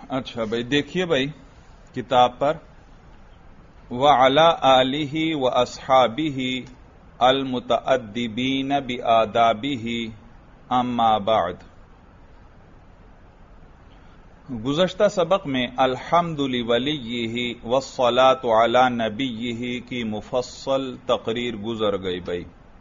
अच्छा भाई, देखिए भाई किताब पर व अला आलिही व अस्हाबिही अल मुतअद्दिबीन बि आदाबिही अम्मा बाद। गुज़श्ता सबक में अल्हम्दुलि वलिय्यिही वस्सलातु अला नबिय्यिही की मुफस्सल तकरीर गुजर गई भाई,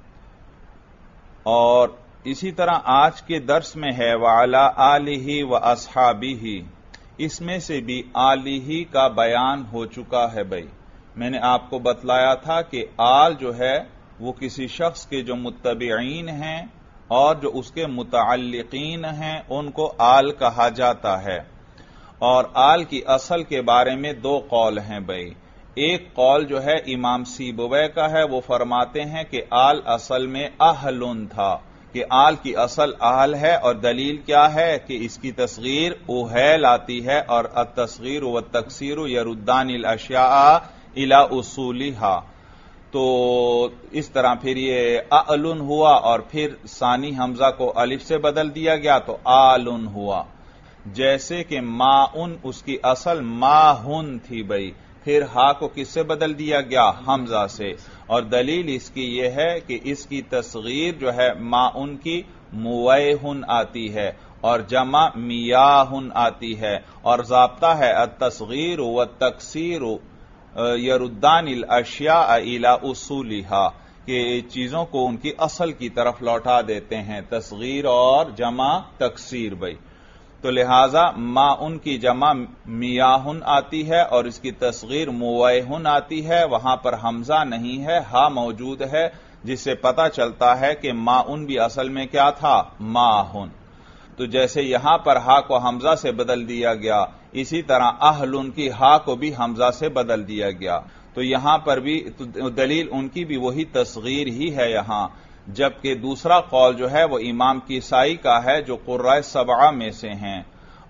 और इसी तरह आज के दर्स में है व अला आलिही व अस्हाबिही। इसमें से भी आलिही का बयान हो चुका है भाई। मैंने आपको बतलाया था कि आल जो है वो किसी शख्स के जो मुत्तबिईन हैं और जो उसके मुतअल्लिकीन हैं उनको आल कहा जाता है। और आल की असल के बारे में दो कौल हैं भाई। एक कौल जो है इमाम सीबवै का है, वो फरमाते हैं कि आल असल में अहलुन था, कि आल की असल अहल है। और दलील क्या है कि इसकी तस्गीर उहैल आती है, और अत-तस्गीर व तकसीर यरुद्दानिल अशिया इला उसूलिहा। तो इस तरह फिर ये अअलुन हुआ और फिर सानी हमजा को अलिफ से बदल दिया गया तो आलुन हुआ। जैसे कि माउन उसकी असल माहुन थी भाई, फिर हा को किससे बदल दिया गया? हमजा से। और दलील इसकी यह है कि इसकी तस्गीर जो है माउन की मुवैहुन आती है और जमा मियाहुन आती है। और ज़ाब्ता है अत-तस्गीर व तकसीर यरुद्दानिल अशिया इला उसूलिहा, कि चीजों को उनकी असल की तरफ लौटा देते हैं, तस्गीर और जमा तकसीर भाई। तो लिहाजा माउन की जमा मियाहुन आती है और इसकी तस्गीर मुवैहुन आती है। वहां पर हमजा नहीं है, हा मौजूद है, जिससे पता चलता है कि माउन भी असल में क्या था? माहुन। तो जैसे यहां पर हा को हमजा से बदल दिया गया, इसी तरह अहलुन की हा को भी हमजा से बदल दिया गया। तो यहां पर भी तो दलील उनकी भी वही तस्गीर ही है यहां। जबकि दूसरा कौल जो है वो इमाम किसाई का है, जो कुर्रा सबआ में से हैं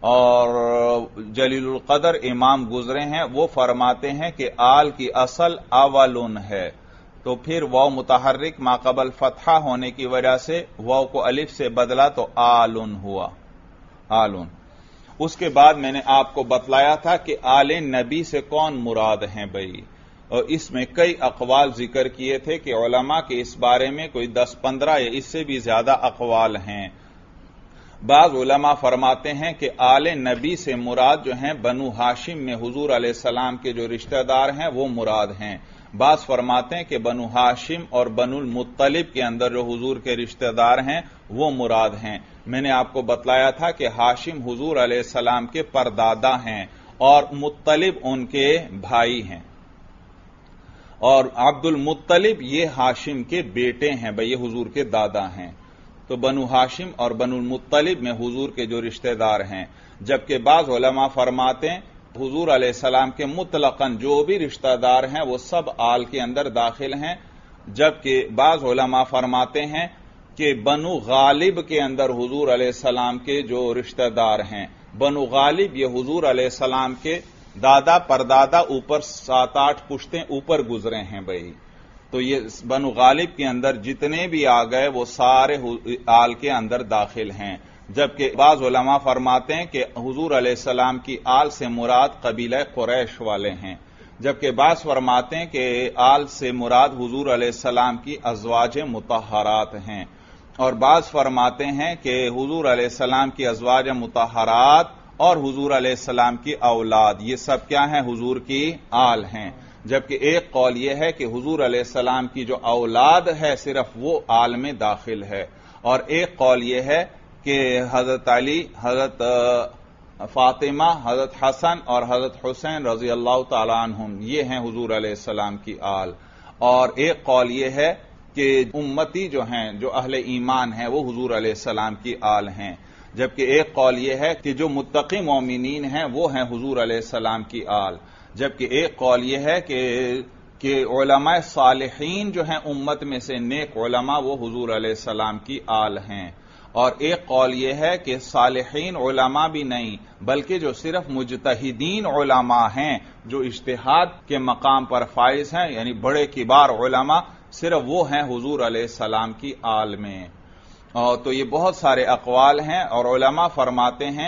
और जलीलुल कदर इमाम गुजरे हैं। वो फरमाते हैं कि आल की असल अवलुन है, तो फिर वाव मुतहर्रिक माकबल फतहा होने की वजह से वाव को अलिफ से बदला तो आलुन हुआ, आलुन। उसके बाद मैंने आपको बतलाया था कि आले नबी से कौन मुराद हैं भाई, और इसमें कई अकवाल जिक्र किए थे कि उलमा के इस बारे में कोई 10-15 या इससे भी ज्यादा अकवाल हैं। बाज उलमा फरमाते हैं कि आले नबी से मुराद जो हैं बनु हाशिम में हुजूर अलैहिस्सलाम के जो रिश्तेदार हैं वो मुराद हैं। बाज फरमाते हैं कि बनु हाशिम और बनुल मुत्तलिब के अंदर जो हुजूर के रिश्तेदार हैं वो मुराद हैं। मैंने आपको बतलाया था कि हाशिम हुजूर अलैहिस्सलाम के परदादा हैं और मुत्तलिब उनके भाई हैं, और अब्दुल मुत्तलिब ये हाशिम के बेटे हैं भाई, ये हुजूर के दादा हैं। तो बनु हाशिम और बनुल मुत्तलिब में हुजूर के जो रिश्तेदार हैं। जबकि बाज उलमा फरमाते हैं हुजूर अलैहिस्सलाम के मुतलकन जो भी रिश्तेदार हैं वो सब आल के अंदर दाखिल हैं। जबकि बाज उलमा फरमाते हैं कि बनु गालिब के अंदर हुजूर अलैहिस्सलाम के जो रिश्तेदार हैं, बनु गालिब ये हुजूर अलैहिस्सलाम के दादा परदादा ऊपर 7-8 पुश्तें ऊपर गुजरे हैं भाई। तो ये बनु गालिब के अंदर जितने भी आ गए वो सारे आल के अंदर दाखिल हैं। जबकि बाज उलमा फरमाते हैं कि हुजूर अलैहिस्सलाम की आल से मुराद कबीला कुरैश वाले हैं। जबकि बाज फरमाते हैं कि आल से मुराद हुजूर अलैहिस्सलाम की अज़वाज मुतहरात हैं। और बाज फरमाते हैं कि हुजूर अलैहिस्सलाम की अज़वाज मुतहरात और हुजूर अलैहिस्सलाम की औलाद ये सब क्या हैं? हुजूर की आल हैं। जबकि एक कौल यह है कि हुजूर अलैहिस्सलाम की जो औलाद है सिर्फ वो आल में दाखिल है। और एक कौल यह है कि हजरत अली, हजरत फातिमा, हजरत हसन और हजरत हुसैन रजी अल्लाह तआला अन्हुम ये हैं हुजूर अलैहिस्सलाम की आल। और एक कौल यह है कि उम्मती जो हैं, जो अहले ईमान हैं, वो हुजूर अलैहिस्सलाम की आल हैं। जबकि एक कौल यह है कि जो मुत्तकी मोमिनीन हैं वो हैं हुजूर अलैहिस्सलाम की आल। जबकि एक कौल यह है कि उलमा सालिहीन जो हैं उम्मत में से नेक उलमा वो हुजूर अलैहिस्सलाम की आल हैं। और एक कौल यह है कि सालिहीन उलमा भी नहीं बल्कि जो सिर्फ मुजतहिदीन उलमा हैं, जो इज्तिहाद के मकाम पर फाइज हैं, यानी बड़े किबार उलमा, सिर्फ वो हैं हुजूर अलैहिस्सलाम की आल में। तो ये बहुत सारे अकवाल हैं और उलमा फरमाते हैं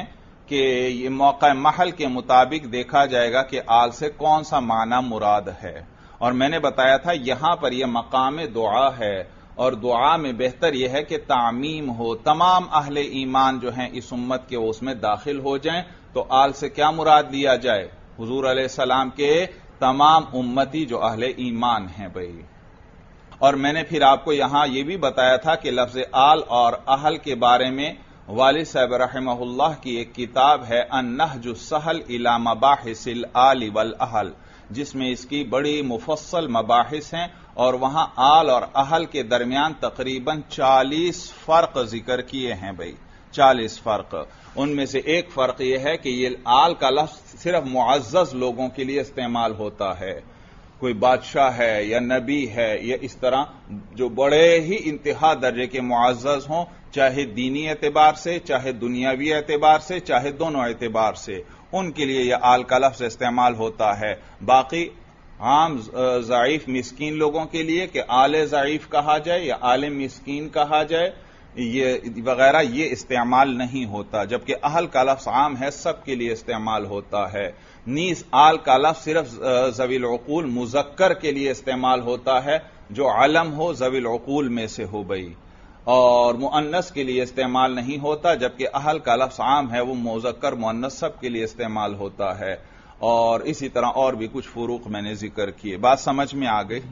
کہ یہ موقع محل کے مطابق دیکھا جائے گا کہ آل سے کون سا معنی مراد ہے، اور میں نے بتایا تھا یہاں پر یہ مقام دعا ہے، اور دعا میں بہتر یہ ہے کہ تعمیم ہو، تمام اہل ایمان جو ہیں اس امت کے وہ اس میں داخل ہو جائیں، تو آل سے کیا مراد لیا جائے؟ حضور علیہ السلام کے تمام امتی جو اہل ایمان ہیں بھائی۔ اور میں نے پھر آپ کو یہاں یہ بھی بتایا تھا کہ لفظ آل اور اہل کے بارے میں والد صاحب رحمہ اللہ کی ایک کتاب ہے النہج السہل الی مباحث الآل والاہل، جس میں اس کی بڑی مفصل مباحث ہیں، اور وہاں آل اور اہل کے درمیان تقریباً 40 فرق ذکر کیے ہیں بھائی، 40 فرق۔ ان میں سے ایک فرق یہ ہے کہ یہ آل کا لفظ صرف معزز لوگوں کے لیے استعمال ہوتا ہے، کوئی بادشاہ ہے یا نبی ہے یا اس طرح جو بڑے ہی انتہا درجے کے معزز ہوں، چاہے دینی اعتبار سے، چاہے دنیاوی اعتبار سے، چاہے دونوں اعتبار سے، ان کے لیے یہ آل کا لفظ استعمال ہوتا ہے۔ باقی عام ضعیف مسکین لوگوں کے لیے کہ آل ضعیف کہا جائے یا آل مسکین کہا جائے یہ وغیرہ یہ استعمال نہیں ہوتا، جبکہ اہل کا لفظ عام ہے، سب کے لیے استعمال ہوتا ہے۔ نیز آل کا لفظ صرف ذوی العقول مذکر کے لیے استعمال ہوتا ہے، جو علم ہو ذوی العقول میں سے ہو بھئی، اور مؤنث کے لیے استعمال نہیں ہوتا، جبکہ اہل کا لفظ عام ہے، وہ مذکر مؤنث سب کے لیے استعمال ہوتا ہے۔ اور اسی طرح اور بھی کچھ فروق میں نے ذکر کیے، بات سمجھ میں آ گئی؟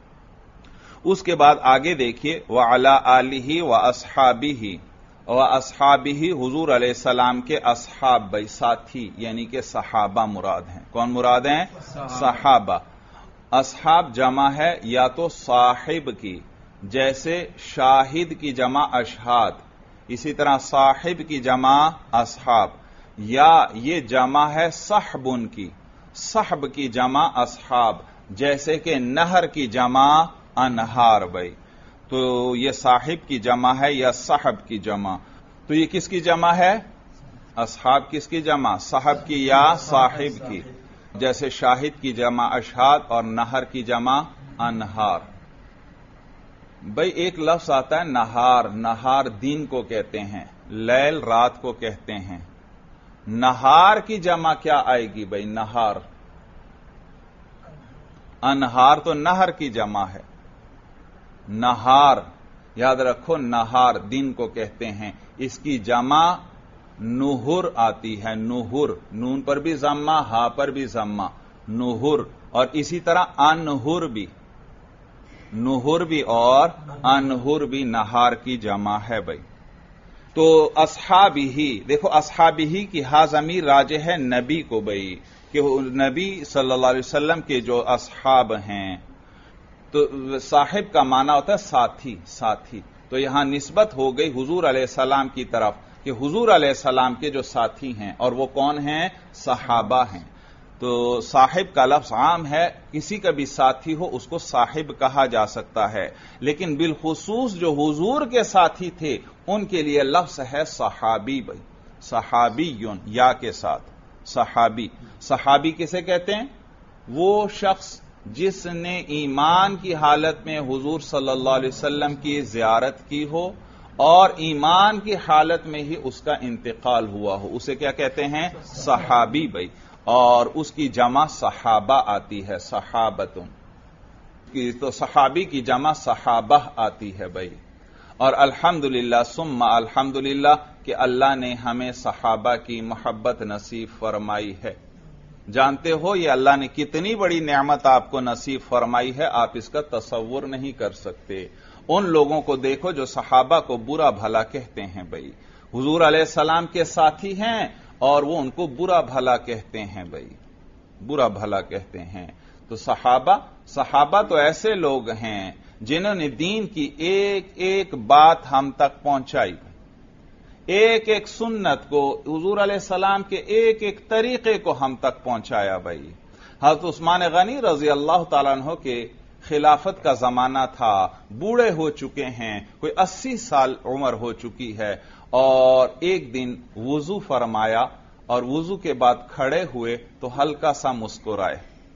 اس کے بعد آگے دیکھیے وَعَلَىٰ آلِهِ وَأَصْحَابِهِ، وَأَصْحَابِهِ حضور علیہ السلام کے اصحاب بھائی ساتھی، یعنی کہ صحابہ مراد ہیں۔ کون مراد ہیں؟ صحابہ۔ اصحاب جمع ہے یا تو صاحب کی، جیسے شاہد کی جمع اشہاد، اسی طرح صاحب کی جمع اصحاب، یا یہ جمع ہے صحبن کی، صحب کی جمع اصحاب، جیسے کہ نہر کی جمع انہار بھائی۔ تو یہ صاحب کی جمع ہے یا صحب کی جمع، تو یہ کس کی جمع ہے؟ اصحاب کس کی جمع؟ صحب کی یا صاحب کی، جیسے شاہد کی جمع اشہاد اور نہر کی جمع انہار۔ بھائی ایک لفظ آتا ہے نہار، نہار دن کو کہتے ہیں، لیل رات کو کہتے ہیں۔ نہار کی جمع کیا آئے گی بھائی؟ نہار، انہار تو نہر کی جمع ہے، نہار یاد رکھو، نہار دن کو کہتے ہیں، اس کی جمع نہر آتی ہے، نہر، نون پر بھی ضمہ، ہا پر بھی ضمہ، نہر، اور اسی طرح انہر بھی، نہر بھی اور انہر بھی نہار کی جمع ہے بھائی۔ تو اصحابہ، دیکھو اصحابہ کی ہا ضمیر راجع ہے نبی کو بھائی، کہ نبی صلی اللہ علیہ وسلم کے جو اصحاب ہیں، تو صاحب کا معنی ہوتا ہے ساتھی، ساتھی، تو یہاں نسبت ہو گئی حضور علیہ السلام کی طرف کہ حضور علیہ السلام کے جو ساتھی ہیں، اور وہ کون ہیں؟ صحابہ ہیں۔ تو صاحب کا لفظ عام ہے، کسی کا بھی ساتھی ہو اس کو صاحب کہا جا سکتا ہے، لیکن بالخصوص جو حضور کے ساتھی تھے ان کے لیے لفظ ہے صحابی بھائی، صحابیون یا کے ساتھ، صحابی۔ صحابی کسے کہتے ہیں؟ وہ شخص جس نے ایمان کی حالت میں حضور صلی اللہ علیہ وسلم کی زیارت کی ہو اور ایمان کی حالت میں ہی اس کا انتقال ہوا ہو، اسے کیا کہتے ہیں؟ صحابی بھائی، اور اس کی جمع صحابہ آتی ہے، صحابتن، تو صحابی کی جمع صحابہ آتی ہے بھائی۔ اور الحمدللہ ثم الحمدللہ کہ اللہ نے ہمیں صحابہ کی محبت نصیب فرمائی ہے۔ جانتے ہو یہ اللہ نے کتنی بڑی نعمت آپ کو نصیب فرمائی ہے، آپ اس کا تصور نہیں کر سکتے۔ ان لوگوں کو دیکھو جو صحابہ کو برا بھلا کہتے ہیں بھائی، حضور علیہ السلام کے ساتھی ہیں اور وہ ان کو برا بھلا کہتے ہیں بھائی، برا بھلا کہتے ہیں۔ تو صحابہ تو ایسے لوگ ہیں جنہوں نے دین کی ایک ایک بات ہم تک پہنچائی، ایک ایک سنت کو، حضور علیہ السلام کے ایک ایک طریقے کو ہم تک پہنچایا بھائی۔ حضرت عثمان غنی رضی اللہ تعالیٰ عنہ کے خلافت کا زمانہ تھا، بوڑھے ہو چکے ہیں، کوئی 80 سال عمر ہو چکی ہے، اور ایک دن وضو فرمایا اور وضو کے بعد کھڑے ہوئے تو ہلکا سا مسکرائے،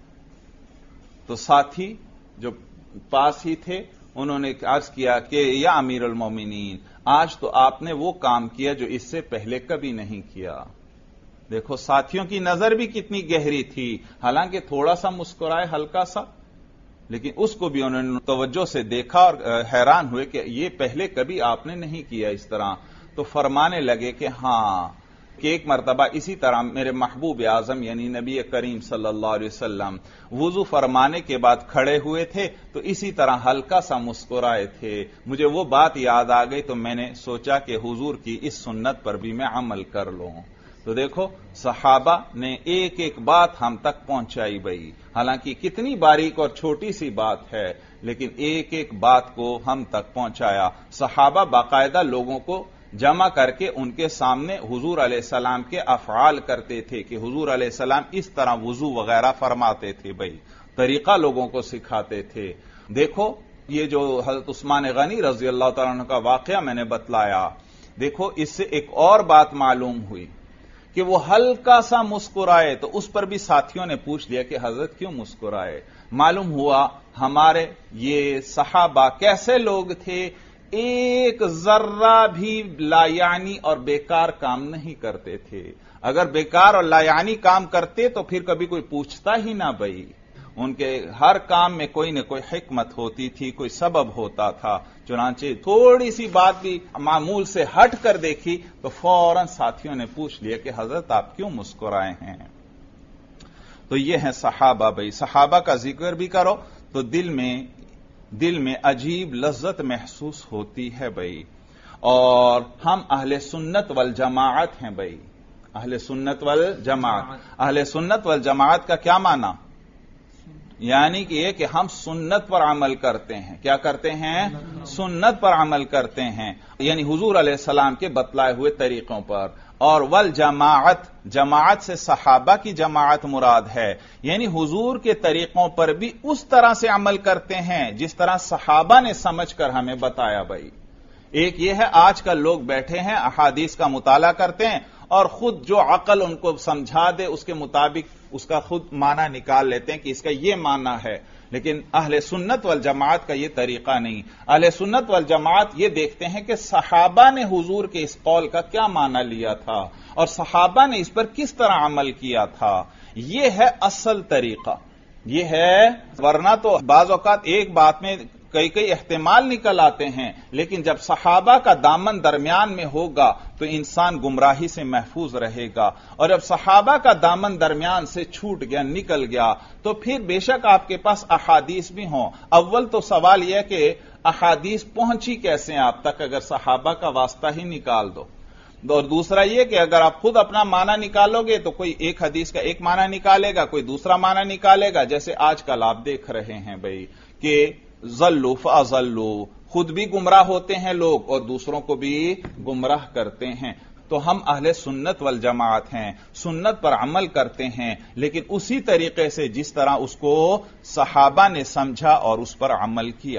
تو ساتھی جو پاس ہی تھے انہوں نے عرض کیا کہ یا امیر المومنین، آج تو آپ نے وہ کام کیا جو اس سے پہلے کبھی نہیں کیا، دیکھو ساتھیوں کی نظر بھی کتنی گہری تھی، حالانکہ تھوڑا سا مسکرائے ہلکا سا، لیکن اس کو بھی انہوں نے توجہ سے دیکھا اور حیران ہوئے کہ یہ پہلے کبھی آپ نے نہیں کیا اس طرح، تو فرمانے لگے کہ ہاں، کہ ایک مرتبہ اسی طرح میرے محبوب اعظم یعنی نبی کریم صلی اللہ علیہ وسلم وضو فرمانے کے بعد کھڑے ہوئے تھے تو اسی طرح ہلکا سا مسکرائے تھے، مجھے وہ بات یاد آ گئی تو میں نے سوچا کہ حضور کی اس سنت پر بھی میں عمل کر لوں۔ تو دیکھو صحابہ نے ایک ایک بات ہم تک پہنچائی بھائی، حالانکہ کتنی باریک اور چھوٹی سی بات ہے لیکن ایک ایک بات کو ہم تک پہنچایا۔ صحابہ باقاعدہ لوگوں کو جمع کر کے ان کے سامنے حضور علیہ السلام کے افعال کرتے تھے کہ حضور علیہ السلام اس طرح وضو وغیرہ فرماتے تھے بھائی، طریقہ لوگوں کو سکھاتے تھے۔ دیکھو یہ جو حضرت عثمان غنی رضی اللہ تعالیٰ عنہ کا واقعہ میں نے بتلایا، دیکھو اس سے ایک اور بات معلوم ہوئی کہ وہ ہلکا سا مسکرائے تو اس پر بھی ساتھیوں نے پوچھ لیا کہ حضرت کیوں مسکرائے؟ معلوم ہوا ہمارے یہ صحابہ کیسے لوگ تھے، ایک ذرہ بھی لا یعنی اور بیکار کام نہیں کرتے تھے۔ اگر بیکار اور لا یعنی کام کرتے تو پھر کبھی کوئی پوچھتا ہی نہ بھئی، ان کے ہر کام میں کوئی نہ کوئی حکمت ہوتی تھی، کوئی سبب ہوتا تھا۔ چنانچہ تھوڑی سی بات بھی معمول سے ہٹ کر دیکھی تو فوراً ساتھیوں نے پوچھ لیا کہ حضرت آپ کیوں مسکرائے ہیں؟ تو یہ ہیں صحابہ بھئی، صحابہ کا ذکر بھی کرو تو دل میں عجیب لذت محسوس ہوتی ہے بھئی، اور ہم اہل سنت والجماعت ہیں بھئی، اہل سنت والجماعت۔ اہل سنت والجماعت کا کیا معنی؟ یعنی کہ یہ کہ ہم سنت پر عمل کرتے ہیں۔ کیا کرتے ہیں؟ سنت پر عمل کرتے ہیں، یعنی حضور علیہ السلام کے بتلائے ہوئے طریقوں پر۔ اور والجماعت، جماعت سے صحابہ کی جماعت مراد ہے، یعنی حضور کے طریقوں پر بھی اس طرح سے عمل کرتے ہیں جس طرح صحابہ نے سمجھ کر ہمیں بتایا بھائی۔ ایک یہ ہے آج کل لوگ بیٹھے ہیں احادیث کا مطالعہ کرتے ہیں اور خود جو عقل ان کو سمجھا دے اس کے مطابق اس کا خود معنی نکال لیتے ہیں کہ اس کا یہ معنی ہے، لیکن اہل سنت والجماعت کا یہ طریقہ نہیں۔ اہل سنت والجماعت یہ دیکھتے ہیں کہ صحابہ نے حضور کے اس قول کا کیا معنی لیا تھا اور صحابہ نے اس پر کس طرح عمل کیا تھا، یہ ہے اصل طریقہ، یہ ہے۔ ورنہ تو بعض اوقات ایک بات میں کئی احتمال نکل آتے ہیں، لیکن جب صحابہ کا دامن درمیان میں ہوگا تو انسان گمراہی سے محفوظ رہے گا، اور جب صحابہ کا دامن درمیان سے چھوٹ گیا، نکل گیا، تو پھر بے شک آپ کے پاس احادیث بھی ہوں۔ اول تو سوال یہ کہ احادیث پہنچی کیسے آپ تک اگر صحابہ کا واسطہ ہی نکال دو، اور دوسرا یہ کہ اگر آپ خود اپنا معنی نکالو گے تو کوئی ایک حدیث کا ایک معنی نکالے گا، کوئی دوسرا معنی نکالے گا، جیسے آج کل آپ دیکھ رہے ہیں بھائی کہ ضلوا فاضلوا، خود بھی گمراہ ہوتے ہیں لوگ اور دوسروں کو بھی گمراہ کرتے ہیں۔ تو ہم اہل سنت والجماعت ہیں، سنت پر عمل کرتے ہیں، لیکن اسی طریقے سے جس طرح اس کو صحابہ نے سمجھا اور اس پر عمل کیا۔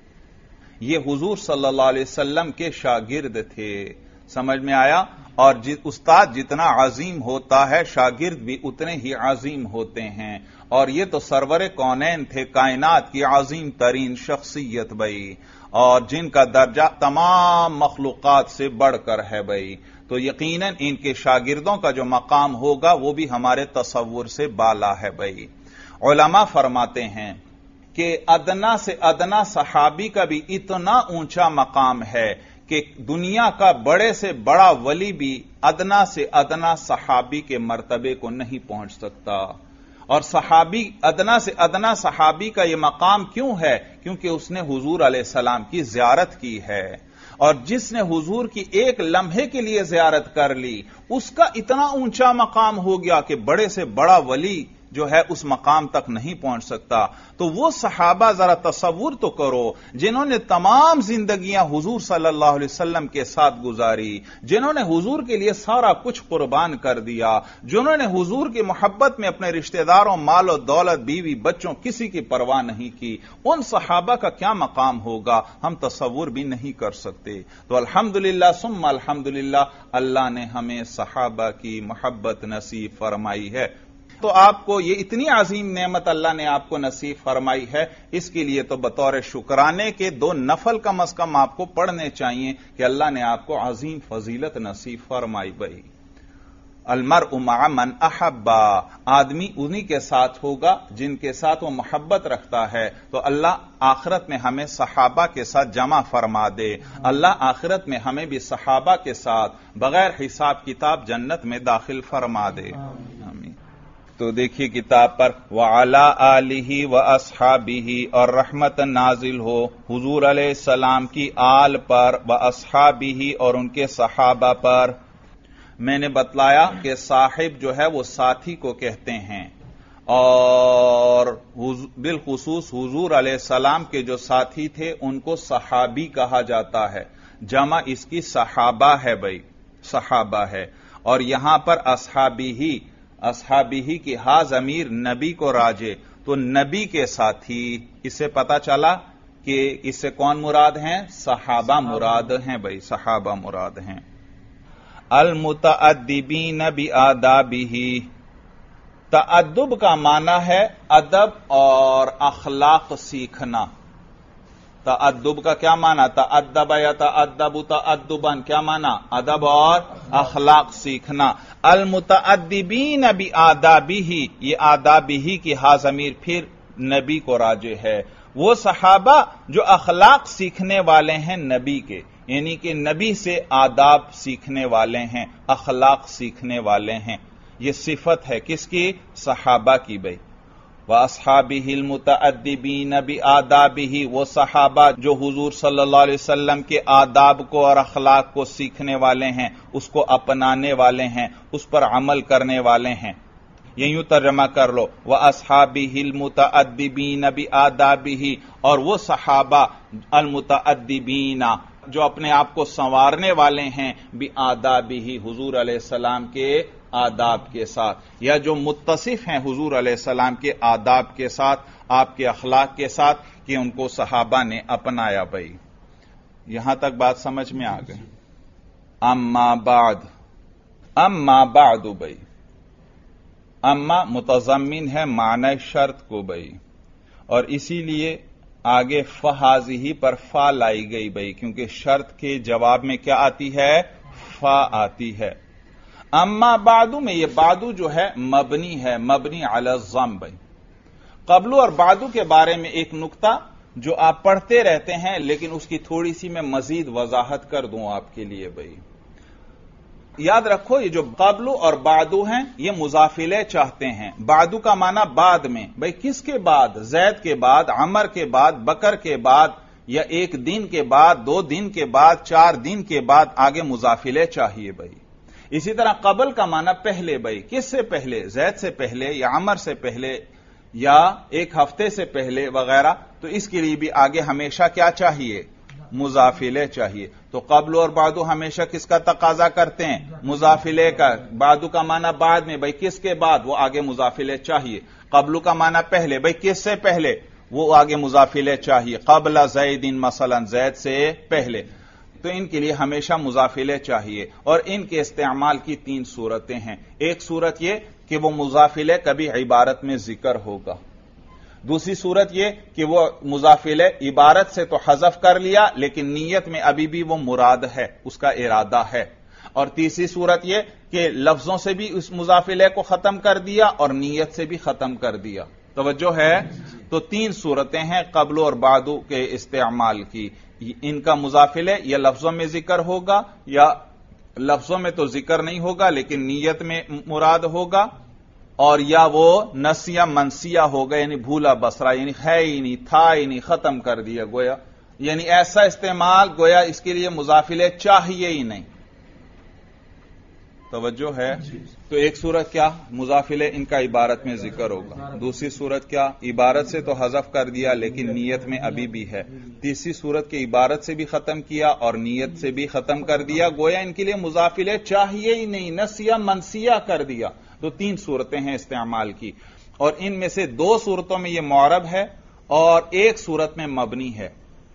یہ حضور صلی اللہ علیہ وسلم کے شاگرد تھے، سمجھ میں آیا؟ اور استاد جتنا عظیم ہوتا ہے شاگرد بھی اتنے ہی عظیم ہوتے ہیں، اور یہ تو سرور کونین تھے، کائنات کی عظیم ترین شخصیت بھائی، اور جن کا درجہ تمام مخلوقات سے بڑھ کر ہے بھائی، تو یقیناً ان کے شاگردوں کا جو مقام ہوگا وہ بھی ہمارے تصور سے بالا ہے بھائی۔ علماء فرماتے ہیں کہ ادنا سے ادنا صحابی کا بھی اتنا اونچا مقام ہے کہ دنیا کا بڑے سے بڑا ولی بھی ادنا سے ادنا صحابی کے مرتبے کو نہیں پہنچ سکتا۔ اور صحابی ادنا سے ادنا صحابی کا یہ مقام کیوں ہے؟ کیونکہ اس نے حضور علیہ السلام کی زیارت کی ہے، اور جس نے حضور کی ایک لمحے کے لیے زیارت کر لی اس کا اتنا اونچا مقام ہو گیا کہ بڑے سے بڑا ولی جو ہے اس مقام تک نہیں پہنچ سکتا۔ تو وہ صحابہ ذرا تصور تو کرو جنہوں نے تمام زندگیاں حضور صلی اللہ علیہ وسلم کے ساتھ گزاری، جنہوں نے حضور کے لیے سارا کچھ قربان کر دیا، جنہوں نے حضور کی محبت میں اپنے رشتہ داروں، مال و دولت، بیوی بچوں کسی کی پرواہ نہیں کی، ان صحابہ کا کیا مقام ہوگا ہم تصور بھی نہیں کر سکتے۔ تو الحمدللہ ثم الحمدللہ اللہ نے ہمیں صحابہ کی محبت نصیب فرمائی ہے۔ تو آپ کو یہ اتنی عظیم نعمت اللہ نے آپ کو نصیب فرمائی ہے، اس کے لیے تو بطور شکرانے کے 2 نفل کم از کم آپ کو پڑھنے چاہیے کہ اللہ نے آپ کو عظیم فضیلت نصیب فرمائی بھائی۔ अलमर्उ मअ मन अहब्बा, आदमी उन्हीं के साथ होगा जिनके साथ वो मोहब्बत रखता है। तो अल्लाह आखिरत में हमें सहाबा के साथ जमा फरमा दे, अल्लाह आखिरत में हमें भी सहाबा के साथ बगैर हिसाब किताब जन्नत में दाखिल फरमा दे। आमीन। तो देखिए किताब पर वअला आलिही व अस्हाबिही, और रहमत नाजिल हो हुजूर अलैहिस्सलाम की आल पर, व अस्हाबिही और उनके सहाबा पर। मैंने बतलाया कि साहिब जो है वो साथी को कहते हैं, और बिलखुसूस हुजूर अलैहिस्सलाम के जो साथी थे उनको सहाबी कहा जाता है। जमा इसकी सहाबा है भाई, सहाबा है। और यहां पर अस्हाबी ही की हा जमीर नबी को राजे, तो नबी के साथी, इससे पता चला कि इससे कौन मुराद हैं? सहाबा मुराद हैं भाई, सहाबा मुराद हैं। अल मुतअद्दिबीन बि आदाबिही, तअद्दुब का माना है अदब और अखलाक सीखना। तअद्दुब का क्या माना? तअद्दब या तअद्दबु तअद्दुबन, क्या माना? अदब और अखलाक सीखना। अल मुतअद्दिबीन बि आदाबिही, ये आदाबिही की हा ज़मीर फिर नबी को राजे है। वो सहाबा जो अखलाक सीखने वाले हैं नबी के, यानी कि नबी से आदाब सीखने वाले हैं, अखलाक सीखने वाले हैं। ये सिफत है किसकी? सहाबा की भाई। व अस्हाबिहिल मुतअद्दिबीन बि आदाबिही, वो सहाबा जो हुजूर सल्लल्लाहु अलैहि वसल्लम के आदाब को और अखलाक को सीखने वाले हैं, उसको अपनाने वाले हैं, उस पर अमल करने वाले हैं। ये यूं तर्जमा कर लो, व अस्हाबिहिल मुतअद्दिबीन बि आदाबिही, और वो सहाबा अल मुतअद्दिबीना जो अपने आप को संवारने वाले हैं, बि आदाबिही, हुजूर अलैहिस्सलाम के आदाब के साथ, या जो मुत्तसिफ हैं हुजूर अलैहिस्सलाम के आदाब के साथ, आपके अखलाक के साथ, कि उनको सहाबा ने अपनाया भाई। यहां तक बात समझ में आ गई। अम्मा बाद भाई, अम्मा मुतज़म्मिन है माने शर्त को भाई, और इसीलिए आगे फहाज़िही पर फा लाई गई भाई, क्योंकि शर्त के जवाब में क्या आती है? फा आती है। अम्मा बादू में ये बादू जो है मबनी है, मबनी अला ज़म भाई। कबलू और बादू के बारे में एक नुक्ता जो आप पढ़ते रहते हैं, लेकिन उसकी थोड़ी सी मैं मजीद वजाहत कर दूं आपके लिए भाई। याद रखो, ये जो कबलू और बादू हैं ये मुजाफिले चाहते हैं। बादू का माना बाद में भाई, किसके बाद? जैद के बाद, अमर के बाद, बकर के बाद, या एक दिन के बाद, 2 दिन के बाद, 4 दिन के बाद, आगे मुजाफिले चाहिए भाई। इसी तरह कबल का माना पहले भाई, किससे पहले? जैद से पहले या अमर से पहले या 1 हफ्ते से पहले वगैरह। तो इसके लिए भी आगे हमेशा क्या चाहिए? मुजाफिले चाहिए। तो कबल और बादू हमेशा किसका तकाजा करते हैं? मुजाफिले का। बादू का माना बाद में भाई, किसके बाद? वो आगे मुजाफिले चाहिए। कबलू का माना पहले भाई, किससे पहले? वो आगे मुजाफिले चाहिए। कबला ज़ैदिन मसलन, जैद से पहले। तो इनके लिए हमेशा मुजाफिले चाहिए, और इनके इस्तेमाल की 3 सूरतें हैं। एक सूरत यह कि वो मुजाफिले कभी इबारत में जिक्र होगा। दूसरी सूरत यह कि वो मुजाफिले इबारत से तो हज़फ कर लिया, लेकिन नीयत में अभी भी वो मुराद है, उसका इरादा है। और तीसरी सूरत यह कि लफ्जों से भी उस मुजाफिले को खत्म कर दिया और नीयत से भी खत्म कर दिया। तवज्जो है? तो 3 सूरतें हैं कबल और बादू के इस्तेमाल की। इनका मुजाफिले या लफ्जों में जिक्र होगा, या लफ्जों में तो जिक्र नहीं होगा लेकिन नीयत में मुराद होगा, और या वो नसिया मनसिया होगा, यानी भूला बसरा, यानी है ही नहीं, था ही नहीं, खत्म कर दिया गोया, यानी ऐसा इस्तेमाल गोया इसके लिए मुजाफिले चाहिए ही नहीं। तवज्जो है? तो एक सूरत क्या? मुजाफिले इनका इबारत में जिक्र होगा। दूसरी सूरत क्या? इबारत से तो हज़फ कर दिया लेकिन नीयत में अभी भी है। तीसरी सूरत के इबारत से भी खत्म किया और नीयत से भी खत्म कर दिया, गोया इनके लिए मुजाफिले चाहिए ही नहीं, नसिया मनसिया कर दिया। तो 3 सूरतें हैं इस्तेमाल की, और इनमें से 2 सूरतों में यह मुअरब है और 1 सूरत में मबनी है।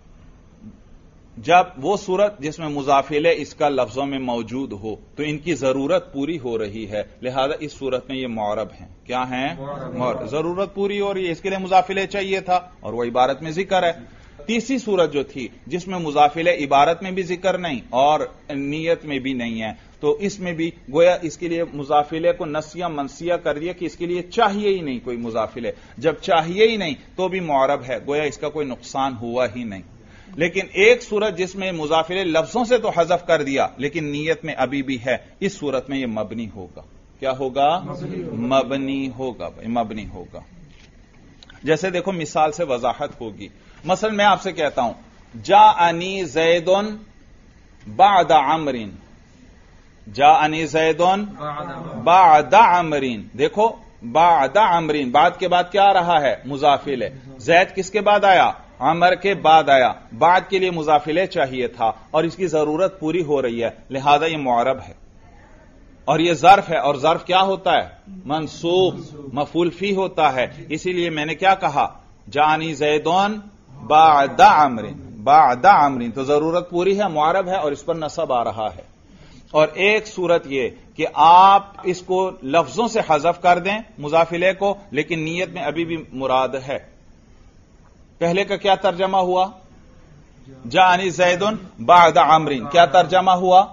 जब वो सूरत जिसमें मुजाफिले इसका लफ्जों में मौजूद हो तो इनकी जरूरत पूरी हो रही है, लिहाजा इस सूरत में ये मुअरब हैं। क्या हैं? मुअरब। जरूरत पूरी हो रही है, इसके लिए मुजाफिले चाहिए था और वो इबारत में जिक्र है। तीसरी सूरत जो थी जिसमें मुजाफिले इबारत में भी जिक्र नहीं और नीयत में भी नहीं है, تو اس میں بھی گویا اس کے لیے مضافلے کو نسیہ منسیہ کر دیا کہ اس کے لیے چاہیے ہی نہیں کوئی مضافلے. جب چاہیے ہی نہیں تو بھی معرب ہے، گویا اس کا کوئی نقصان ہوا ہی نہیں. لیکن ایک صورت جس میں مضافلے لفظوں سے تو حذف کر دیا لیکن نیت میں ابھی بھی ہے، اس صورت میں یہ مبنی ہوگا. کیا ہوگا؟ مبنی ہوگا بھائی، مبنی ہوگا. جیسے دیکھو مثال سے وضاحت ہوگی. مثلا میں آپ سے کہتا ہوں جاءنی زید بعد عمر، جاءنی زید بعد عمر. دیکھو بعد عمر، بعد کے بعد کیا آ رہا ہے؟ مضافل ہے. زید کس کے بعد آیا؟ عمر کے بعد آیا. بعد کے لیے مضافلے چاہیے تھا اور اس کی ضرورت پوری ہو رہی ہے، لہذا یہ معرب ہے. اور یہ ظرف ہے، اور ظرف کیا ہوتا ہے؟ منصوب، مفعول فی ہوتا ہے. اسی لیے میں نے کیا کہا؟ جاءنی زیدون بعد عمر، بعد عمر، تو ضرورت پوری ہے، معرب ہے اور اس پر نصب آ رہا ہے. اور ایک صورت یہ کہ آپ اس کو لفظوں سے حذف کر دیں مضافلے کو، لیکن نیت میں ابھی بھی مراد ہے. پہلے کا کیا ترجمہ ہوا؟ جاءنی زیدن بعد عمر، کیا ترجمہ ہوا؟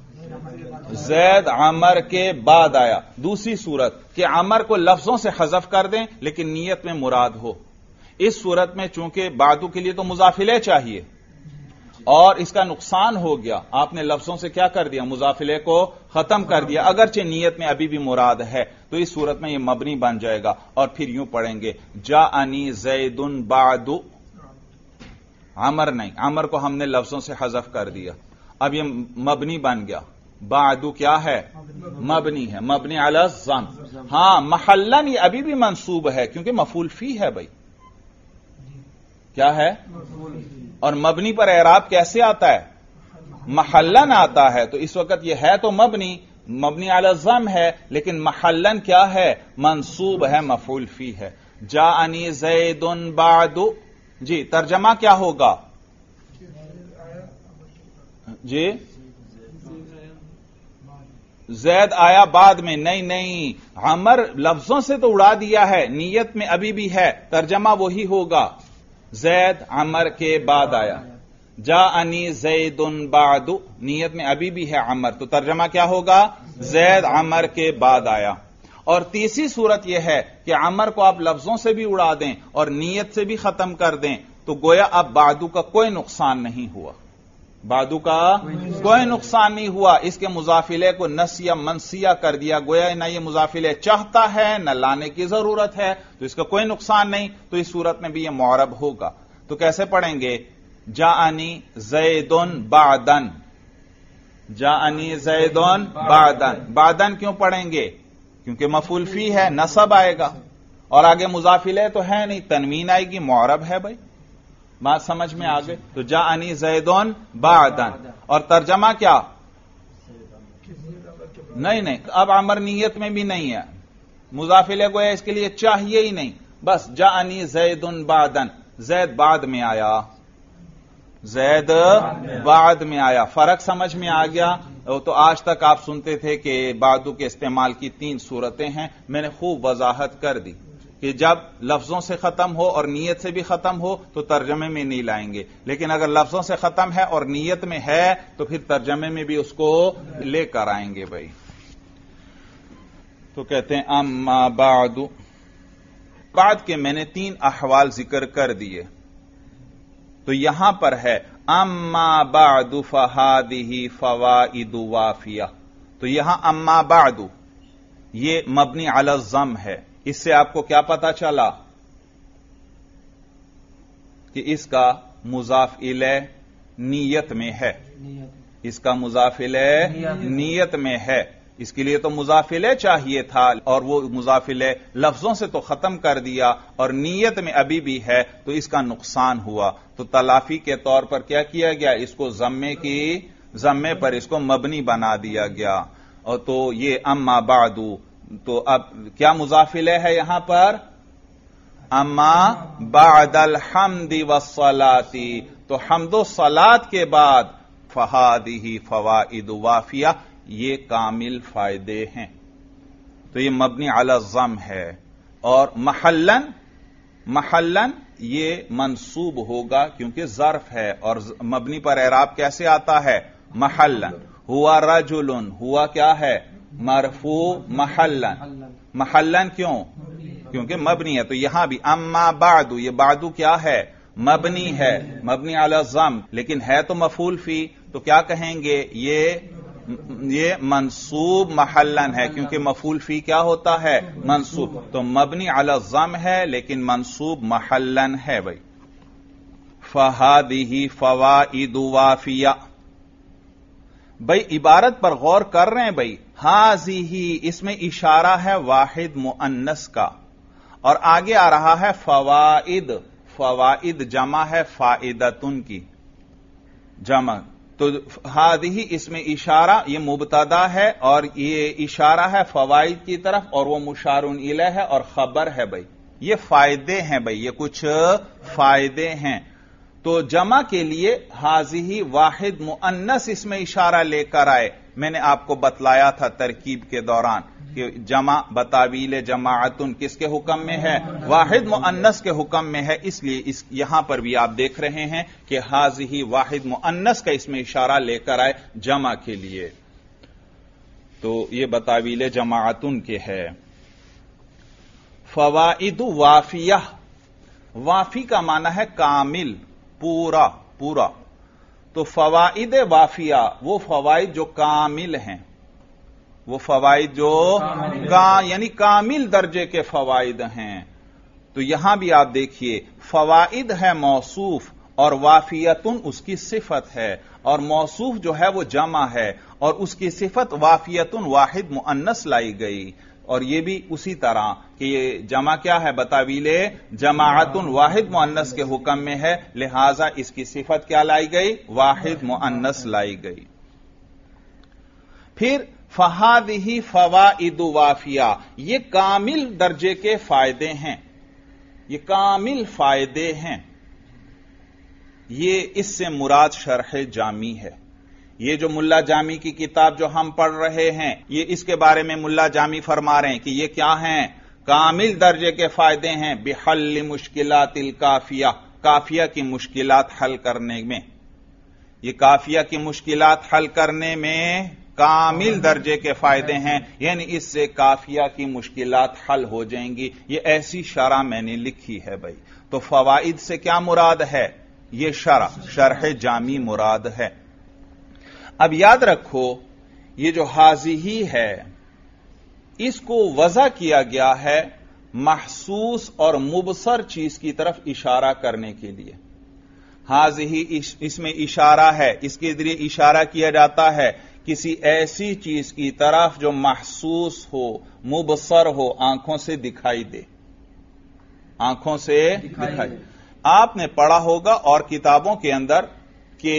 زید عمر کے بعد آیا. دوسری صورت کہ عمر کو لفظوں سے حذف کر دیں لیکن نیت میں مراد ہو. اس صورت میں چونکہ بعدو کے لیے تو مضافلے چاہیے اور اس کا نقصان ہو گیا، آپ نے لفظوں سے کیا کر دیا؟ مضافلے کو ختم کر دیا، اگرچہ نیت میں ابھی بھی مراد ہے. تو اس صورت میں یہ مبنی بن جائے گا. اور پھر یوں پڑھیں گے جاءنی زید بعد عمر، نہیں، عمر کو ہم نے لفظوں سے حذف کر دیا، اب یہ مبنی بن گیا. بعدو کیا ہے؟ مبنی ہے، مبنی علی الضم. ہاں محلن یہ ابھی بھی منصوب ہے کیونکہ مفعول فی ہے بھائی. کیا ہے؟ اور مبنی پر اعراب کیسے آتا ہے؟ محلن آتا ہے. تو اس وقت یہ ہے تو مبنی، مبنی علی الضم ہے، لیکن محلن کیا ہے؟ منصوب ہے، مفعول فی ہے. جاءنی زید بعد، جی ترجمہ کیا ہوگا؟ جی زید آیا بعد میں، نہیں، عمر لفظوں سے تو اڑا دیا ہے، نیت میں ابھی بھی ہے، ترجمہ وہی ہوگا زید عمر کے بعد آیا. جاءنی زید بعد، نیت میں ابھی بھی ہے عمر، تو ترجمہ کیا ہوگا؟ زید عمر کے بعد آیا. اور تیسری صورت یہ ہے کہ عمر کو آپ لفظوں سے بھی اڑا دیں اور نیت سے بھی ختم کر دیں تو گویا اب بعدو کا کوئی نقصان نہیں ہوا، بعدو کا کوئی نقصان نہیں ہوا. اس کے مضافلے کو نسیہ منسیہ کر دیا، گویا نہ یہ مضافلے چاہتا ہے نہ لانے کی ضرورت ہے، تو اس کا کوئی نقصان نہیں. تو اس صورت میں بھی یہ معرب ہوگا. تو کیسے پڑھیں گے؟ جاءنی زیدن بعدن، جاءنی زیدن بعدن. بعدن کیوں پڑھیں گے؟ کیونکہ مفعول فی ہے، نصب آئے گا اور آگے مضافلے تو ہے نہیں، تنوین آئے گی، معرب ہے بھائی. بات سمجھ میں آگے؟ تو جاءنی زیدن بعدن. اور ترجمہ کیا؟ نہیں، اب عمر نیت میں بھی نہیں ہے، مضافلے کو اس کے لیے چاہیے ہی نہیں، بس جاءنی زیدن بعدن، زید بعد میں آیا، زید بعد میں آیا. فرق سمجھ میں آ گیا؟ تو آج تک آپ سنتے تھے کہ بعدو کے استعمال کی 3 صورتیں ہیں، میں نے خوب وضاحت کر دی کہ جب لفظوں سے ختم ہو اور نیت سے بھی ختم ہو تو ترجمے میں نہیں لائیں گے، لیکن اگر لفظوں سے ختم ہے اور نیت میں ہے تو پھر ترجمے میں بھی اس کو لے کر آئیں گے بھائی. تو کہتے ہیں اما بعد، بعد کے میں نے 3 احوال ذکر کر دیے، تو یہاں پر ہے اما بعد فہذہ فوائد وافیہ. تو یہاں اما بعد یہ مبنی علی الضم ہے. اس سے آپ کو کیا پتا چلا؟ کہ اس کا مضاف الیہ نیت میں ہے، اس کا مضاف الیہ نیت میں ہے. اس کے لیے تو مضاف الیہ چاہیے تھا اور وہ مضاف الیہ لفظوں سے تو ختم کر دیا اور نیت میں ابھی بھی ہے، تو اس کا نقصان ہوا. تو تلافی کے طور پر کیا کیا گیا؟ اس کو ضمے پر اس کو مبنی بنا دیا گیا. اور تو یہ اما بعد، تو اب کیا مضاف الیہ ہے یہاں پر؟ اما بعد الحمد والصلاۃ، تو حمد و صلاۃ کے بعد فہذہ فوائد وافیہ، یہ کامل فائدے ہیں. تو یہ مبنی علی الضم ہے. اور محلن یہ منصوب ہوگا کیونکہ ظرف ہے اور مبنی پر اعراب کیسے آتا ہے؟ محلن. हुआ रजुलन, हुआ क्या है? मरफू महल्लन। महल्लन क्यों? क्योंकि मबनी है। तो यहां भी अम्मा बादू, ये बादू क्या है? मबनी है, मबनी अला ज़म, लेकिन है तो मफूल फी, तो क्या कहेंगे? ये मंसूब महल्लन है, क्योंकि मफूल फी क्या होता है? मंसूब। तो मबनी अला ज़म है लेकिन मंसूब महल्लन है भाई। फहादिही फवाइदु वाफिया, भाई इबारत पर गौर कर रहे हैं भाई। हाजिही, इसमें इशारा है वाहिद मुअन्नस का, और आगे आ रहा है फवाइद। फवाइद जमा है फाइदतुन की, जमा। तो हादिही इसमें इशारा, ये मुबतदा है और ये इशारा है फवाइद की तरफ, और वो मुशारुन इलैह है और खबर है भाई। ये फायदे हैं भाई, ये कुछ फायदे हैं। तो जमा के लिए हाजिही वाहिद मुअन्नस इसमें इशारा लेकर आए। मैंने आपको बतलाया था तरकीब के दौरान कि जमा बतावील जमाअतुन किसके हुक्म में है? वाहिद मुअन्नस के हुक्म में है। इसलिए यहां पर भी आप देख रहे हैं कि हाजिही वाहिद मुअन्नस का इसमें इशारा लेकर आए जमा के लिए। तो ये बतावील जमाअतुन के है। फवाइदु वाफिया, वाफी का माना है कामिल, पूरा पूरा। तो फवाइद वाफिया वो फवाइद जो कामिल हैं, वो फवाइद जो यानी कामिल दर्जे के फवाइद हैं। तो यहां भी आप देखिए फवाइद है मौसूफ और वाफियतुन उसकी सिफत है, और मौसूफ जो है वो जमा है और उसकी सिफत वाफियतुन वाहिद मुअन्नस लाई गई। और ये भी उसी तरह कि ये जमा क्या है? बतावीले जमाअतुन वाहिद मुअन्नस के हुक्म में है, लिहाजा इसकी सिफत क्या लाई गई? वाहिद मुअन्नस लाई गई। फिर फहादिही फवाइदु वाफिया, ये कामिल दर्जे के फायदे हैं, ये कामिल फायदे हैं। ये इससे मुराद शरह जामी है। ये जो मुल्ला जामी की किताब जो हम पढ़ रहे हैं, ये इसके बारे में मुल्ला जामी फरमा रहे हैं कि ये क्या हैं? कामिल दर्जे के फायदे हैं। बिहल्ल मुश्किलातिल काफिया, काफिया की मुश्किलात हल करने में, ये काफिया की मुश्किलात हल करने में कामिल दर्जे के फायदे हैं, यानी इससे काफिया की मुश्किलात हल हो जाएंगी। ये ऐसी शरह मैंने लिखी है भाई। तो फवाइद से क्या मुराद है? ये शरह जामी मुराद है। अब याद रखो ये जो हाजिही है इसको वजह किया गया है महसूस और मुबसर चीज की तरफ इशारा करने के लिए। हाजिही इसमें इशारा है, इसके जरिए इशारा किया जाता है किसी ऐसी चीज की तरफ जो महसूस हो, मुबसर हो, आंखों से दिखाई दे, आंखों से दिखाई। आपने पढ़ा होगा और किताबों के अंदर कि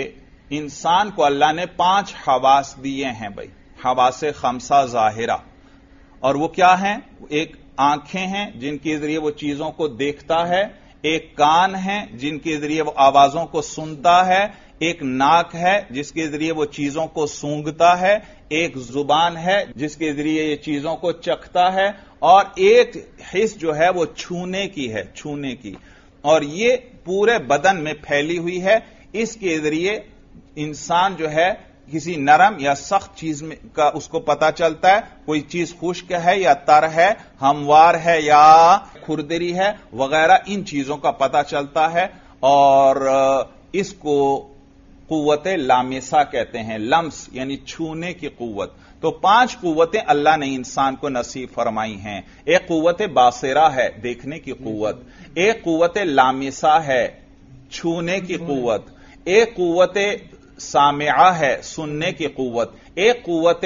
इंसान को अल्लाह ने 5 हवास दिए हैं भाई, हवासे खमसा जाहिरा। और वो क्या हैं? एक आंखें हैं जिनके जरिए वो चीजों को देखता है, एक कान है जिनके जरिए वो आवाजों को सुनता है, एक नाक है जिसके जरिए वो चीजों को सूंघता है, एक जुबान है जिसके जरिए ये चीजों को चखता है, और एक हिस्स जो है वो छूने की है, छूने की। और ये पूरे बदन में फैली हुई है। इसके जरिए इंसान जो है किसी नरम या सख्त चीज का उसको पता चलता है, कोई चीज खुश्क है या तर है, हमवार है या खुरदरी है वगैरह, इन चीजों का पता चलता है। और इसको कुव्वते लामिसा कहते हैं, लम्स यानी छूने की कुव्वत। तो 5 कुव्वतें अल्लाह ने इंसान को नसीब फरमाई हैं। एक कुव्वत बासिरा है, देखने की कुव्वत, एक कुव्वत लामिसा है, छूने की कुव्वत, एक कुव्वत सामिआ है, सुनने की कुव्वत, एक कुव्वत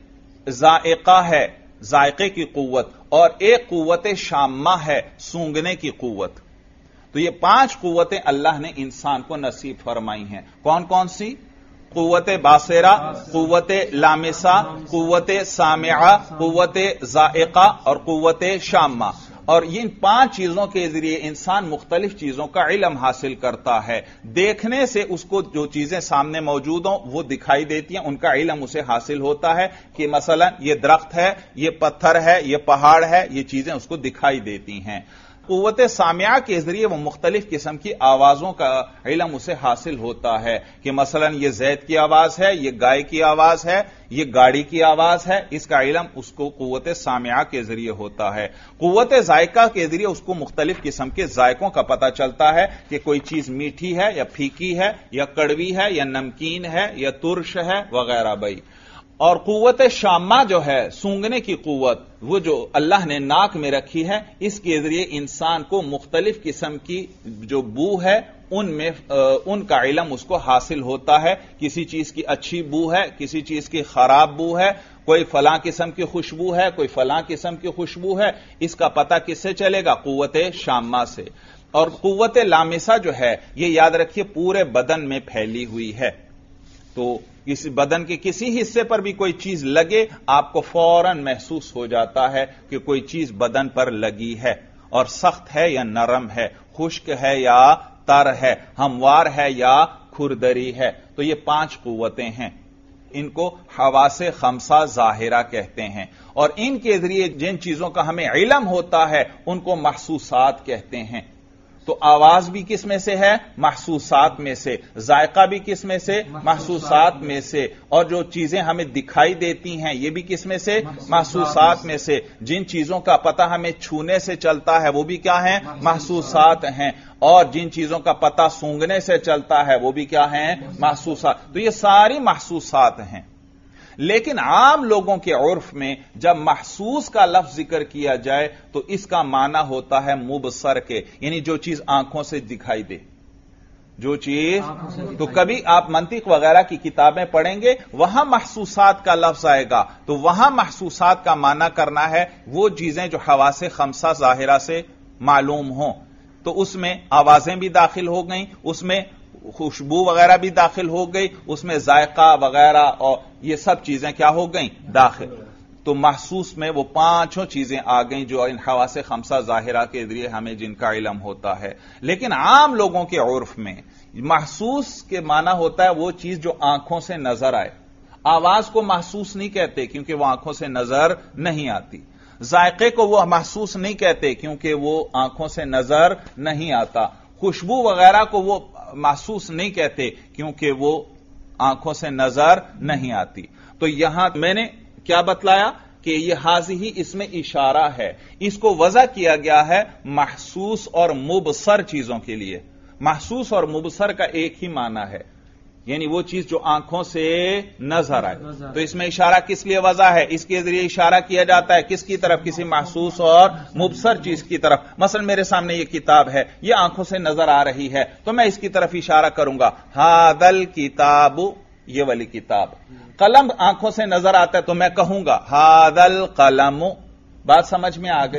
जायका है, जायके की कुव्वत, और एक कुव्वत शामा है, सूंघने की कुव्वत। तो ये 5 कुव्वतें अल्लाह ने इंसान को नसीब फरमाई हैं। कौन कौन सी? कुव्वत बासिरा, कुव्वत लामिसा, कुव्वत सामिआ, कुव्वत जायका और कुव्वत शामा। और इन 5 चीजों के जरिए इंसान मुख्तलिफ चीजों का इल्म हासिल करता है। देखने से उसको जो चीजें सामने मौजूद हों वो दिखाई देती हैं, उनका इल्म उसे हासिल होता है कि मसलन ये दरख्त है, ये पत्थर है, ये पहाड़ है, ये चीजें उसको दिखाई देती हैं। قوت سامعہ کے ذریعے وہ مختلف قسم کی آوازوں کا علم اسے حاصل ہوتا ہے کہ مثلا یہ زید کی آواز ہے، یہ گائے کی آواز ہے، یہ گاڑی کی آواز ہے، اس کا علم اس کو قوت سامعہ کے ذریعے ہوتا ہے۔ قوت ذائقہ کے ذریعے اس کو مختلف قسم کے ذائقوں کا پتہ چلتا ہے کہ کوئی چیز میٹھی ہے یا پھیکی ہے یا کڑوی ہے یا نمکین ہے یا ترش ہے وغیرہ بھائی۔ اور قوت شامہ جو ہے سونگنے کی قوت، وہ جو اللہ نے ناک میں رکھی ہے، اس کے ذریعے انسان کو مختلف قسم کی جو بو ہے ان کا علم اس کو حاصل ہوتا ہے۔ کسی چیز کی اچھی بو ہے، کسی چیز کی خراب بو ہے، کوئی فلاں قسم کی خوشبو ہے، کوئی فلاں قسم کی خوشبو ہے، اس کا پتہ کس سے چلے گا؟ قوت شامہ سے۔ اور قوت لامسہ جو ہے یہ یاد رکھیے پورے بدن میں پھیلی ہوئی ہے، تو کسی بدن کے کسی حصے پر بھی کوئی چیز لگے آپ کو فوراً محسوس ہو جاتا ہے کہ کوئی چیز بدن پر لگی ہے، اور سخت ہے یا نرم ہے، خشک ہے یا تر ہے، ہموار ہے یا کھردری ہے۔ تو یہ 5 قوتیں ہیں، ان کو حواس خمسہ ظاہرہ کہتے ہیں، اور ان کے ذریعے جن چیزوں کا ہمیں علم ہوتا ہے ان کو محسوسات کہتے ہیں۔ تو آواز بھی کس میں سے ہے؟ محسوسات میں سے۔ ذائقہ بھی کس میں سے؟ محسوسات میں سے۔ اور جو چیزیں ہمیں دکھائی دیتی ہیں یہ بھی کس میں سے؟ محسوسات میں سے۔ جن چیزوں کا پتہ ہمیں چھونے سے چلتا ہے وہ بھی کیا ہیں؟ محسوسات ہیں۔ اور جن چیزوں کا پتہ سونگنے سے چلتا ہے وہ بھی کیا ہیں؟ محسوسات۔ تو یہ ساری محسوسات ہیں۔ لیکن عام لوگوں کے عرف میں جب محسوس کا لفظ ذکر کیا جائے تو اس کا معنی ہوتا ہے مبصر کے، یعنی جو چیز آنکھوں سے دکھائی دے، جو چیز۔ تو کبھی آپ منطق وغیرہ کی کتابیں پڑھیں گے وہاں محسوسات کا لفظ آئے گا، تو وہاں محسوسات کا معنی کرنا ہے وہ چیزیں جو حواس خمسہ ظاہرہ سے معلوم ہوں۔ تو اس میں آوازیں بھی داخل ہو گئیں، اس میں خوشبو وغیرہ بھی داخل ہو گئی، اس میں ذائقہ وغیرہ اور یہ سب چیزیں کیا ہو گئیں؟ داخل۔ تو محسوس میں وہ 5 چیزیں آ گئیں جو ان حواس خمسہ ظاہرہ کے ذریعے ہمیں جن کا علم ہوتا ہے۔ لیکن عام لوگوں کے عرف میں محسوس کے معنی ہوتا ہے وہ چیز جو آنکھوں سے نظر آئے۔ آواز کو محسوس نہیں کہتے کیونکہ وہ آنکھوں سے نظر نہیں آتی، ذائقے کو وہ محسوس نہیں کہتے کیونکہ وہ آنکھوں سے نظر نہیں آتا، خوشبو وغیرہ کو وہ محسوس نہیں کہتے کیونکہ وہ آنکھوں سے نظر نہیں آتی۔ تو یہاں میں نے کیا بتلایا کہ یہ حاضی اس میں اشارہ ہے، اس کو وضع کیا گیا ہے محسوس اور مبصر چیزوں کے لیے۔ محسوس اور مبصر کا ایک ہی معنی ہے، یعنی وہ چیز جو آنکھوں سے نظر آئے۔ تو اس میں اشارہ کس لیے وضع ہے؟ اس کے ذریعے اشارہ کیا جاتا ہے کس کی طرف؟ کسی محسوس اور مبصر چیز کی طرف۔ مثلا میرے سامنے یہ کتاب ہے، یہ آنکھوں سے نظر آ رہی ہے تو میں اس کی طرف اشارہ کروں گا، ھذل کتاب، یہ والی کتاب۔ قلم آنکھوں سے نظر آتا ہے تو میں کہوں گا ھذل قلم۔ بات سمجھ میں آ گئی؟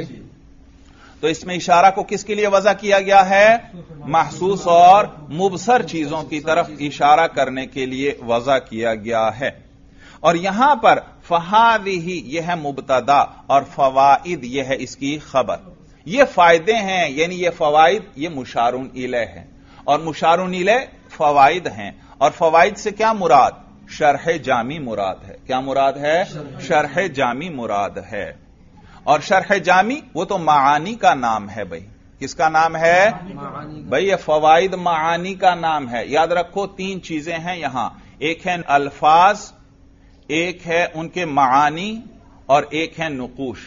تو اس میں اشارہ کو کس کے لیے وضع کیا گیا ہے؟ محسوس اور مبصر چیزوں کی طرف اشارہ کرنے کے لیے وضع کیا گیا ہے۔ اور یہاں پر فہذہ یہ ہے مبتدا اور فوائد یہ ہے اس کی خبر۔ یہ فائدے ہیں، یعنی یہ فوائد، یہ مشارون الیہ ہے، اور مشارون الیہ فوائد ہیں۔ اور فوائد سے کیا مراد؟ شرح جامی مراد ہے۔ کیا مراد ہے؟ شرح جامی مراد ہے۔ اور شرح جامی وہ تو معانی کا نام ہے بھائی۔ کس کا نام ہے؟ بھائی یہ فوائد معانی کا نام ہے۔ یاد رکھو 3 چیزیں ہیں یہاں، ایک ہے الفاظ، ایک ہے ان کے معانی، اور ایک ہے نقوش۔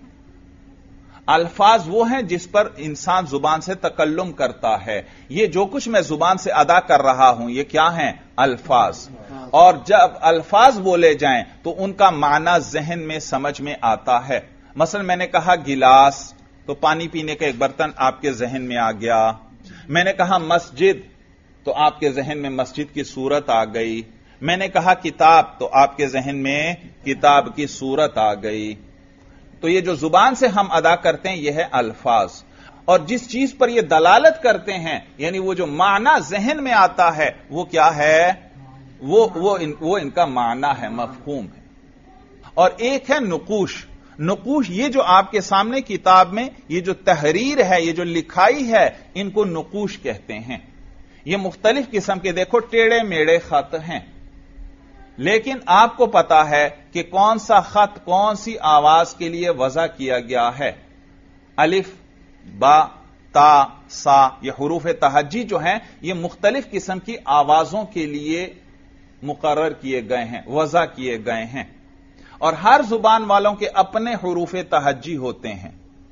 الفاظ وہ ہیں جس پر انسان زبان سے تکلم کرتا ہے، یہ جو کچھ میں زبان سے ادا کر رہا ہوں یہ کیا ہیں؟ الفاظ۔ اور جب الفاظ بولے جائیں تو ان کا معنی ذہن میں سمجھ میں آتا ہے۔ مثلا میں نے کہا گلاس تو پانی پینے کا ایک برتن آپ کے ذہن میں آ گیا۔ میں نے کہا مسجد تو آپ کے ذہن میں مسجد کی صورت آ گئی۔ میں نے کہا کتاب تو آپ کے ذہن میں کتاب کی صورت آ گئی۔ تو یہ جو زبان سے ہم ادا کرتے ہیں یہ ہے الفاظ، اور جس چیز پر یہ دلالت کرتے ہیں یعنی وہ جو معنی ذہن میں آتا ہے وہ کیا ہے؟ وہ ان کا معنی ہے، مفہوم ہے۔ اور ایک ہے نقوش۔ نقوش یہ جو آپ کے سامنے کتاب میں یہ جو تحریر ہے، یہ جو لکھائی ہے، ان کو نقوش کہتے ہیں۔ یہ مختلف قسم کے دیکھو ٹیڑے میڑے خط ہیں، لیکن آپ کو پتا ہے کہ کون سا خط کون سی آواز کے لیے وضع کیا گیا ہے۔ الف با تا سا یہ حروف تہجی جو ہیں یہ مختلف قسم کی آوازوں کے لیے مقرر کیے گئے ہیں، وضع کیے گئے ہیں، اور ہر زبان والوں کے اپنے حروف تہجی ہوتے ہیں.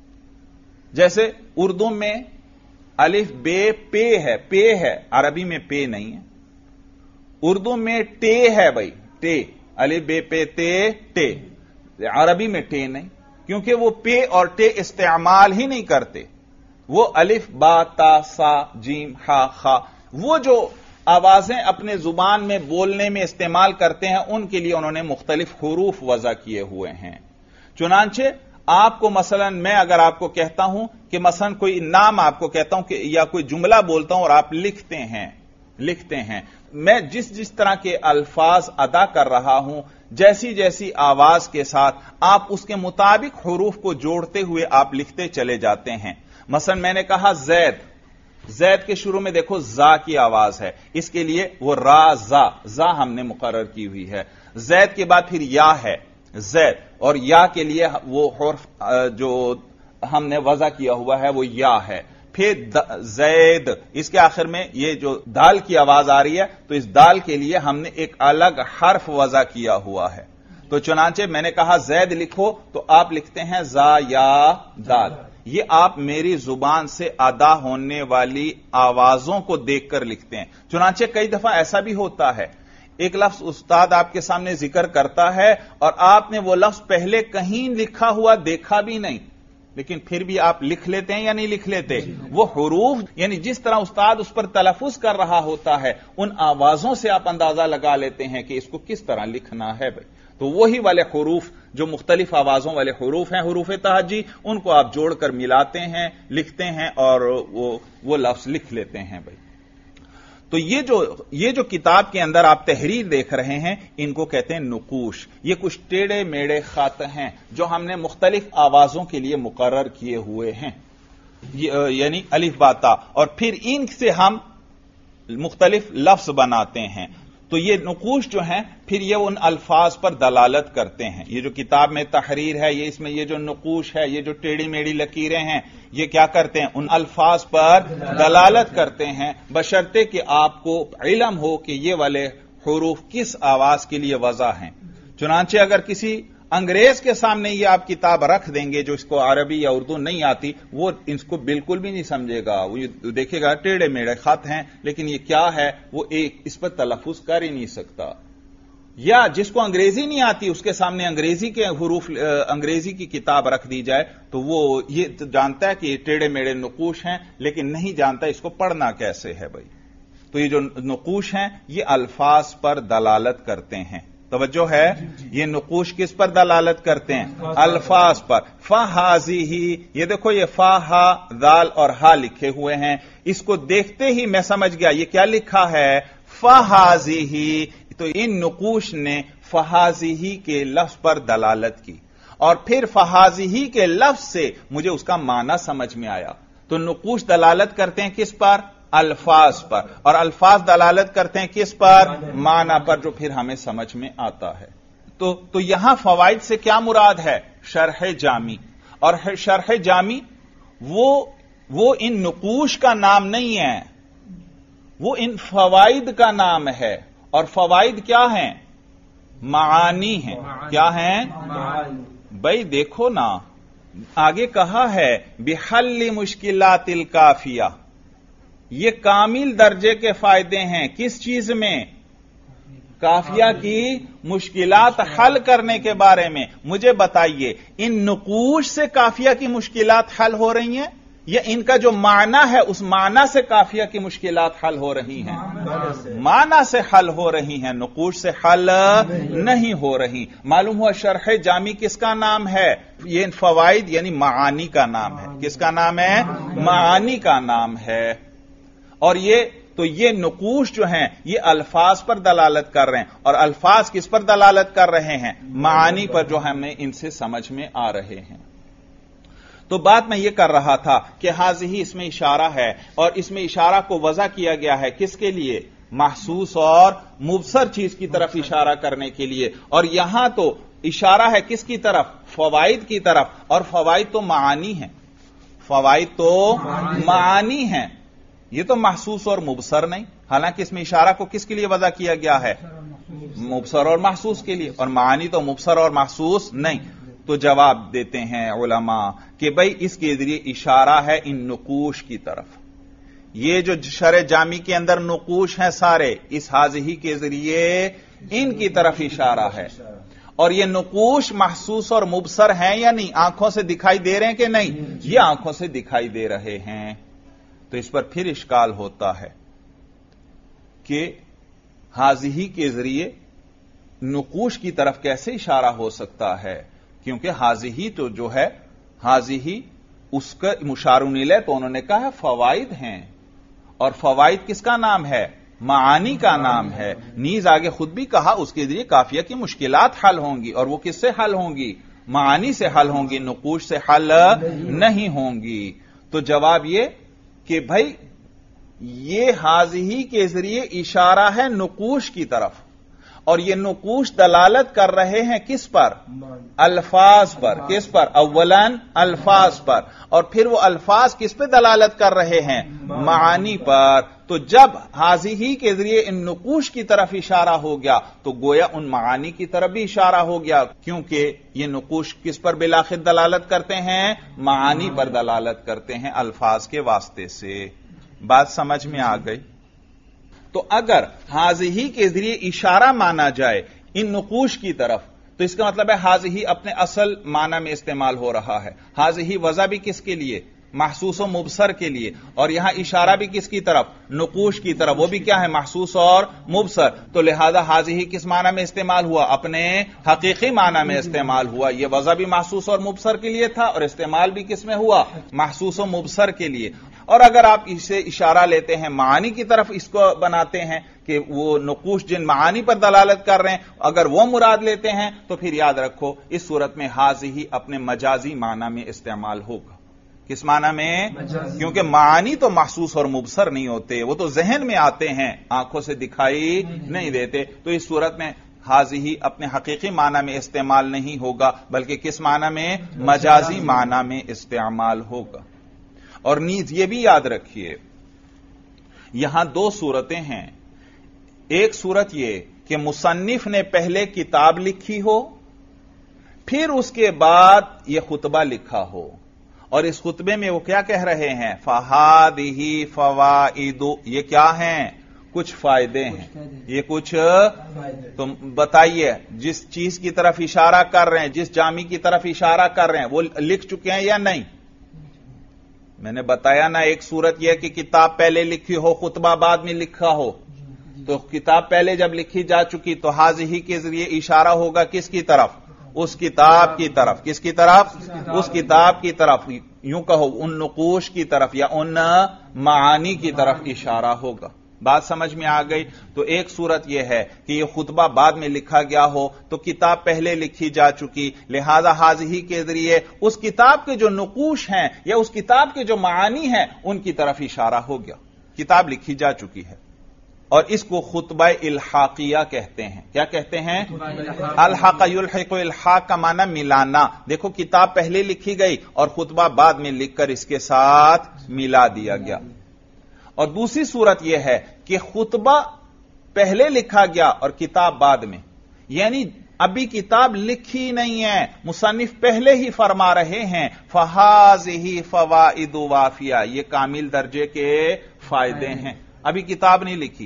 جیسے اردو میں الف بے پے ہے، پے ہے، عربی میں پے نہیں ہے. اردو میں ٹے ہے بھائی، ٹے، الف بے پے تے ٹے، عربی میں ٹے نہیں، کیونکہ وہ پے اور ٹے استعمال ہی نہیں کرتے. وہ الف با تا سا جیم ہا خا وہ جو آوازیں اپنے زبان میں بولنے میں استعمال کرتے ہیں ان کے لیے انہوں نے مختلف حروف وضع کیے ہوئے ہیں. چنانچہ آپ کو مثلا میں اگر آپ کو کہتا ہوں کہ مثلا کوئی نام آپ کو کہتا ہوں کہ یا کوئی جملہ بولتا ہوں اور آپ لکھتے ہیں میں جس طرح کے الفاظ ادا کر رہا ہوں جیسی جیسی آواز کے ساتھ آپ اس کے مطابق حروف کو جوڑتے ہوئے آپ لکھتے چلے جاتے ہیں. مثلا میں نے کہا زید کے شروع میں دیکھو زا کی آواز ہے، اس کے لیے وہ را زا ہم نے مقرر کی ہوئی ہے. زید کے بعد پھر یا ہے زید، اور یا کے لیے وہ حرف جو ہم نے وضع کیا ہوا ہے وہ یا ہے. پھر زید، اس کے آخر میں یہ جو دال کی آواز آ رہی ہے تو اس دال کے لیے ہم نے ایک الگ حرف وضع کیا ہوا ہے. تو چنانچہ میں نے کہا زید لکھو تو آپ لکھتے ہیں زا یا دال. یہ آپ میری زبان سے ادا ہونے والی آوازوں کو دیکھ کر لکھتے ہیں. چنانچہ کئی دفعہ ایسا بھی ہوتا ہے ایک لفظ استاد آپ کے سامنے ذکر کرتا ہے اور آپ نے وہ لفظ پہلے کہیں لکھا ہوا دیکھا بھی نہیں، لیکن پھر بھی آپ لکھ لیتے ہیں یا نہیں لکھ لیتے؟ وہ حروف یعنی جس طرح استاد اس پر تلفظ کر رہا ہوتا ہے ان آوازوں سے آپ اندازہ لگا لیتے ہیں کہ اس کو کس طرح لکھنا ہے بھائی. تو وہی والے حروف جو مختلف آوازوں والے حروف ہیں حروف تہجی، ان کو آپ جوڑ کر ملاتے ہیں، لکھتے ہیں اور وہ لفظ لکھ لیتے ہیں بھائی. تو یہ جو کتاب کے اندر آپ تحریر دیکھ رہے ہیں ان کو کہتے ہیں نقوش. یہ کچھ ٹیڑے میڑے خط ہیں جو ہم نے مختلف آوازوں کے لیے مقرر کیے ہوئے ہیں، یعنی الف با تا، اور پھر ان سے ہم مختلف لفظ بناتے ہیں. تو یہ نقوش جو ہیں پھر یہ ان الفاظ پر دلالت کرتے ہیں. یہ جو کتاب میں تحریر ہے اس میں یہ جو نقوش ہے، یہ جو ٹیڑھی میڑھی لکیریں ہیں، یہ کیا کرتے ہیں؟ ان الفاظ پر دلالت کرتے ہیں، بشرطے کہ آپ کو علم ہو کہ یہ والے حروف کس آواز کے لیے وضع ہیں. چنانچہ اگر کسی انگریز کے سامنے یہ آپ کتاب رکھ دیں گے جو اس کو عربی یا اردو نہیں آتی، وہ اس کو بالکل بھی نہیں سمجھے گا. وہ دیکھے گا ٹیڑے میڑے خط ہیں لیکن یہ کیا ہے، وہ ایک اس پر تلفظ کر ہی نہیں سکتا. یا جس کو انگریزی نہیں آتی اس کے سامنے انگریزی کے حروف انگریزی کی کتاب رکھ دی جائے تو وہ یہ جانتا ہے کہ یہ ٹیڑے میڑے نقوش ہیں لیکن نہیں جانتا اس کو پڑھنا کیسے ہے بھائی. تو یہ جو نقوش ہیں یہ الفاظ پر دلالت کرتے ہیں. توجہ ہے، یہ نقوش کس پر دلالت کرتے ہیں؟ الفاظ پر. فہذہ، یہ دیکھو یہ فا ہا دال اور ہا لکھے ہوئے ہیں، اس کو دیکھتے ہی میں سمجھ گیا یہ کیا لکھا ہے، فہذہ. تو ان نقوش نے فہذہ کے لفظ پر دلالت کی اور پھر فہذہ کے لفظ سے مجھے اس کا معنی سمجھ میں آیا. تو نقوش دلالت کرتے ہیں کس پر؟ الفاظ پر، اور الفاظ دلالت کرتے ہیں کس پر؟ معنی پر، جو پھر ہمیں سمجھ میں آتا ہے. تو یہاں فوائد سے کیا مراد ہے؟ شرح جامی. اور شرح جامی وہ ان نقوش کا نام نہیں ہے، وہ ان فوائد کا نام ہے. اور فوائد کیا ہیں؟ معانی ہیں. کیا ہیں بھائی؟ دیکھو نا آگے کہا ہے بحل مشکلات الکافیہ، یہ کامل درجے کے فائدے ہیں. کس چیز میں؟ کافیہ کی مشکلات حل کرنے کے بارے میں. مجھے بتائیے ان نقوش سے کافیہ کی مشکلات حل ہو رہی ہیں یا ان کا جو معنی ہے اس معنی سے کافیہ کی مشکلات حل ہو رہی ہیں؟ معنی سے حل ہو رہی ہیں، نقوش سے حل نہیں ہو رہی. معلوم ہوا شرح جامی کس کا نام ہے؟ یہ فوائد یعنی معانی کا نام ہے. کس کا نام ہے؟ معانی کا نام ہے. اور یہ نقوش جو ہیں یہ الفاظ پر دلالت کر رہے ہیں، اور الفاظ کس پر دلالت کر رہے ہیں؟ معانی پر جو ہمیں ان سے سمجھ میں آ رہے ہیں. تو بات میں یہ کر رہا تھا کہ حاضہ اس میں اشارہ ہے، اور اس میں اشارہ کو وضع کیا گیا ہے کس کے لیے؟ محسوس اور مبصر چیز کی طرف اشارہ کرنے کے لیے. اور یہاں تو اشارہ ہے کس کی طرف؟ فوائد کی طرف. اور فوائد تو معانی ہیں. فوائد تو معانی ہیں، یہ تو محسوس اور مبصر نہیں، حالانکہ اس میں اشارہ کو کس کے لیے وضع کیا گیا ہے؟ مبصر اور محسوس کے لیے، اور معانی تو مبصر اور محسوس نہیں۔ تو جواب دیتے ہیں علماء کہ بھئی اس کے ذریعے اشارہ ہے ان نقوش کی طرف، یہ جو شرح جامی کے اندر نقوش ہیں سارے، اس حاضی کے ذریعے ان کی طرف اشارہ ہے۔ اور یہ نقوش محسوس اور مبصر ہیں یا نہیں؟ آنکھوں سے دکھائی دے رہے ہیں کہ نہیں؟ یہ آنکھوں سے دکھائی دے رہے ہیں۔ تو اس پر پھر اشکال ہوتا ہے کہ حاضی کے ذریعے نقوش کی طرف کیسے اشارہ ہو سکتا ہے؟ کیونکہ حاضی تو جو ہے، حاضی اس کا مشارون الیہ تو انہوں نے کہا ہے فوائد ہیں، اور فوائد کس کا نام ہے؟ معانی کا نام ہے۔ نیز آگے خود بھی کہا اس کے ذریعے کافیہ کی مشکلات حل ہوں گی، اور وہ کس سے حل ہوں گی؟ معانی سے حل ہوں گی، نقوش سے حل نہیں ہوں گی۔ تو جواب یہ کہ بھائی یہ حاضی کے ذریعے اشارہ ہے نقوش کی طرف، اور یہ نقوش دلالت کر رہے ہیں کس پر؟ الفاظ پر۔ کس پر؟ اولاً الفاظ پر، اور پھر وہ الفاظ کس پہ دلالت کر رہے ہیں؟ معانی پر۔ تو جب حاضی کے ذریعے ان نقوش کی طرف اشارہ ہو گیا تو گویا ان معانی کی طرف بھی اشارہ ہو گیا، کیونکہ یہ نقوش کس پر بالآخر دلالت کرتے ہیں؟ معانی پر دلالت کرتے ہیں الفاظ کے واسطے سے۔ بات سمجھ میں آ گئی؟ تو اگر حاضی کے ذریعے اشارہ مانا جائے ان نقوش کی طرف تو اس کا مطلب ہے حاضی اپنے اصل معنی میں استعمال ہو رہا ہے۔ حاضی وضع بھی کس کے لیے؟ محسوس و مبصر کے لیے، اور یہاں اشارہ بھی کس کی طرف؟ نقوش کی طرف، وہ بھی کیا ہے؟ محسوس اور مبصر۔ تو لہذا حاضی کس معنی میں استعمال ہوا؟ اپنے حقیقی معنی میں استعمال ہوا۔ یہ وضع بھی محسوس اور مبصر کے لیے تھا، اور استعمال بھی کس میں ہوا؟ محسوس و مبصر کے لیے۔ اور اگر آپ اسے اشارہ لیتے ہیں معانی کی طرف، اس کو بناتے ہیں کہ وہ نقوش جن معانی پر دلالت کر رہے ہیں اگر وہ مراد لیتے ہیں تو پھر یاد رکھو اس صورت میں حاضی اپنے مجازی معنی میں استعمال ہوگا۔ کس معنی میں؟ کیونکہ معانی تو محسوس اور مبصر نہیں ہوتے، وہ تو ذہن میں آتے ہیں، آنکھوں سے دکھائی نہیں دیتے۔ تو اس صورت میں حاضی اپنے حقیقی معنی میں استعمال نہیں ہوگا، بلکہ کس معنی میں؟ مجازی معنی میں استعمال ہوگا۔ اور نیز یہ بھی یاد رکھیے یہاں دو صورتیں ہیں۔ ایک صورت یہ کہ مصنف نے پہلے کتاب لکھی ہو، پھر اس کے بعد یہ خطبہ لکھا ہو، اور اس خطبے میں وہ کیا کہہ رہے ہیں؟ فہادہ فوائد، یہ کیا ہیں؟ کچھ فائدے ہیں، یہ کچھ تم بتائیے جس چیز کی طرف اشارہ کر رہے ہیں، جس جامی کی طرف اشارہ کر رہے ہیں وہ لکھ چکے ہیں یا نہیں؟ میں نے بتایا نا، ایک صورت یہ کہ کتاب پہلے لکھی ہو، خطبہ بعد میں لکھا ہو۔ تو کتاب پہلے جب لکھی جا چکی تو حاضی کے ذریعے اشارہ ہوگا کس کی طرف؟ اس کتاب کی طرف۔ کس کی طرف؟ اس کتاب کی طرف، یوں کہو ان نقوش کی طرف یا ان معانی کی طرف اشارہ ہوگا۔ بات سمجھ میں آ گئی؟ تو ایک صورت یہ ہے کہ یہ خطبہ بعد میں لکھا گیا ہو تو کتاب پہلے لکھی جا چکی، لہذا حاضی کے ذریعے اس کتاب کے جو نقوش ہیں یا اس کتاب کے جو معانی ہیں ان کی طرف اشارہ ہو گیا، کتاب لکھی جا چکی ہے۔ اور اس کو خطبہ الحاقیہ کہتے ہیں۔ کیا کہتے ہیں؟ الحاق یلحق، الحاق کا معنی ملانا۔ دیکھو کتاب پہلے لکھی گئی اور خطبہ بعد میں لکھ کر اس کے ساتھ ملا دیا گیا۔ اور دوسری صورت یہ ہے کہ خطبہ پہلے لکھا گیا اور کتاب بعد میں، یعنی ابھی کتاب لکھی نہیں ہے، مصنف پہلے ہی فرما رہے ہیں فہذہ فوائد وافیہ، یہ کامل درجے کے فائدے ہیں، ابھی کتاب نہیں لکھی،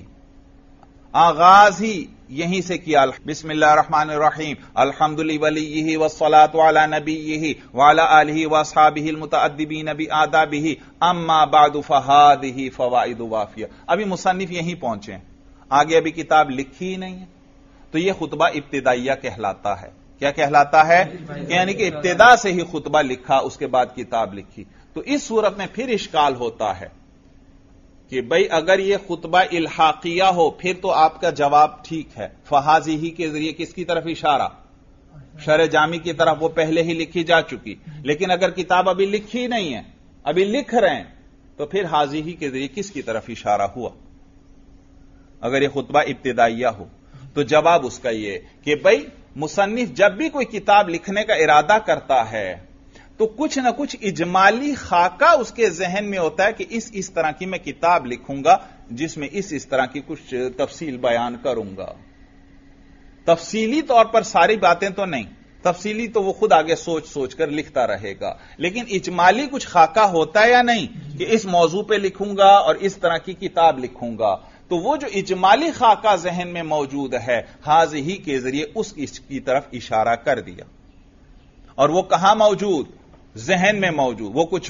آغاز ہی یہیں سے کیا۔ بسم اللہ الرحمن الرحیم، الحمد لولیہ والصلاۃ علی نبیہ وعلی آلہ واصحابہ المتأدبین بآدابہ، اما بعد فہذہ فوائد وافیہ۔ ابھی مصنف یہیں پہنچے ہیں، آگے ابھی کتاب لکھی ہی نہیں ہے، تو یہ خطبہ ابتدائیہ کہلاتا ہے۔ کیا کہلاتا ہے؟ یعنی کہ ابتدا سے ہی خطبہ لکھا، اس کے بعد کتاب لکھی۔ تو اس صورت میں پھر اشکال ہوتا ہے کہ بھئی اگر یہ خطبہ الحاقیہ ہو پھر تو آپ کا جواب ٹھیک ہے، فہذہ کے ذریعے کس کی طرف اشارہ؟ شرح جامی کی طرف، وہ پہلے ہی لکھی جا چکی۔ لیکن اگر کتاب ابھی لکھی نہیں ہے، ابھی لکھ رہے ہیں، تو پھر حاضی کے ذریعے کس کی طرف اشارہ ہوا اگر یہ خطبہ ابتدائیہ ہو؟ تو جواب اس کا یہ کہ بھئی مصنف جب بھی کوئی کتاب لکھنے کا ارادہ کرتا ہے تو کچھ نہ کچھ اجمالی خاکہ اس کے ذہن میں ہوتا ہے کہ اس طرح کی میں کتاب لکھوں گا جس میں اس طرح کی کچھ تفصیل بیان کروں گا. تفصیلی طور پر ساری باتیں تو نہیں، تفصیلی تو وہ خود آگے سوچ کر لکھتا رہے گا، لیکن اجمالی کچھ خاکہ ہوتا ہے یا نہیں کہ اس موضوع پہ لکھوں گا اور اس طرح کی کتاب لکھوں گا. تو وہ جو اجمالی خاکہ ذہن میں موجود ہے، حاضی کے ذریعے اس کی طرف اشارہ کر دیا. اور وہ کہاں موجود؟ ذہن میں موجود. وہ کچھ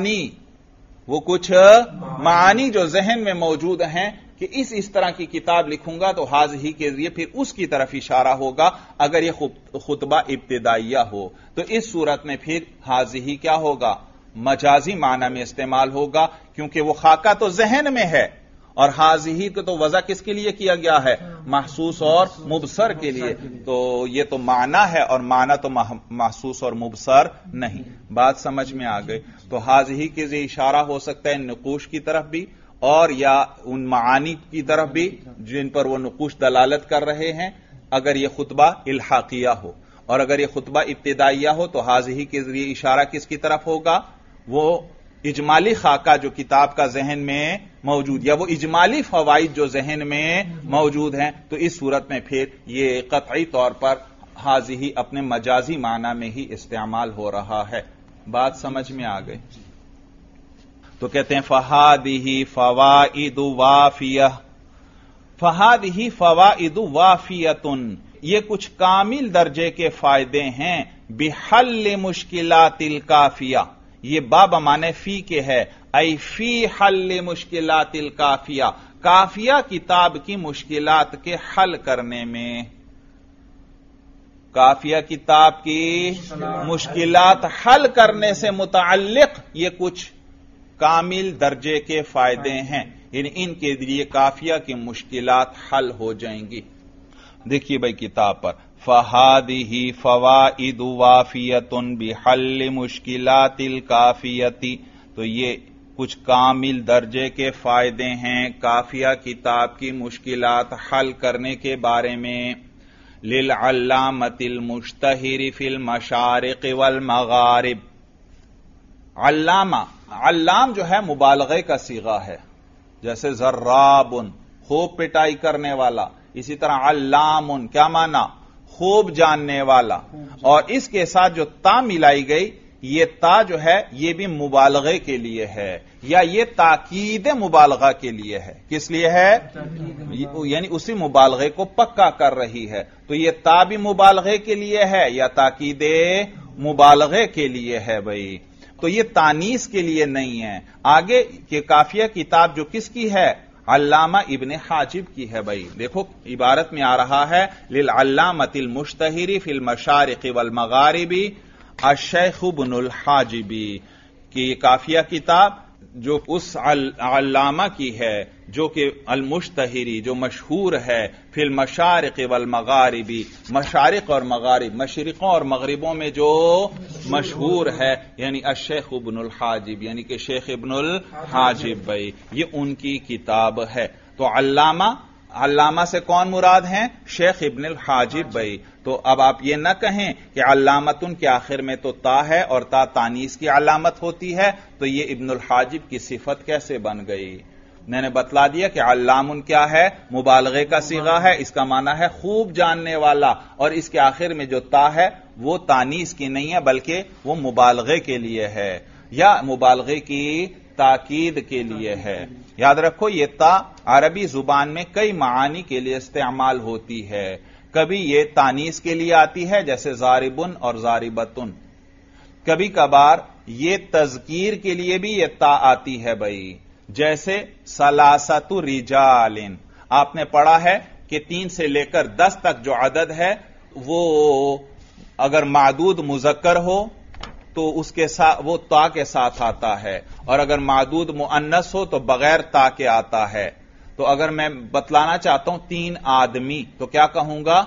معانی جو ذہن میں موجود ہیں کہ اس طرح کی کتاب لکھوں گا تو حاضی کے ذریعے پھر اس کی طرف اشارہ ہوگا. اگر یہ خطبہ ابتدائیہ ہو تو اس صورت میں پھر حاضی کیا ہوگا؟ مجازی معنی میں استعمال ہوگا، کیونکہ وہ خاکہ تو ذہن میں ہے، اور حاضی کو تو وضع کس کے لیے کیا گیا ہے؟ محسوس اور مبصر کے لیے. تو یہ تو معنی ہے، اور معنی تو محسوس اور مبصر نہیں. بات سمجھ میں آ گئی. تو حاضی کے ذریعے اشارہ ہو سکتا ہے نقوش کی طرف بھی، اور یا ان معانی کی طرف بھی جن پر وہ نقوش دلالت کر رہے ہیں، اگر یہ خطبہ الحاقیہ ہو. اور اگر یہ خطبہ ابتدائیہ ہو تو حاضی کے ذریعے اشارہ کس کی طرف ہوگا؟ وہ اجمالی خاکہ جو کتاب کا ذہن میں موجود، یا وہ اجمالی فوائد جو ذہن میں موجود ہیں. تو اس صورت میں پھر یہ قطعی طور پر حاضی اپنے مجازی معنی میں ہی استعمال ہو رہا ہے. بات سمجھ میں آ گئی. تو کہتے ہیں فہادہ فوائد وافیہ، فہادہ فوائد وافیۃن، یہ کچھ کامل درجے کے فائدے ہیں. بحل مشکلات الکافیہ، یہ باب معنی فی کے ہے، ای فی حل مشکلات الکافیہ، کافیہ کتاب کی مشکلات کے حل کرنے میں. کافیہ کتاب کی مشکلات حل کرنے سے متعلق یہ کچھ کامل درجے کے فائدے ہیں، یعنی ان کے ذریعے کافیہ کی مشکلات حل ہو جائیں گی. دیکھیے بھائی کتاب پر، فہادہ فوائد وافیۃ بحل مشکلات الکافیۃ، تو یہ کچھ کامل درجے کے فائدے ہیں کافیہ کتاب کی مشکلات حل کرنے کے بارے میں. للعلامۃ المشتہر فی المشارق والمغارب. علامہ، علام جو ہے مبالغے کا صیغہ ہے، جیسے ضراب خوب پٹائی کرنے والا. اسی طرح علام کیا معنی؟ خوب جاننے والا. اور اس کے ساتھ جو تا ملائی گئی، یہ تا جو ہے یہ بھی مبالغے کے لیے ہے، یا یہ تاکید مبالغہ کے لیے ہے. کس لیے ہے؟ یعنی اسی مبالغے کو پکا کر رہی ہے. تو یہ تا بھی مبالغے کے لیے ہے یا تاکید مبالغے کے لیے ہے بھائی. تو یہ تانیث کے لیے نہیں ہے. آگے کہ کافیہ کتاب جو کس کی ہے؟ علامہ ابن حاجب کی ہے بھائی. دیکھو عبارت میں آ رہا ہے للعلامۃ المشتہر فی المشارق والمغارب الشیخ ابن الحاجبی، کہ یہ کافیہ کتاب جو اس علامہ کی ہے جو کہ المشتہری، جو مشہور ہے، فی المشارق والمغارب، مشارق اور مغارب، مشرقوں اور مغربوں میں جو مشہور ہے، یعنی الشیخ ابن الحاجب، یعنی کہ شیخ ابن الحاجب بھائی، یہ ان کی کتاب ہے. تو علامہ سے کون مراد ہیں؟ شیخ ابن الحاجب بھائی. تو اب آپ یہ نہ کہیں کہ علامتن کے آخر میں تو تا ہے اور تا تانیث کی علامت ہوتی ہے، تو یہ ابن الحاجب کی صفت کیسے بن گئی؟ میں نے بتلا دیا کہ علامن کیا ہے؟ مبالغے کا صیغہ ہے، اس کا معنی ہے خوب جاننے والا، اور اس کے آخر میں جو تا ہے وہ تانیث کی نہیں ہے بلکہ وہ مبالغے کے لیے ہے، یا مبالغے کی تاکید کے لیے ہے. یاد رکھو یہ تا عربی زبان میں کئی معانی کے لیے استعمال ہوتی ہے. کبھی یہ تانیث کے لیے آتی ہے جیسے ضاربن اور ضاربتن، کبھی کبھار یہ تذکیر کے لیے بھی یہ تا آتی ہے بھائی، جیسے ثلاثۃ رجال. آپ نے پڑھا ہے کہ 3 سے لے کر 10 تک جو عدد ہے وہ اگر معدود مذکر ہو تو اس کے ساتھ وہ تا کے ساتھ آتا ہے، اور اگر معدود مؤنث ہو تو بغیر تا کے آتا ہے. تو اگر میں بتلانا چاہتا ہوں 3 آدمی تو کیا کہوں گا؟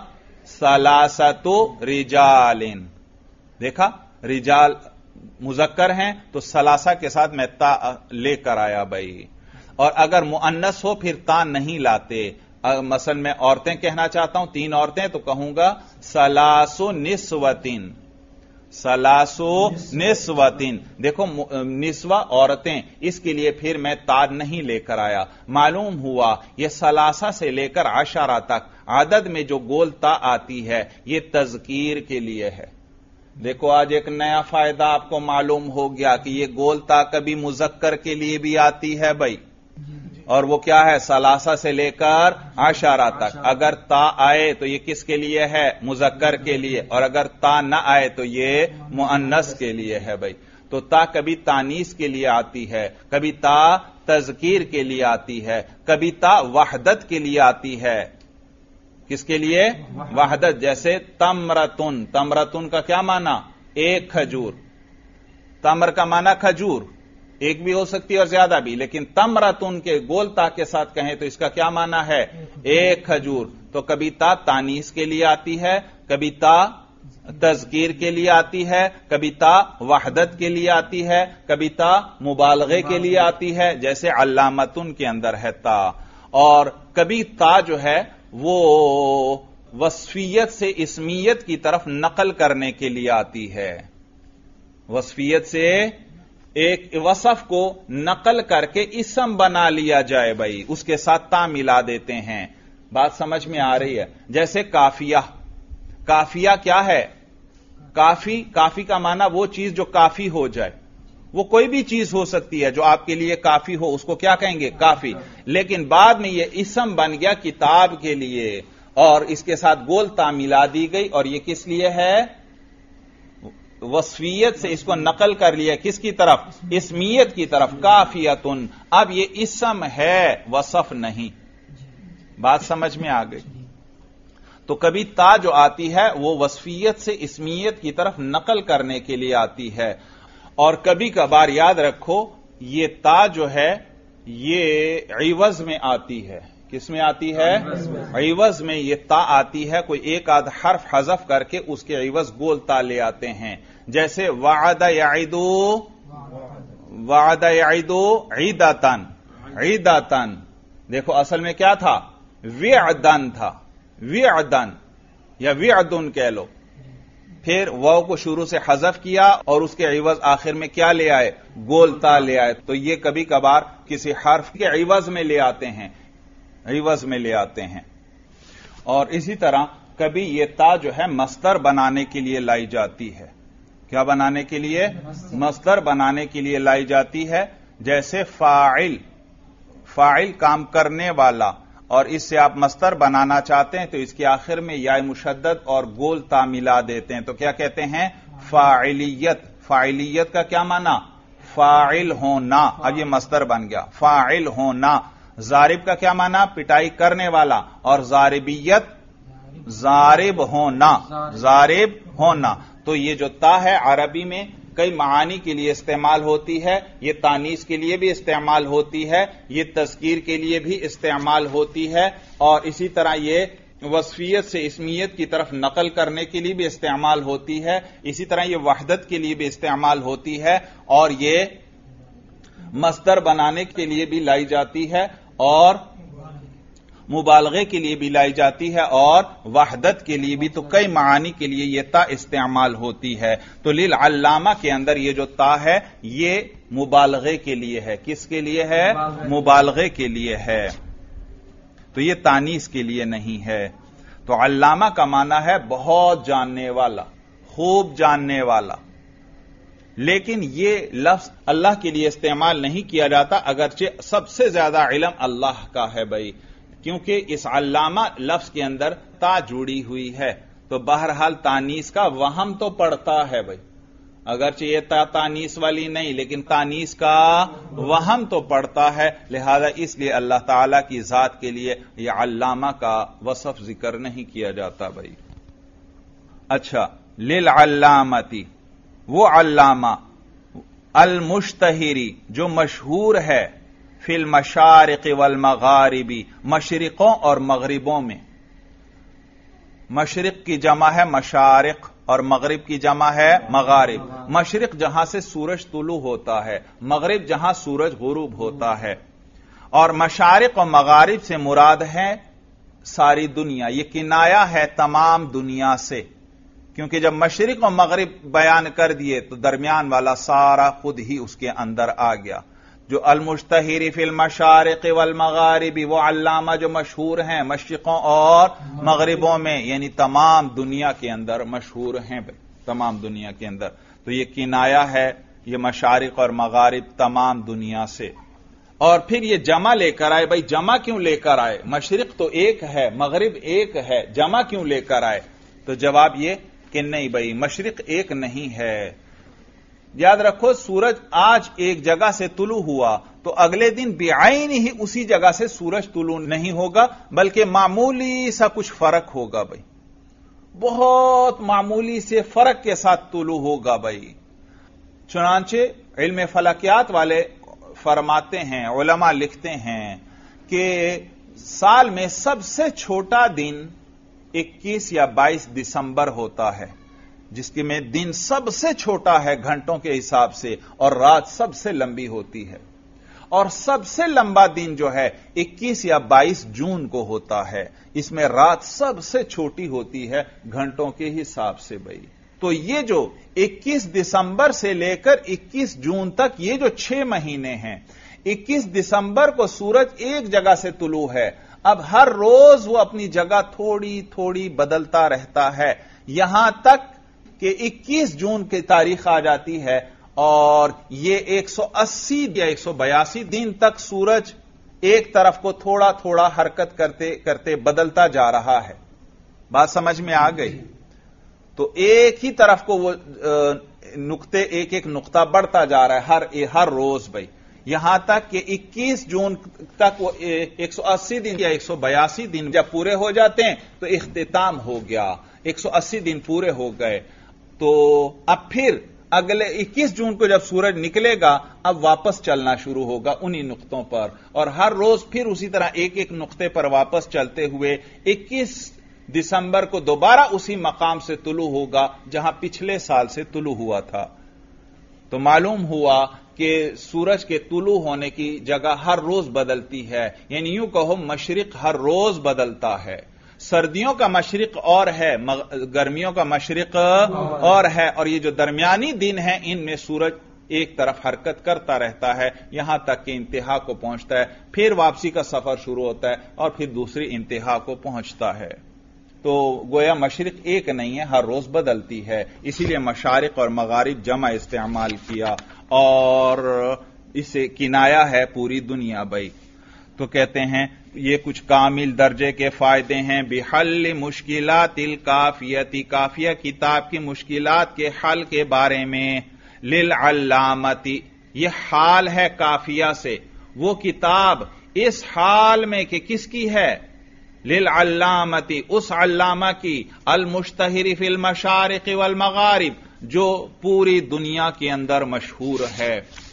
ثلاثۃ رجال. دیکھا رجال مذکر ہیں تو ثلاثہ کے ساتھ میں تا لے کر آیا بھائی. اور اگر مؤنث ہو پھر تا نہیں لاتے. مثلا میں عورتیں کہنا چاہتا ہوں 3 عورتیں تو کہوں گا ثلاث نسوۃ. सलासो निस्वतिन। देखो निस्वा औरतें, इसके लिए फिर मैं ताद नहीं लेकर आया। मालूम हुआ ये सलासा से लेकर आशरा तक आदद में जो गोल ता आती है ये तज़कीर के लिए है। देखो आज एक नया फायदा आपको मालूम हो गया कि ये गोल ता कभी मुज़क्कर के लिए भी आती है भाई, और वो क्या है, सलासा से लेकर आशरा तक। अगर ता आए तो ये किसके लिए है, मुज़क्कर के लिए, और अगर ता न आए तो ये मुअन्नस के लिए है भाई। तो ता कभी तानीस के लिए आती है, कभी ता तज़कीर के लिए आती है, कभी ता वहदत के लिए आती है। किसके लिए, वहदत। जैसे तमरतुन, तमरतुन का क्या माना, एक खजूर। तमर का माना खजूर, एक भी हो सकती है और ज्यादा भी, लेकिन तमरतुन के गोल ता के साथ कहें तो इसका क्या माना है, एक खजूर। तो कभी ता तानीस के लिए आती है, कभी ता तज़कीर के लिए आती है, कभी ता वहदत के लिए आती है, कभी ता मुबालगे के लिए आती है, जैसे अल्लामतुन के अंदर है ता। और कभी ता जो है वो वस्फियत से इस्मियत की तरफ नकल करने के लिए आती है। वस्फियत से एक वसफ को नकल करके इसम बना लिया जाए भाई, उसके साथ ता मिला देते हैं। बात समझ में आ रही है। जैसे काफिया, काफिया क्या है, काफी, काफी का माना वो चीज जो काफी हो जाए। वो कोई भी चीज हो सकती है जो आपके लिए काफी हो, उसको क्या कहेंगे, काफी। लेकिन बाद में ये इसम बन गया किताब के लिए, और इसके साथ गोल ता मिला दी गई, और ये किस लिए है, वस्फियत से इसको नकल कर लिया किसकी तरफ, इस्मियत की तरफ, काफियतुन। अब ये इसम है, वसफ नहीं। बात समझ में आ गई। तो कभी ता जो आती है वो वस्फियत से इस्मियत की तरफ नकल करने के लिए आती है, और कभी कभार याद रखो ये ता जो है ये इवज में आती है। किस में आती है, इवज में ये ता आती है। कोई एक आध हर्फ हजफ करके उसके इवज गोल ता ले आते हैं। जैसे वादा याइदो, वादा याइदो ईदतन, ईदतन। देखो असल में क्या था, विअदन था, विअदन या विअदुन कह लो। फिर वाव को शुरू से हजफ किया और उसके इवज आखिर में क्या ले आए, गोल ता ले आए। तो ये कभी कभार किसी हर्फ के इवज में ले आते हैं, इवज में ले आते हैं। और इसी तरह कभी ये ता जो है मस्तर बनाने के लिए लाई जाती है। क्या बनाने के लिए, मस्तर बनाने के लिए लाई जाती है। जैसे फाइल, फाइल काम करने वाला, और इससे आप मस्तर बनाना चाहते हैं तो इसके आखिर में या मुशद्दद और गोल ता मिला देते हैं, तो क्या कहते हैं, फाइलियत। फाइलियत का क्या माना, फाइल होना। अब ये मस्तर बन गया, फाइल होना। जारिब का क्या माना, पिटाई करने वाला, और जारिबियत, जारिब होना, जारिब होना। तो ये जो ता है अरबी में कई मानी के लिए इस्तेमाल होती है। ये तानीस के लिए भी इस्तेमाल होती है, ये तज़कीर के लिए भी इस्तेमाल होती है, और इसी तरह ये वस्फियत से इस्मियत की तरफ नकल करने के लिए भी इस्तेमाल होती है। इसी तरह ये वहदत के लिए भी इस्तेमाल होती है, और ये मस्दर बनाने के लिए भी लाई जाती है, और मुबालगे के लिए भी लाई जाती है, और वहदत के लिए भी। तो कई मानी के लिए ये ता इस्तेमाल होती है। तो लिल अल्लामा के अंदर ये जो ता है ये मुबालगे के लिए है। किसके लिए है, मुबालगे के लिए है। तो ये तानीस के लिए नहीं है। तो अल्लामा का माना है बहुत जानने वाला, खूब जानने वाला। लेकिन ये लफ्ज अल्लाह के लिए इस्तेमाल नहीं किया जाता, अगरचे सबसे ज्यादा इल्म अल्लाह का है भाई, क्योंकि इस अल्लामा लफ्ज के अंदर ता जुड़ी हुई है। तो बहरहाल तानीस का वहम तो पड़ता है भाई, अगरचे ये तानीस वाली नहीं, लेकिन तानीस का वहम तो पड़ता है। लिहाजा इसलिए अल्लाह ताला की जात के लिए यह अल्लामा का वसफ जिक्र नहीं किया जाता भाई। अच्छा, लिल अल्लामती, वो अल्लामा, अल मुश्तहिरी, जो मशहूर है, फिल मशारिक वल मगारिबी, मशरिकों और मगरिबों में। मशरिक की जमा है मशारिक, और मगरिब की जमा है मगारिब। मशरिक जहां से सूरज तुलू होता है, मगरिब जहां सूरज गुरूब होता है। और मशारिक और मगारिब से मुराद है सारी दुनिया। ये किनाया है तमाम दुनिया से। کیونکہ جب مشرق و مغرب بیان کر دیے تو درمیان والا سارا خود ہی اس کے اندر آ گیا. جو المشتہر فی المشارق والمغارب، وہ علامہ جو مشہور ہیں مشرقوں اور مغربوں میں، یعنی تمام دنیا کے اندر مشہور ہیں بھائی، تمام دنیا کے اندر. تو یہ کنایا ہے، یہ مشارق اور مغارب تمام دنیا سے. اور پھر یہ جمع لے کر آئے. بھائی جمع کیوں لے کر آئے؟ مشرق تو ایک ہے، مغرب ایک ہے، جمع کیوں لے کر آئے؟ تو جواب یہ کہ نہیں بھائی، مشرق ایک نہیں ہے. یاد رکھو، سورج آج ایک جگہ سے طلوع ہوا تو اگلے دن بعین ہی اسی جگہ سے سورج طلوع نہیں ہوگا، بلکہ معمولی سا کچھ فرق ہوگا بھائی، بہت معمولی سے فرق کے ساتھ طلوع ہوگا بھائی. چنانچہ علم فلکیات والے فرماتے ہیں، علماء لکھتے ہیں کہ سال میں سب سے چھوٹا دن 21 یا 22 دسمبر ہوتا ہے، جس کے میں دن سب سے چھوٹا ہے گھنٹوں کے حساب سے، اور رات سب سے لمبی ہوتی ہے. اور سب سے لمبا دن جو ہے 21 یا 22 جون کو ہوتا ہے، اس میں رات سب سے چھوٹی ہوتی ہے گھنٹوں کے حساب سے بھائی. تو یہ جو 21 دسمبر سے لے کر 21 جون تک یہ جو 6 مہینے ہیں، 21 دسمبر کو سورج ایک جگہ سے طلوع ہے. اب ہر روز وہ اپنی جگہ تھوڑی تھوڑی بدلتا رہتا ہے، یہاں تک کہ 21 جون کی تاریخ آ جاتی ہے اور یہ 180 یا 182 دن تک سورج ایک طرف کو تھوڑا تھوڑا حرکت کرتے کرتے بدلتا جا رہا ہے. بات سمجھ میں آ گئی؟ تو ایک ہی طرف کو وہ نقطے ایک ایک نقطہ بڑھتا جا رہا ہے ہر روز بھائی، یہاں تک کہ 21 جون تک وہ 180 دن یا 182 دن جب پورے ہو جاتے ہیں تو اختتام ہو گیا، 180 دن پورے ہو گئے. تو اب پھر اگلے 21 جون کو جب سورج نکلے گا اب واپس چلنا شروع ہوگا انہی نقطوں پر، اور ہر روز پھر اسی طرح ایک ایک نقطے پر واپس چلتے ہوئے 21 دسمبر کو دوبارہ اسی مقام سے طلوع ہوگا جہاں پچھلے سال سے طلوع ہوا تھا. تو معلوم ہوا کہ سورج کے طلوع ہونے کی جگہ ہر روز بدلتی ہے، یعنی یوں کہو مشرق ہر روز بدلتا ہے. سردیوں کا مشرق اور ہے، گرمیوں کا مشرق اور ہے، اور یہ جو درمیانی دن ہیں ان میں سورج ایک طرف حرکت کرتا رہتا ہے یہاں تک کہ انتہا کو پہنچتا ہے، پھر واپسی کا سفر شروع ہوتا ہے اور پھر دوسری انتہا کو پہنچتا ہے. تو گویا مشرق ایک نہیں ہے، ہر روز بدلتی ہے، اسی لیے مشارق اور مغارب جمع استعمال کیا اور اسے کنایا ہے پوری دنیا بھائی. تو کہتے ہیں یہ کچھ کامل درجے کے فائدے ہیں. بحل مشکلات الکافیتی، کافیہ کتاب کی مشکلات کے حل کے بارے میں. للعلامتی، یہ حال ہے کافیہ سے، وہ کتاب اس حال میں کہ کس کی ہے؟ للعلامتی، اس علامہ کی، المشتہر فی المشارق والمغارب، جو پوری دنیا کے اندر مشہور ہے.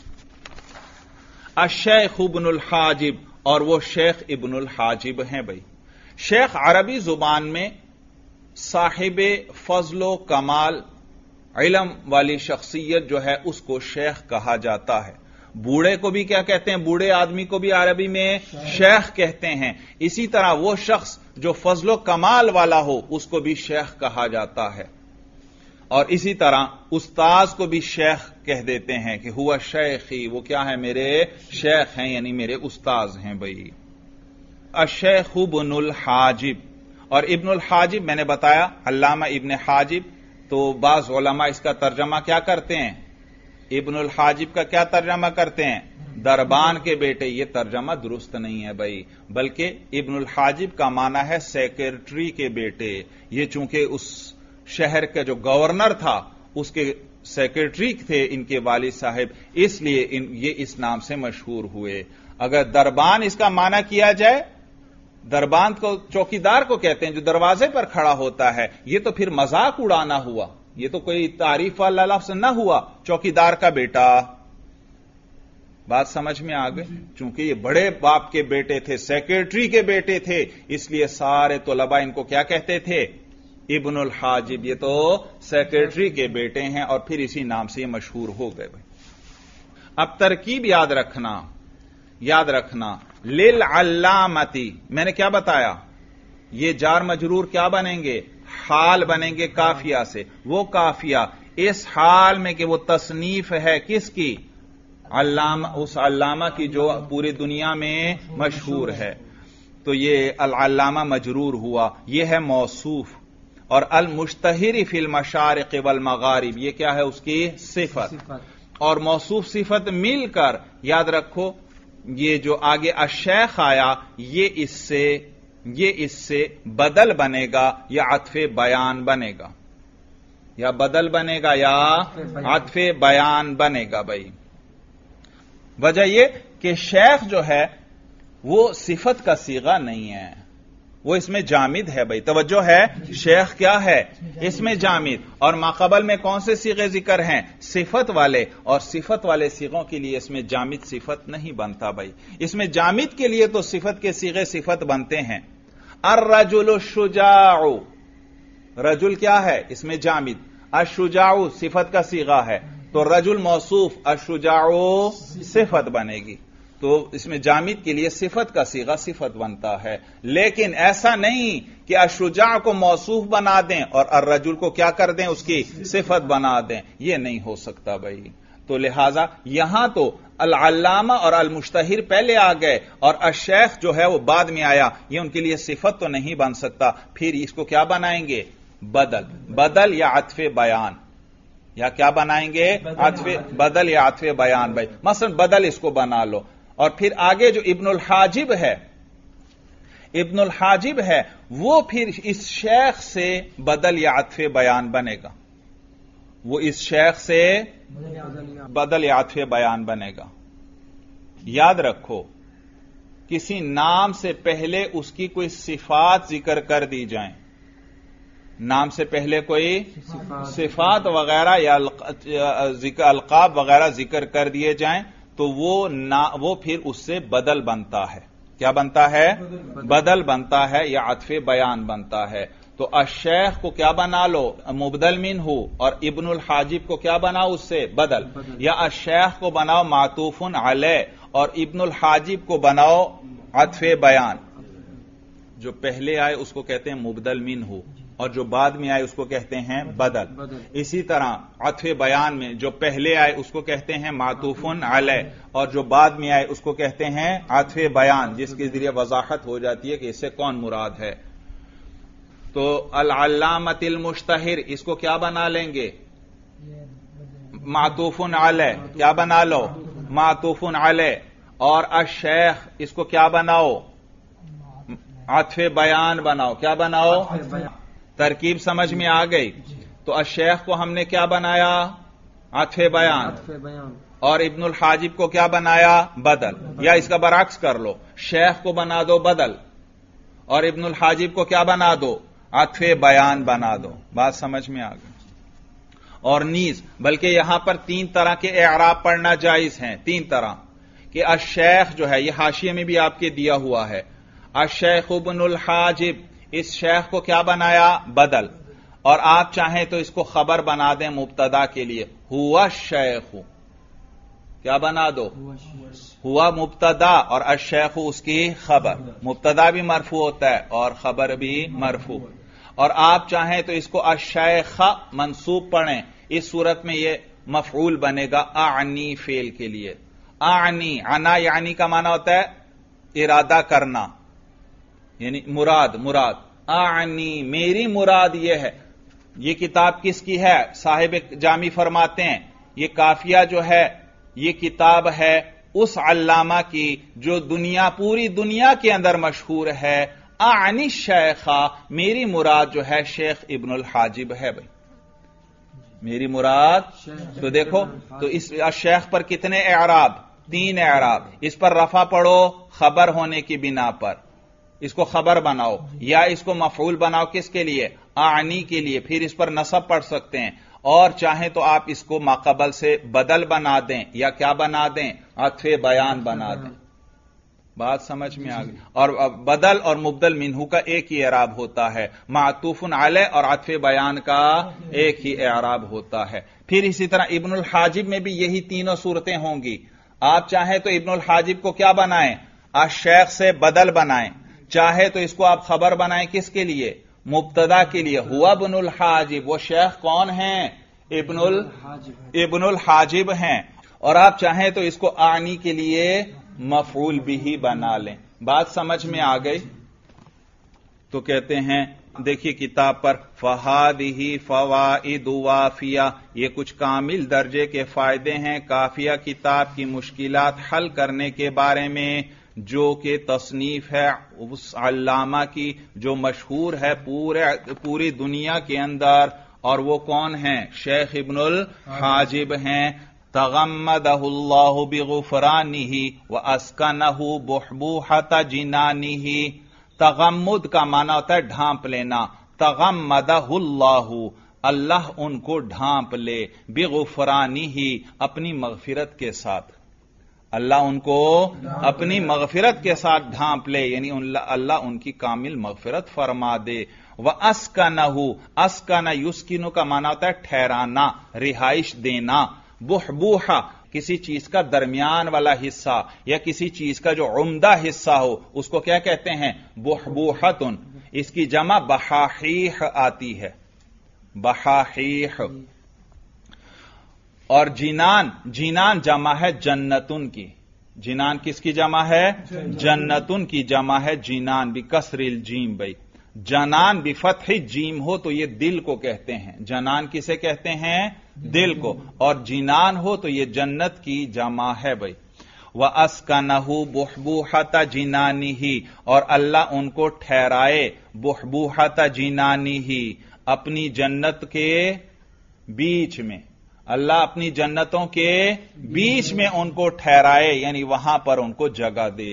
الشیخ ابن الحاجب، اور وہ شیخ ابن الحاجب ہیں بھائی. شیخ عربی زبان میں صاحب فضل و کمال، علم والی شخصیت جو ہے اس کو شیخ کہا جاتا ہے. بوڑھے کو بھی کیا کہتے ہیں؟ بوڑھے آدمی کو بھی عربی میں شیخ کہتے ہیں. اسی طرح وہ شخص جو فضل و کمال والا ہو اس کو بھی شیخ کہا جاتا ہے. اور اسی طرح استاذ کو بھی شیخ کہہ دیتے ہیں کہ ہوا شیخی، وہ کیا ہے؟ میرے شیخ ہیں، یعنی میرے استاذ ہیں بھائی. الشیخ ابن الحاجب، اور ابن الحاجب میں نے بتایا علامہ ابن حاجب، تو بعض علماء اس کا ترجمہ کیا کرتے ہیں؟ ابن الحاجب کا کیا ترجمہ کرتے ہیں؟ دربان کے بیٹے. یہ ترجمہ درست نہیں ہے بھائی، بلکہ ابن الحاجب کا معنی ہے سیکرٹری کے بیٹے. یہ چونکہ اس شہر کا جو گورنر تھا اس کے سیکرٹری تھے ان کے والد صاحب، اس لیے یہ اس نام سے مشہور ہوئے. اگر دربان اس کا معنی کیا جائے، دربان کو چوکیدار کو کہتے ہیں جو دروازے پر کھڑا ہوتا ہے، یہ تو پھر مذاق اڑانا ہوا، یہ تو کوئی تعریف والا لفظ نہ ہوا، چوکیدار کا بیٹا. بات سمجھ میں آ گئی؟ چونکہ یہ بڑے باپ کے بیٹے تھے، سیکرٹری کے بیٹے تھے، اس لیے سارے طلباء ان کو کیا کہتے تھے؟ ابن الحاجب. یہ تو سیکرٹری کے بیٹے ہیں اور پھر اسی نام سے یہ مشہور ہو گئے بھائی. اب ترکیب یاد رکھنا. للعلامتی، میں نے کیا بتایا؟ یہ جار مجرور کیا بنیں گے؟ حال بنیں گے کافیہ سے. وہ کافیہ اس حال میں کہ وہ تصنیف ہے کس کی؟ علامہ، اس علامہ کی جو پوری دنیا میں مشہور ہے. تو یہ العلامہ مجرور ہوا، یہ ہے موصوف. اور المشتہر فی المشارق والمغارب یہ کیا ہے؟ اس کی صفت. اور موصوف صفت مل کر یاد رکھو یہ جو آگے الشیخ آیا یہ اس سے بدل بنے گا یا عطف بیان بنے گا، یا بدل بنے گا یا عطف بیان بنے گا. بھائی وجہ یہ کہ شیخ جو ہے وہ صفت کا صیغہ نہیں ہے، وہ اس میں جامد ہے. بھائی توجہ ہے، شیخ کیا ہے؟ اس میں جامد. اور ماقبل میں کون سے صیغے ذکر ہیں؟ صفت والے. اور صفت والے صیغوں کے لیے اس میں جامد صفت نہیں بنتا. بھائی اس میں جامد کے لیے تو صفت کے صیغے صفت بنتے ہیں. الرجل الشجاع، رجل کیا ہے؟ اس میں جامد. الشجاع صفت کا صیغہ ہے تو رجل موصوف، الشجاع صفت بنے گی. تو اس میں جامد کے لیے صفت کا صیغہ صفت بنتا ہے. لیکن ایسا نہیں کہ الشجاع کو موصوف بنا دیں اور الرجل کو کیا کر دیں؟ اس کی صفت بنا دیں. یہ نہیں ہو سکتا. بھائی تو لہذا یہاں تو العلامہ اور المشتہر پہلے آ گئے اور الشیخ جو ہے وہ بعد میں آیا. یہ ان کے لیے صفت تو نہیں بن سکتا. پھر اس کو کیا بنائیں گے؟ بدل یا عطف بیان. یا کیا بنائیں گے؟ عطف بدل یا عطف بیان. بھائی مثلا بدل اس کو بنا لو. اور پھر آگے جو ابن الحاجب ہے وہ پھر اس شیخ سے بدل یا عطف بیان بنے گا. وہ اس شیخ سے بدل یا عطف بیان بنے گا. یاد رکھو کسی نام سے پہلے اس کی کوئی صفات ذکر کر دی جائیں، نام سے پہلے کوئی صفات وغیرہ یا القاب وغیرہ ذکر کر دیے جائیں تو وہ پھر اس سے بدل بنتا ہے. کیا بنتا ہے؟ بدل بنتا ہے یا عطف بیان بنتا ہے. تو الشیخ کو کیا بنا لو؟ مبدل منہ. اور ابن الحاجب کو کیا بناؤ؟ اس سے بدل. یا الشیخ کو بناؤ معطوف علیہ اور ابن الحاجب کو بناؤ عطف بیان. جو پہلے آئے اس کو کہتے ہیں مبدل منہ اور جو بعد میں آئے اس کو کہتے ہیں بدل. اسی طرح عطف بیان میں جو پہلے آئے اس کو کہتے ہیں معطوف علیہ اور جو بعد میں آئے اس کو کہتے ہیں عطف بیان، جس کے ذریعے وضاحت ہو جاتی ہے کہ اس سے کون مراد ہے. تو العلامۃ المشتہر اس کو کیا بنا لیں گے؟ معطوف علیہ. کیا بنا لو؟ معطوف علیہ. اور الشیخ اس کو کیا بناؤ؟ عطف بیان بناؤ. کیا بناؤ؟ ترکیب سمجھ میں آ گئی. تو الشیخ کو ہم نے کیا بنایا؟ عطف بیان. اور ابن الحاجب کو کیا بنایا؟ بدل. یا اس کا برعکس کر لو، شیخ کو بنا دو بدل اور ابن الحاجب کو کیا بنا دو؟ عطف بیان بنا دو. بات سمجھ میں آ گئی. اور نیز بلکہ یہاں پر 3 طرح کے اعراب پڑھنا جائز ہیں. 3 طرح کہ الشیخ جو ہے یہ حاشیے میں بھی آپ کے دیا ہوا ہے. الشیخ ابن الحاجب، اس شیخ کو کیا بنایا؟ بدل. اور آپ چاہیں تو اس کو خبر بنا دیں مبتدا کے لیے، ہوا الشیخ. کیا بنا دو؟ ہوا مبتدا اور الشیخ اس کی خبر. مبتدا بھی مرفوع ہوتا ہے اور خبر بھی مرفوع. اور آپ چاہیں تو اس کو الشیخ منصوب پڑھیں. اس صورت میں یہ مفعول بنے گا اعنی فعل کے لیے. اعنی، عنا یعنی کا معنی ہوتا ہے ارادہ کرنا، یعنی مراد. اعنی میری مراد یہ ہے. یہ کتاب کس کی ہے؟ صاحب جامی فرماتے ہیں یہ کافیہ جو ہے یہ کتاب ہے اس علامہ کی جو پوری دنیا کے اندر مشہور ہے. اعنی شیخا، میری مراد جو ہے شیخ ابن الحاجب ہے. بھائی میری مراد تو دیکھو تو اس شیخ پر کتنے اعراب؟ 3 اعراب. اس پر رفع پڑھو خبر ہونے کی بنا پر، اس کو خبر بناؤ. یا اس کو مفعول بناؤ کس کے لیے؟ اعنی کے لیے. پھر اس پر نصب پڑھ سکتے ہیں اور چاہیں تو آپ اس کو ماقبل سے بدل بنا دیں یا کیا بنا دیں؟ عطف بیان بنا دیں. بات سمجھ میں آ گئی. اور بدل اور مبدل منہ کا ایک ہی اعراب ہوتا ہے، معطوف علیہ اور عطف بیان کا ایک ہی اعراب ہوتا ہے. پھر اسی طرح ابن الحاجب میں بھی یہی 3 صورتیں ہوں گی. آپ چاہیں تو ابن الحاجب کو کیا بنائیں؟ الشیخ سے بدل بنائیں. چاہے تو اس کو آپ خبر بنائیں کس کے لیے؟ मुब्तदा के लिए हुआ इब्नुल हाजिब, वो शेख कौन हैं? इब्नुल हाजिब हैं। और आप चाहें तो इसको आनी के लिए मफऊल बिही बना लें। बात समझ में आ गई? तो कहते हैं, देखिए किताब पर, फहादिही फवाइद वाफिया, ये कुछ कामिल दर्जे के फायदे हैं काफिया किताब की मुश्किलात हल करने के बारे में, जो कि तसनीफ है उस अल्लामा की जो मशहूर है पूरी दुनिया के अंदर, और वो कौन हैं? शेख इब्नुल हाजिब हैं। तगम्मदहुल्लाहु बिगुफरानिही व अस्कनहु बुहबूहत जिनानिही। तगम्मुद का माना होता है ढांप लेना। तगम्मदहुल्लाहु, अल्लाह उनको ढांप ले, बिगुफरानिही, अपनी मगफिरत के साथ। अल्लाह उनको अपनी मगफिरत के साथ ढांप ले, यानी अल्लाह उनकी कामिल मगफिरत फरमा दे। व अस्कनहु, अस्कन युस्किनु का माना होता है ठहराना, रिहाइश देना। बुहबूहा, किसी चीज का दरमियान वाला हिस्सा या किसी चीज का जो उम्दा हिस्सा हो उसको क्या कहते हैं? बुहबूहतुन। इसकी जमा बहाहीह आती है, बहाहीह। और जिनान, जिनान जमा है जन्नतुन की। जिनान किसकी जमा है? जन्नतुन की जमा है जिनान, बिकसरिल जीम। भाई जनान बिफतही जीम हो तो ये दिल को कहते हैं। जनान किसे कहते हैं? दिल को। और जिनान हो तो ये जन्नत की जमा है। भाई व अस्कनहु बुहबूहत जिनानिही, और अल्लाह उनको ठहराए, बुहबूहत जिनानिही, अपनी जन्नत के बीच में। अल्लाह अपनी जन्नतों के बीच में उनको ठहराए, यानी वहां पर उनको जगह दे।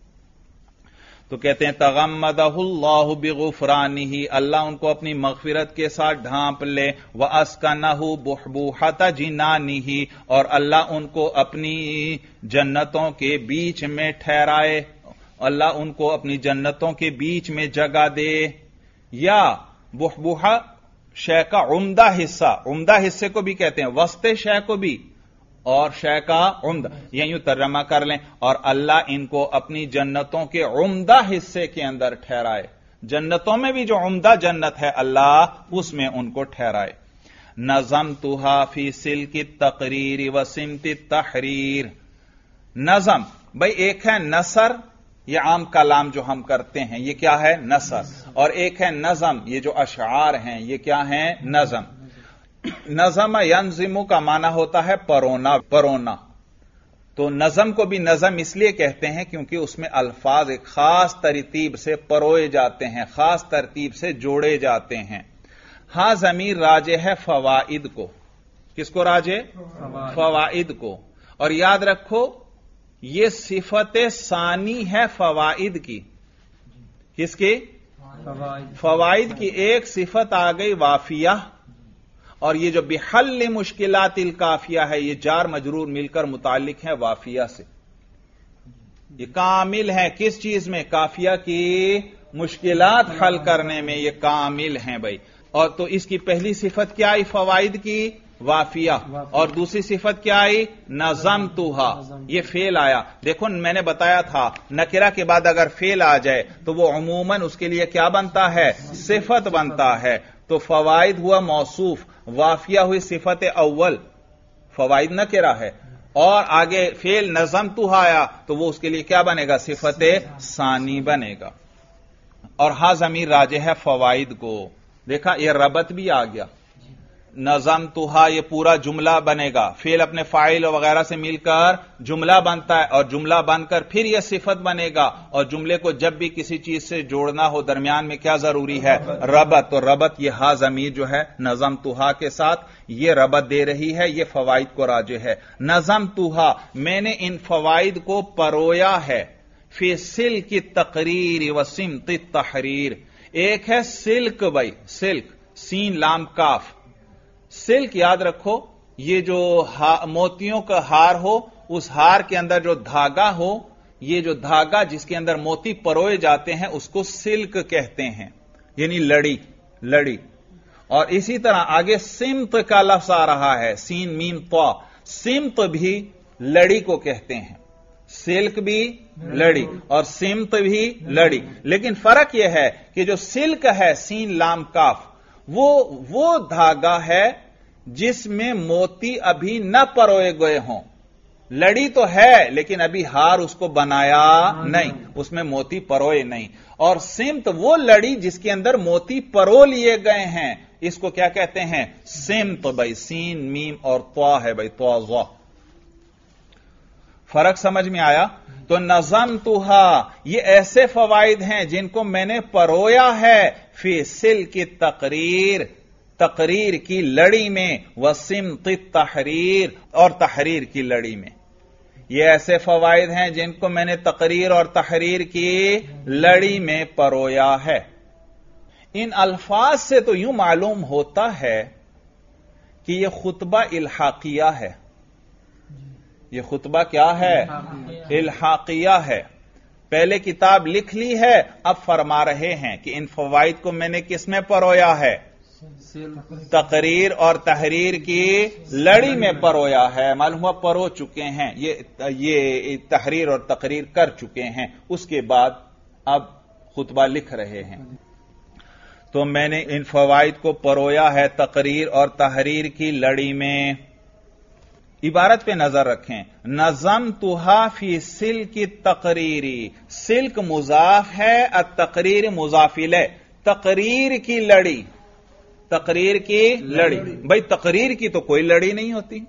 तो कहते हैं तगम्मदहुल्लाहु बिगुफरानिही, अल्लाह उनको अपनी मगफिरत के साथ ढांप ले। व अस्कनहु बुहबूहत जिनानिही, और अल्लाह उनको अपनी जन्नतों के बीच में ठहराए, अल्लाह उनको अपनी जन्नतों के बीच में जगह दे। या बुहबूहा शय का उम्दा हिस्सा, उम्दा हिस्से को भी कहते हैं, वस्ते शय को भी, और शय का उम्दा, यह यूं तर्जमा कर लें। और अल्लाह इनको अपनी जन्नतों के उम्दा हिस्से के अंदर ठहराए। जन्नतों में भी जो उम्दा जन्नत है अल्लाह उसमें उनको ठहराए। नज़मतुहा फी सिल्की तकरीर व सिमती तहरीर। नज़म, भाई एक है नसर, ये आम कलाम जो हम करते हैं, ये क्या है? नसर। और एक है नज़म, ये जो अशआर हैं ये क्या है? नज़म। नज़म यंज़िमु का माना होता है परोना, परोना। तो नज़म को भी नज़म इसलिए कहते हैं क्योंकि उसमें अल्फाज एक खास तरतीब से परोए जाते हैं, खास तरतीब से जोड़े जाते हैं। हां ज़मीर राजे है फवाइद को। किसको राजे? फवाइद को। और याद रखो ये सिफत सानी है फवाइद की। किसकी? फवाइद की एक सिफत आ गई वाफिया, और ये जो बिहल मुश्किलातिल काफिया है ये जार मजरूर मिलकर मुतालिक है वाफिया से। ये कामिल है किस चीज में? काफिया की मुश्किलात हल करने में ये कामिल हैं भाई। और तो इसकी पहली सिफत क्या आई फवाइद की? वाफिया। और दूसरी सिफत क्या आई? नज़मतुहा, ये फेल आया। देखो मैंने बताया था नकिरा के बाद अगर फेल आ जाए तो वो अमूमन उसके लिए क्या बनता है? सिफत बनता है। तो फवाइद हुआ मौसूफ, वाफिया हुई सिफत अव्वल, फवाइद नकिरा है, और आगे फेल नज़मतुहा आया तो वो उसके लिए क्या बनेगा? सिफत सानी बनेगा। और हा ज़मीर राजे है फवाइद को। देखा ये रबत भी आ गया। नज़मतुहा ये पूरा जुमला बनेगा, फेल अपने फाइल वगैरह से मिलकर जुमला बनता है, और जुमला बनकर फिर यह सिफत बनेगा। और जुमले को जब भी किसी चीज से जोड़ना हो दरमियान में क्या जरूरी है? रबत। तो रबत ये हा ज़मीर जो है नज़मतुहा के साथ ये रबत दे रही है, ये फवाइद को राजे है। नज़मतुहा, मैंने इन फवाइद को परोया है। फी सिल्क की तकरीर व सिमत तहरीर। एक है सिल्क भाई, सिल्क, सीन लाम काफ। सिल्क याद रखो ये जो मोतियों का हार हो, उस हार के अंदर जो धागा हो, ये जो धागा जिसके अंदर मोती परोए जाते हैं उसको सिल्क कहते हैं, यानी लड़ी, लड़ी। और इसी तरह आगे सिमत का लफ्ज आ रहा है, सीन मीम तो। सिमत भी लड़ी को कहते हैं। سلک بھی لڑی اور سمت بھی لڑی، لیکن فرق یہ ہے کہ جو سلک ہے سین لام کاف وہ دھاگا ہے جس میں موتی ابھی نہ پروئے گئے ہوں. لڑی تو ہے لیکن ابھی ہار اس کو بنایا نہیں، اس میں موتی پروئے نہیں. اور سمت وہ لڑی جس کے اندر موتی پرو لیے گئے ہیں، اس کو کیا کہتے ہیں؟ سمت. بھائی سین میم اور طوا ہے بھائی، طوا ظا. فرق سمجھ میں آیا؟ تو نظمتھا یہ ایسے فوائد ہیں جن کو میں نے پرویا ہے فی سلک تقریر، تقریر کی لڑی میں، وسمت التحریر اور تحریر کی لڑی میں. یہ ایسے فوائد ہیں جن کو میں نے تقریر اور تحریر کی لڑی میں پرویا ہے. ان الفاظ سے تو یوں معلوم ہوتا ہے کہ یہ خطبہ الحاقیہ ہے. یہ خطبہ کیا ہے؟ الحاقیہ ہے. پہلے کتاب لکھ لی ہے، اب فرما رہے ہیں کہ ان فوائد کو میں نے کس میں پرویا ہے؟ تقریر اور تحریر کی لڑی میں پرویا ہے. معلوم ہوا پرو چکے ہیں، یہ تحریر اور تقریر کر چکے ہیں، اس کے بعد اب خطبہ لکھ رہے ہیں. تو میں نے ان فوائد کو پرویا ہے تقریر اور تحریر کی لڑی میں. عبارت پہ نظر رکھیں، نظمتھا فی سلک تقریری. سلک مضاف ہے، التقریر مضاف الیہ. تقریر کی لڑی، تقریر کی لڑی. بھائی تقریر کی تو کوئی لڑی نہیں ہوتی،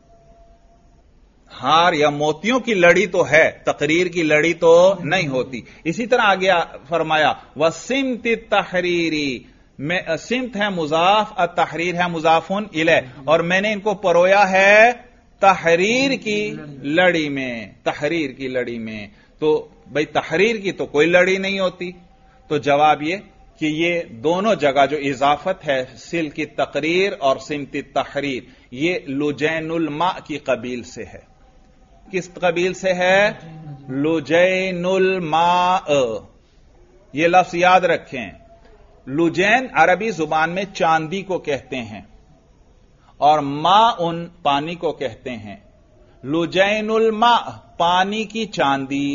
ہار یا موتیوں کی لڑی تو ہے، تقریر کی لڑی تو نہیں ہوتی. اسی طرح آگے فرمایا وسمت التحریری، میں سمت ہے مضاف، التحریر ہے مضاف الیہ، اور میں نے ان کو پرویا ہے تحریر کی لڑی میں، تحریر کی لڑی میں. تو بھائی تحریر کی تو کوئی لڑی نہیں ہوتی. تو جواب یہ کہ یہ دونوں جگہ جو اضافت ہے سلک کی تقریر اور سمت التحریر، یہ لجین الماء کی قبیل سے ہے. کس قبیل سے ہے؟ لجین الماء. یہ لفظ یاد رکھیں. لجین عربی زبان میں چاندی کو کہتے ہیں اور ماء پانی کو کہتے ہیں. لجین الماء پانی کی چاندی،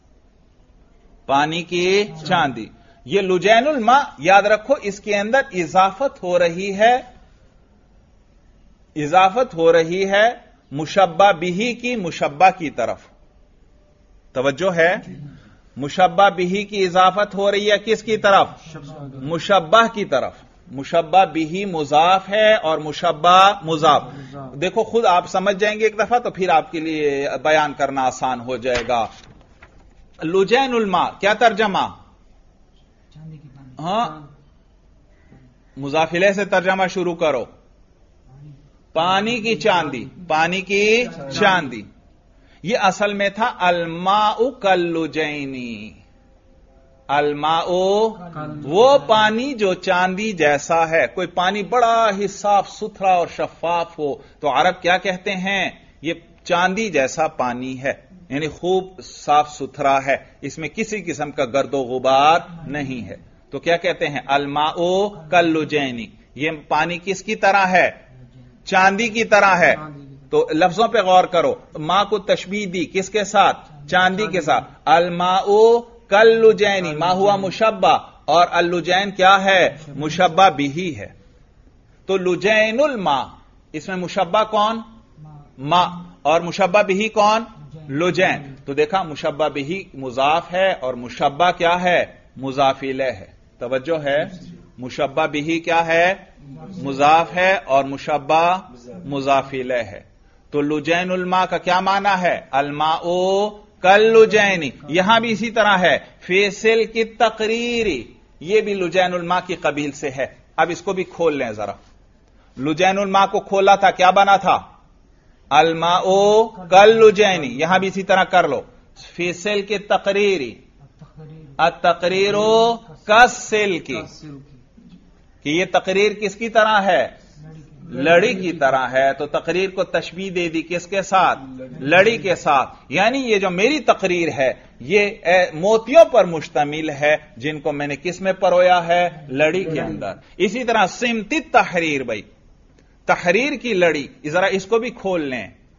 پانی کی چاندی. یہ لجین الماء یاد رکھو، اس کے اندر اضافت ہو رہی ہے، اضافت ہو رہی ہے مشبہ بہی کی مشبہ کی طرف. توجہ ہے؟ مشبہ بہی کی اضافت ہو رہی ہے کس کی طرف؟ مشبہ کی طرف. مشبہ بہی مضاف ہے اور مشبہ مضاف. دیکھو خود آپ سمجھ جائیں گے ایک دفعہ تو پھر آپ کے لیے بیان کرنا آسان ہو جائے گا. لجین الماء کیا ترجمہ؟ ہاں مضاف الیہ سے ترجمہ شروع کرو. پانی کی چاندی، پانی کی چاندی. یہ اصل میں تھا الماء کاللجینی. الماء وہ پانی جو چاندی جیسا ہے. کوئی پانی بڑا ہی صاف ستھرا اور شفاف ہو تو عرب کیا کہتے ہیں؟ یہ چاندی جیسا پانی ہے، یعنی خوب صاف ستھرا ہے، اس میں کسی قسم کا گرد و غبار نہیں ہے. تو کیا کہتے ہیں؟ الماء کاللجینی. یہ پانی کس کی طرح ہے؟ چاندی کی طرح ہے. تو لفظوں پہ غور کرو. ماں کو تشبیہ دی کس کے ساتھ؟ چاندی کے ساتھ. الماء کاللجینی، ما ہوا مشبہ اور اللجین کیا ہے؟ مشبہ بہی ہے. تو لجین الماء، اس میں مشبہ کون؟ ماء، اور مشبہ بہی کون؟ لجین. تو دیکھا مشبہ بہی مضاف ہے اور مشبہ کیا ہے؟ مضاف الیہ ہے. توجہ ہے؟ مشبہ بہی کیا ہے؟ مضاف ہے اور مشبہ مضاف الیہ ہے. تو لجین الماء کا کیا معنی ہے؟ الماء کاللجینی. یہاں بھی اسی طرح ہے فی سلک التقریری، یہ بھی لجین الماء کی قبیل سے ہے. اب اس کو بھی کھول لیں ذرا. لجین الماء کو کھولا تھا، کیا بنا تھا؟ الماء کاللجینی. یہاں بھی اسی طرح کر لو. فی سلک التقریری، التقریر کالسلک، کہ یہ تقریر کس کی طرح ہے؟ لڑی کی طرح ہے. تو تقریر کو تشبیہ دے دی کس کے ساتھ؟ لڑی کے ساتھ. یعنی یہ جو میری تقریر ہے یہ موتیوں پر مشتمل ہے جن کو میں نے کس میں پرویا ہے؟ لڑی کے اندر. اسی طرح سمت التحریر، بھائی تحریر کی لڑی، ذرا اس کو بھی کھول لیں.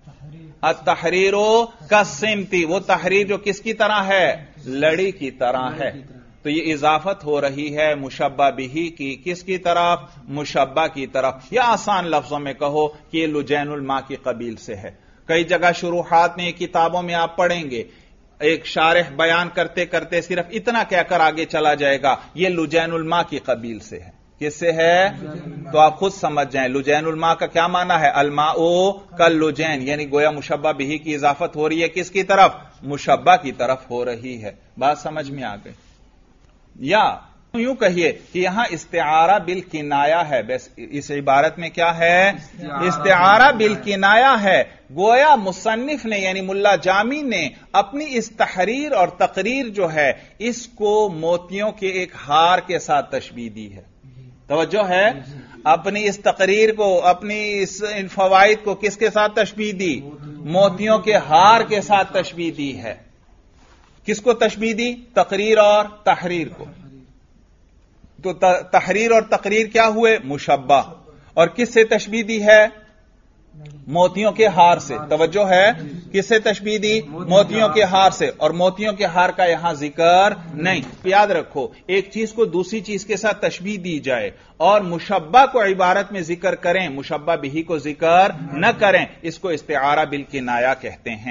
التحریر کالسمتی، وہ تحریر جو کس کی طرح ہے؟ لڑی کی طرح ہے. تو یہ اضافت ہو رہی ہے مشبہ بہی کی، کس کی طرف؟ مشبہ کی طرف. یا آسان لفظوں میں کہو کہ یہ لجین الماء کی قبیل سے ہے. کئی جگہ شروحات میں کتابوں میں آپ پڑھیں گے، ایک شارح بیان کرتے کرتے صرف اتنا کہہ کر آگے چلا جائے گا یہ لجین الماء کی قبیل سے ہے. کس سے ہے؟ تو آپ خود سمجھ جائیں لجین الماء کا کیا معنی ہے؟ الماء کاللجین، یعنی گویا مشبہ بہی کی اضافت ہو رہی ہے کس کی طرف؟ مشبہ کی طرف ہو رہی ہے. بات سمجھ میں آ گئی؟ یا یوں کہیے کہ یہاں استعارہ بالکنایہ ہے. بس اس عبارت میں کیا ہے؟ استعارہ بالکنایہ ہے. گویا مصنف نے یعنی ملا جامی نے اپنی اس تحریر اور تقریر جو ہے اس کو موتیوں کے ایک ہار کے ساتھ تشبیہ دی ہے. توجہ ہے؟ اپنی اس تقریر کو، اپنی ان فوائد کو کس کے ساتھ تشبیہ دی؟ موتیوں کے ہار کے ساتھ تشبیہ دی ہے. کس کو تشبیہ دی؟ تقریر اور تحریر کو. تو تحریر اور تقریر کیا ہوئے؟ مشبہ. اور کس سے تشبیہ دی ہے؟ موتیوں کے ہار سے. توجہ ہے؟ کس سے تشبیہ دی؟ موتیوں کے ہار سے. اور موتیوں کے ہار کا یہاں ذکر نہیں. یاد رکھو، ایک چیز کو دوسری چیز کے ساتھ تشبیہ دی جائے اور مشبہ کو عبارت میں ذکر کریں، مشبہ بہی کو ذکر نہ کریں، اس کو استعارہ بالکنایہ کہتے ہیں.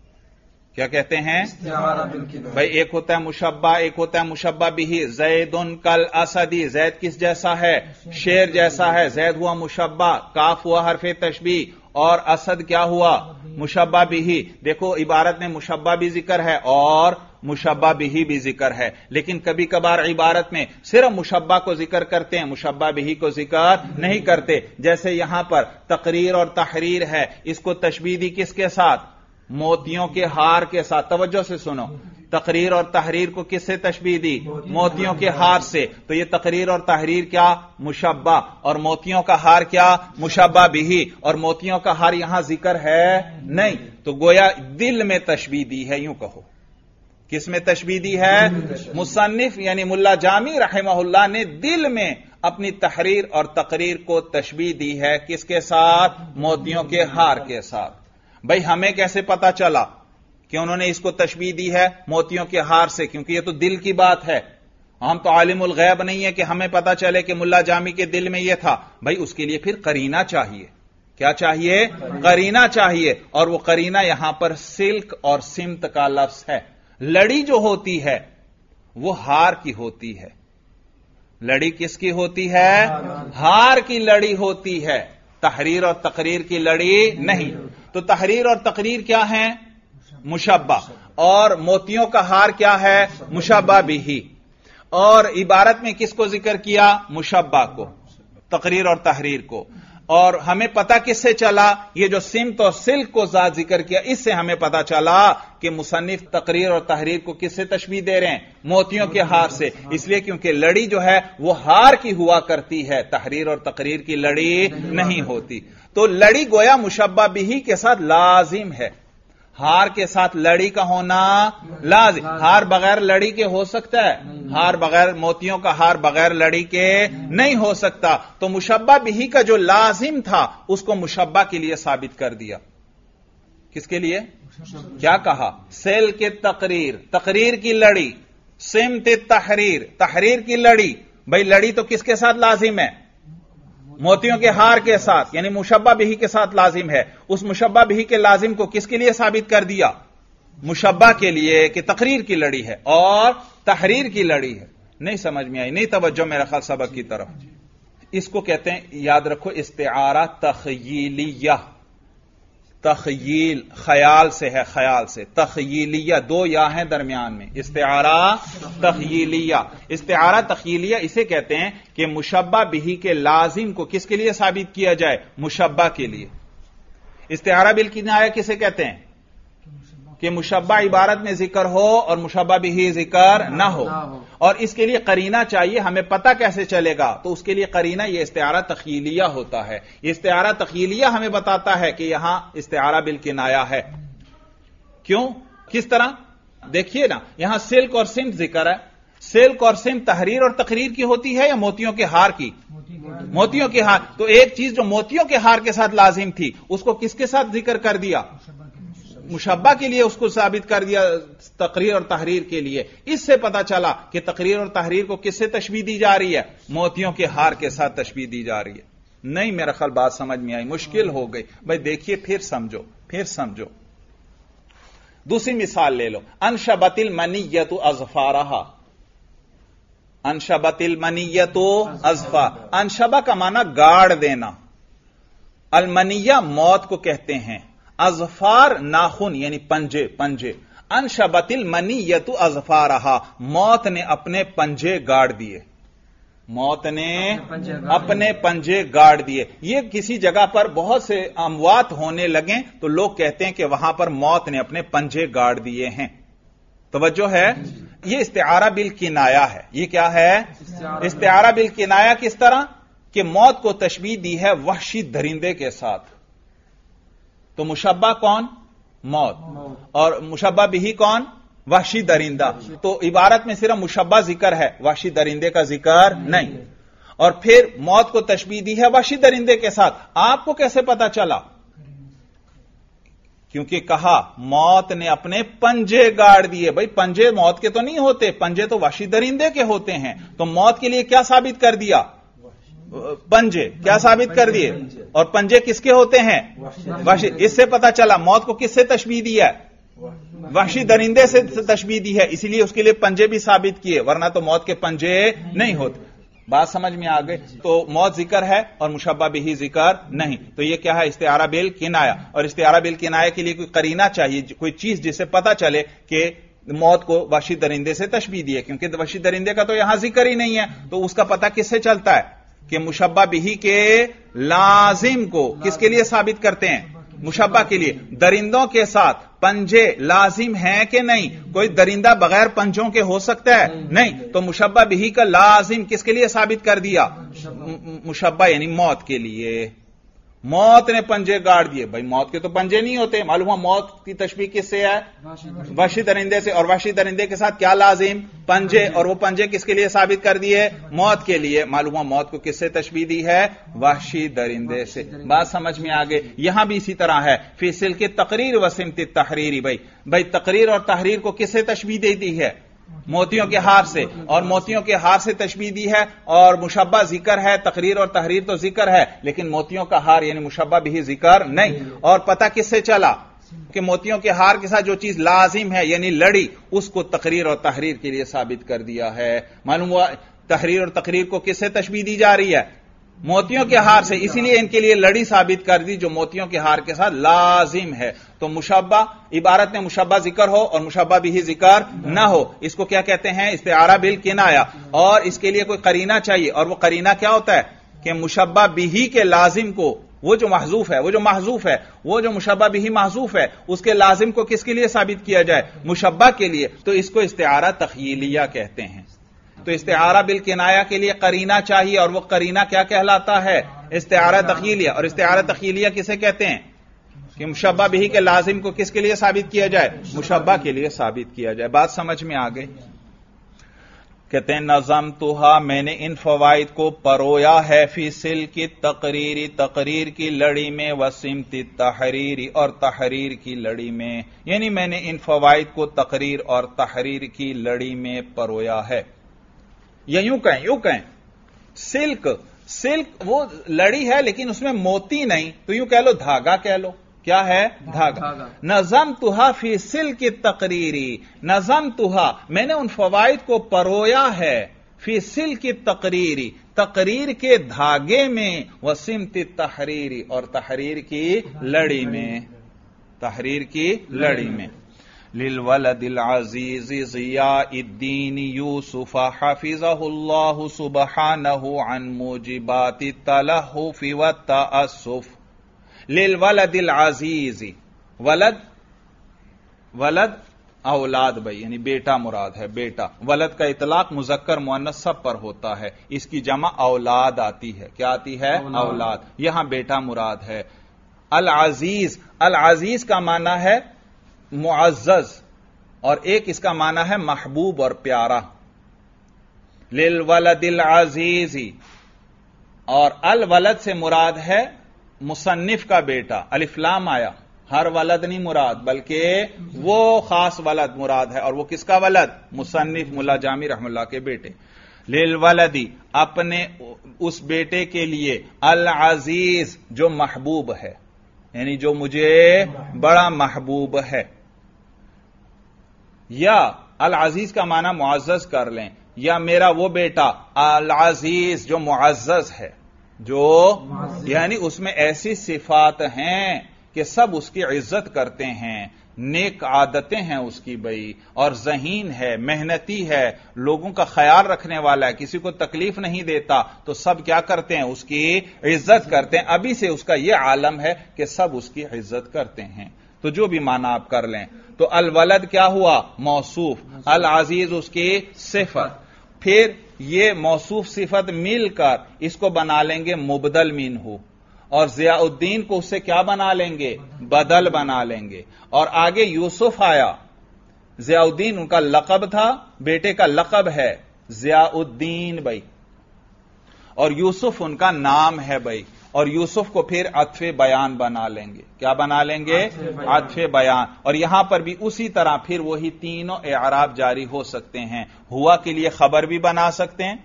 کیا کہتے ہیں؟ بھائی ایک ہوتا ہے مشبہ، ایک ہوتا ہے مشبہ بہی. زید کل اسدی، زید کس جیسا ہے؟ شیر جیسا ہے. زید ہوا مشبہ، کاف ہوا حرف تشبیہ، اور اسد کیا ہوا؟ مشبہ بہی. دیکھو عبارت میں مشبہ بھی ذکر ہے اور مشبہ بہی بھی ذکر ہے، لیکن کبھی کبھار عبارت میں صرف مشبہ کو ذکر کرتے ہیں، مشبہ بہی کو ذکر نہیں کرتے. جیسے یہاں پر تقریر اور تحریر ہے، اس کو تشبیہ دی کس کے ساتھ؟ موتیوں کے ہار کے ساتھ. توجہ سے سنو، تقریر اور تحریر کو کس سے تشبیہ دی؟ موتیوں کے ہار سے. تو یہ تقریر اور تحریر کیا؟ مشبہ. اور موتیوں کا ہار کیا؟ مشبہ بہی. اور موتیوں کا ہار یہاں ذکر ہے نہیں. تو گویا دل میں تشبیہ دی ہے. یوں کہو کس میں تشبیہ دی ہے؟ مصنف یعنی ملا جامی رحمہ اللہ نے دل میں اپنی تحریر اور تقریر کو تشبیہ دی ہے. کس کے ساتھ؟ موتیوں کے ہار کے ساتھ. بھائی ہمیں کیسے پتا چلا کہ انہوں نے اس کو تشبیہ دی ہے موتیوں کے ہار سے؟ کیونکہ یہ تو دل کی بات ہے. ہم تو عالم الغیب نہیں ہے کہ ہمیں پتا چلے کہ ملا جامی کے دل میں یہ تھا. بھائی اس کے لیے پھر قرینہ چاہیے. کیا چاہیے؟ قرینہ چاہیے. اور وہ قرینہ یہاں پر سلک اور سمت کا لفظ ہے. لڑی جو ہوتی ہے وہ ہار کی ہوتی ہے. لڑی کس کی ہوتی ہے؟ ہار کی لڑی ہوتی ہے. تحریر اور تقریر کی لڑی نہیں. تو تحریر اور تقریر کیا ہیں؟ مشبہ. اور موتیوں کا ہار کیا ہے؟ مشبہ بہی. اور عبارت میں کس کو ذکر کیا؟ مشبہ کو، تقریر اور تحریر کو. اور ہمیں پتہ کس سے چلا؟ یہ جو سمت اور سلک کو ذات ذکر کیا اس سے ہمیں پتہ چلا کہ مصنف تقریر اور تحریر کو کس سے تشبیہ دے رہے ہیں؟ موتیوں کے ہار سے. اس لیے کیونکہ لڑی جو ہے وہ ہار کی ہوا کرتی ہے، تحریر اور تقریر کی لڑی نہیں ہوتی. تو لڑی گویا مشبہ بہی کے ساتھ لازم ہے. ہار کے ساتھ لڑی کا ہونا لازم. ہار بغیر لڑی کے ہو سکتا ہے؟ ہار بغیر، موتیوں کا ہار بغیر لڑی کے نہیں ہو سکتا. تو مشبہ بہی کا جو لازم تھا اس کو مشبہ کے لیے ثابت کر دیا. کس کے لیے؟ کیا کہا؟ سیل کے تقریر، تقریر کی لڑی. سمت تحریر، تحریر کی لڑی. بھائی لڑی تو کس کے ساتھ لازم ہے؟ موتیوں کے ہار کے ساتھ، یعنی مشبہ بہی کے ساتھ لازم ہے. اس مشبہ بہی کے لازم کو کس کے لیے ثابت کر دیا؟ مشبہ کے لیے کہ تقریر کی لڑی ہے اور تحریر کی لڑی ہے. نہیں سمجھ میں آئی؟ نہیں توجہ میرا خیال سبق کی طرف. اس کو کہتے ہیں، یاد رکھو، استعارہ تخیلیہ. تخیل خیال سے ہے، خیال سے. تخیلیہ دو یا ہیں درمیان میں. استعارہ تخیلیہ. استعارہ تخیلیہ اسے کہتے ہیں کہ مشبہ بہی کے لازم کو کس کے لیے ثابت کیا جائے؟ مشبہ کے لیے. استعارہ بالکنایہ کسے کہتے ہیں؟ کہ مشبہ عبارت میں ذکر ہو اور مشبہ بہی ذکر نہ ہو. اور اس کے لیے قرینہ چاہیے. ہمیں پتہ کیسے چلے گا؟ تو اس کے لیے قرینہ یہ استعارہ تخیلیہ ہوتا ہے. یہ استعارہ تخیلیہ ہمیں بتاتا ہے کہ یہاں استعارہ بالکنایہ ہے. کیوں؟ کس طرح؟ دیکھیے نا، یہاں سلک اور سمت ذکر ہے. سلک اور سمت تحریر اور تقریر کی ہوتی ہے یا موتیوں کے ہار کی؟ موتیوں کے ہار. تو ایک چیز جو موتیوں کے ہار کے ساتھ لازم تھی اس کو کس کے ساتھ ذکر کر دیا؟ مشبہ کے لیے اس کو ثابت کر دیا تقریر اور تحریر کے لیے. اس سے پتا چلا کہ تقریر اور تحریر کو کس سے تشبیہ دی جا رہی ہے؟ موتیوں کے ہار کے ساتھ تشبیہ دی جا رہی ہے. نہیں میرا خیال بات سمجھ میں آئی، مشکل ہو گئی بھائی. دیکھیے پھر سمجھو. دوسری مثال لے لو. انشبت المنیۃ اظفارہا. انشبت المنیۃ اظفار. انشبہ کا معنی گاڑ دینا. المنیہ موت کو کہتے ہیں. اظفار ناخن یعنی پنجے. انشبت المنیۃ اظفارہا. موت نے اپنے پنجے گاڑ دیے. موت نے اپنے پنجے گاڑ دیے. یہ کسی جگہ پر بہت سے اموات ہونے لگیں تو لوگ کہتے ہیں کہ وہاں پر موت نے اپنے پنجے گاڑ دیے ہیں. توجہ ہے؟ یہ استعارہ بالکنایہ ہے. یہ کیا ہے؟ استعارہ بالکنایہ. کس طرح کہ موت کو تشبیہ دی ہے وحشی درندے کے ساتھ. تو مشبہ کون؟ موت. اور مشبہ بھی کون؟ وحشی درندہ. تو عبارت میں صرف مشبہ ذکر ہے، وحشی درندے کا ذکر نہیں. اور پھر موت کو تشبیہ دی ہے وحشی درندے کے ساتھ. آپ کو کیسے پتا چلا؟ کیونکہ کہا موت نے اپنے پنجے گاڑ دیے. بھائی پنجے موت کے تو نہیں ہوتے، پنجے تو وحشی درندے کے ہوتے ہیں. تو موت کے لیے کیا ثابت کر دیا؟ پنجے. کیا ثابت کر دیے؟ اور پنجے کس کے ہوتے ہیں؟ وحشی. اس سے پتا چلا موت کو کس سے تشبیہ دی ہے؟ وحشی درندے سے تشبیہ دی ہے، اسی لیے اس کے لیے پنجے بھی ثابت کیے، ورنہ تو موت کے پنجے نہیں ہوتے. بات سمجھ میں آ گئی؟ تو موت ذکر ہے اور مشبہ بھی ذکر نہیں. تو یہ کیا ہے؟ استعارہ بالکنایہ. اور استعارہ بالکنایہ کے لیے کوئی قرینہ چاہیے، کوئی چیز جس سے پتا چلے کہ موت کو وحشی درندے سے تشبیہ دی ہے. کیونکہ وحشی درندے کا تو یہاں ذکر ہی نہیں ہے، تو اس کا پتہ کس سے چلتا ہے؟ کہ مشبہ بھی کے لازم کو کس کے لیے ثابت کرتے ہیں؟ مشبہ کے لیے. درندوں کے ساتھ پنجے لازم ہیں کہ نہیں؟ کوئی درندہ بغیر پنجوں کے ہو سکتا ہے؟ نہیں. تو مشبہ بھی کا لازم کس کے لیے ثابت کر دیا؟ مشبہ یعنی موت کے لیے. موت نے پنجے گاڑ دیے. بھائی موت کے تو پنجے نہیں ہوتے. معلوم ہے موت کی تشبیہ کس سے ہے؟ وحشی درندے سے. اور وحشی درندے کے ساتھ کیا لازم؟ پنجے. اور وہ پنجے کس کے لیے ثابت کر دیے؟ موت کے لیے. معلوم ہے موت کو کس سے تشبیہ دی ہے؟ وحشی درندے سے. بات سمجھ میں آگے؟ یہاں بھی اسی طرح ہے. فی سلک تقریر و سمت التحریر. بھائی تقریر اور تحریر کو کس سے تشبیہ دے دی ہے؟ موتیوں کے ہار سے. اور موتیوں کے ہار سے تشبیہ دی ہے. اور مشبہ ذکر ہے، تقریر اور تحریر تو ذکر ہے، لیکن موتیوں کا ہار یعنی مشبہ بھی ذکر نہیں. اور پتہ کس سے چلا؟ کہ موتیوں کے ہار کے ساتھ جو چیز لازم ہے یعنی لڑی، اس کو تقریر اور تحریر کے لیے ثابت کر دیا ہے. معلوم ہوا تحریر اور تقریر کو کس سے تشبیہ دی جا رہی ہے؟ موتیوں کے ہار سے. اسی لیے ان کے لیے لڑی ثابت کر دی جو موتیوں کے ہار کے ساتھ لازم ہے. تو مشبہ عبارت میں مشبہ ذکر ہو اور مشبہ بھی ذکر نہ ہو، اس کو کیا کہتے ہیں؟ استعارہ بالکنایہ. اور اس کے لیے کوئی قرینہ چاہیے. اور وہ قرینہ کیا ہوتا ہے؟ کہ مشبہ بھی کے لازم کو، وہ جو محذوف ہے، وہ جو مشبہ بھی محذوف ہے، اس کے لازم کو کس کے لیے ثابت کیا جائے؟ مشبہ کے لیے. تو اس کو استعارہ تخیلیہ کہتے ہیں. تو استعارہ بالکنایہ کے لیے قرینہ چاہیے، اور وہ قرینہ کیا کہلاتا ہے؟ استعارہ تخیلیہ. اور استعارہ تخیلیہ کسے کہتے ہیں؟ کہ مشبہ بھی کے لازم کو کس کے لیے ثابت کیا جائے؟ مشبہ کے لیے ثابت کیا جائے. بات سمجھ میں آ گئی؟ کہتے ہیں نظمتھا، میں نے ان فوائد کو پرویا ہے، فی سلک تقریری، تقریر کی لڑی میں، وسمت التحریری، اور تحریر کی لڑی میں. یعنی میں نے ان فوائد کو تقریر اور تحریر کی لڑی میں پرویا ہے. یا یوں کہیں سلک وہ لڑی ہے لیکن اس میں موتی نہیں، تو یوں کہہ لو دھاگا کہہ لو. کیا ہے؟ دھاگا. نظمتھا فی سلک تقریری، نظمتھا میں نے ان فوائد کو پرویا ہے، فی سلک تقریری، تقریر کے دھاگے میں، وسمت التحریری، اور تحریر کی لڑی میں. للولد العزیز ضیاء الدین یوسف حفظہ اللہ سبحانہ عن موجبات التلہف والتأسف. للولد العزیز، ولد اولاد بھائی یعنی بیٹا مراد ہے. بیٹا، ولد کا اطلاق مذکر مؤنث سب پر ہوتا ہے، اس کی جمع اولاد آتی ہے. کیا آتی ہے؟ اولاد. یہاں بیٹا مراد ہے. العزیز کا معنی ہے معزز، اور ایک اس کا معنی ہے محبوب اور پیارا. للولد العزیز، اور الولد سے مراد ہے مصنف کا بیٹا، الف لام آیا، ہر ولد نہیں مراد بلکہ وہ خاص ولد مراد ہے، اور وہ کس کا ولد؟ مصنف ملا جامی رحم اللہ کے بیٹے۔ للولدی اپنے اس بیٹے کے لیے، العزیز جو محبوب ہے، یعنی جو مجھے بڑا محبوب ہے، یا العزیز کا معنی معزز کر لیں، یا میرا وہ بیٹا العزیز جو معزز ہے، جو یعنی اس میں ایسی صفات ہیں کہ سب اس کی عزت کرتے ہیں، نیک عادتیں ہیں اس کی بھئی، اور ذہین ہے، محنتی ہے، لوگوں کا خیال رکھنے والا ہے، کسی کو تکلیف نہیں دیتا، تو سب کیا کرتے ہیں؟ اس کی عزت کرتے ہیں۔ ابھی سے اس کا یہ عالم ہے کہ سب اس کی عزت کرتے ہیں۔ تو جو بھی معنی آپ کر لیں، تو الولد کیا ہوا؟ موصوف، العزیز اس کی صفت، پھر یہ موصوف صفت مل کر اس کو بنا لیں گے مبدل منہ، اور ضیاء الدین کو اس سے کیا بنا لیں گے؟ بدل بنا لیں گے۔ اور آگے یوسف آیا، ضیاء الدین ان کا لقب تھا، بیٹے کا لقب ہے ضیاء الدین بھائی، اور یوسف ان کا نام ہے بھائی، اور یوسف کو پھر عطف بیان بنا لیں گے۔ کیا بنا لیں گے؟ عطف بیان۔ اور یہاں پر بھی اسی طرح پھر وہی تینوں اعراب جاری ہو سکتے ہیں۔ ہوا کے لیے خبر بھی بنا سکتے ہیں،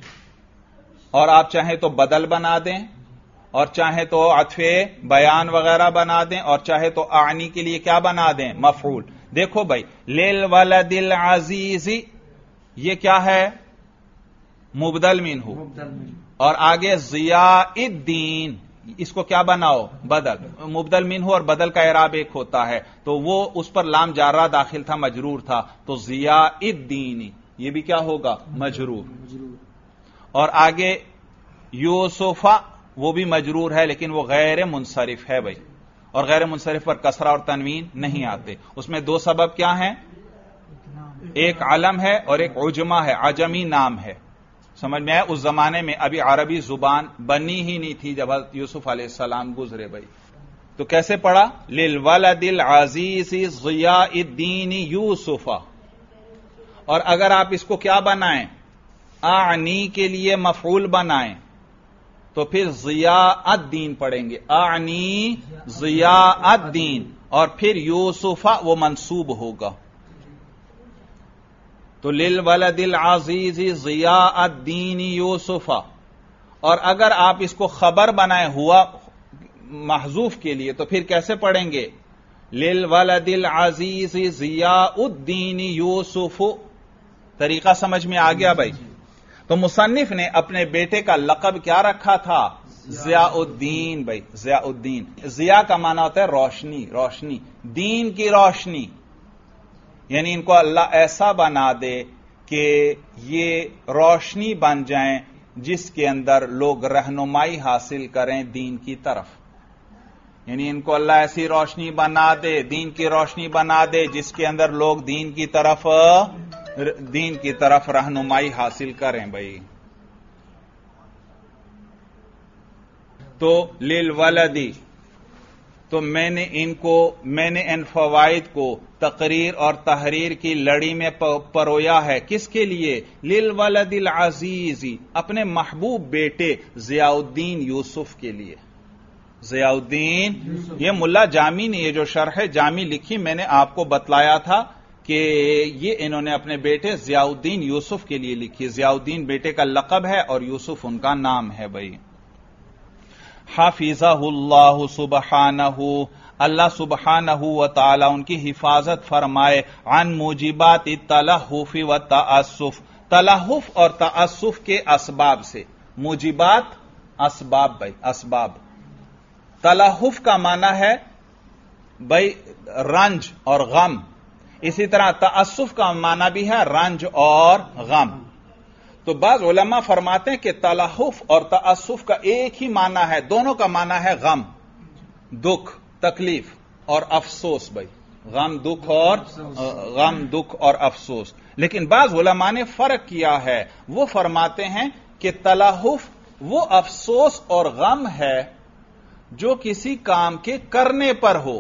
اور آپ چاہیں تو بدل بنا دیں، اور چاہے تو عطف بیان وغیرہ بنا دیں، اور چاہے تو اعنی کے لیے کیا بنا دیں؟ مفعول۔ دیکھو بھائی، للولد العزیز یہ کیا ہے؟ مبدل منہ، اور آگے ضیاء الدین اس کو کیا بناؤ؟ بدل۔ مبدل منہ اور بدل کا اعراب ایک ہوتا ہے، تو وہ اس پر لام جارہ داخل تھا، مجرور تھا، تو ضیاء الدین یہ بھی کیا ہوگا؟ مجرور۔ اور آگے یوسف وہ بھی مجرور ہے، لیکن وہ غیر منصرف ہے بھائی، اور غیر منصرف پر کسرہ اور تنوین نہیں آتے۔ اس میں دو سبب کیا ہیں؟ ایک علم ہے اور ایک عجمہ ہے، عجمی نام ہے۔ سمجھ میں آیا؟ اس زمانے میں ابھی عربی زبان بنی ہی نہیں تھی جب حضرت یوسف علیہ السلام گزرے بھائی، تو کیسے پڑھا؟ للولد العزیز ضیاء الدین یوسف۔ اور اگر آپ اس کو کیا بنائیں؟ اعنی کے لیے مفعول بنائیں تو پھر ضیاء الدین پڑھیں گے، اعنی ضیاء الدین، اور پھر یوسف وہ منصوب ہوگا، تو للولد العزیز ضیاء الدین یوسف۔ اور اگر آپ اس کو خبر بنائیں ہوا محذوف کے لیے تو پھر کیسے پڑھیں گے؟ للولد العزیز ضیاء الدین یوسف۔ طریقہ سمجھ میں آ گیا بھائی؟ تو مصنف نے اپنے بیٹے کا لقب کیا رکھا تھا؟ ضیاء الدین بھائی، ضیاء الدین۔ ضیاء کا معنی ہوتا ہے روشنی، روشنی، دین کی روشنی، یعنی ان کو اللہ ایسا بنا دے کہ یہ روشنی بن جائیں جس کے اندر لوگ رہنمائی حاصل کریں دین کی طرف، یعنی ان کو اللہ ایسی روشنی بنا دے، دین کی روشنی بنا دے جس کے اندر لوگ دین کی طرف رہنمائی حاصل کریں بھائی۔ تو للولدی، تو میں نے ان فوائد کو تقریر اور تحریر کی لڑی میں پرویا ہے، کس کے لیے؟ للولد العزیز، اپنے محبوب بیٹے ضیاء الدین یوسف کے لیے۔ ضیاء الدین، یہ ملا جامی نے یہ جو شرح جامی لکھی میں نے آپ کو بتلایا تھا کہ یہ انہوں نے اپنے بیٹے ضیاء الدین یوسف کے لیے لکھی۔ ضیاء الدین بیٹے کا لقب ہے اور یوسف ان کا نام ہے بھائی۔ حافظہ اللہ سبحانہ، اللہ سبحانہ و تعالی ان کی حفاظت فرمائے، عن موجبات التلہف و تعسف، تلہف اور تعسف کے اسباب سے۔ موجبات اسباب بھائی، اسباب۔ تلہف کا معنی ہے بھائی رنج اور غم، اسی طرح تعسف کا معنی بھی ہے رنج اور غم۔ تو بعض علماء فرماتے ہیں کہ تلہف اور تعسف کا ایک ہی معنی ہے، دونوں کا معنی ہے غم، دکھ، تکلیف اور افسوس بھائی، غم دکھ اور افسوس۔ لیکن بعض علماء نے فرق کیا ہے، وہ فرماتے ہیں کہ تلہف وہ افسوس اور غم ہے جو کسی کام کے کرنے پر ہو۔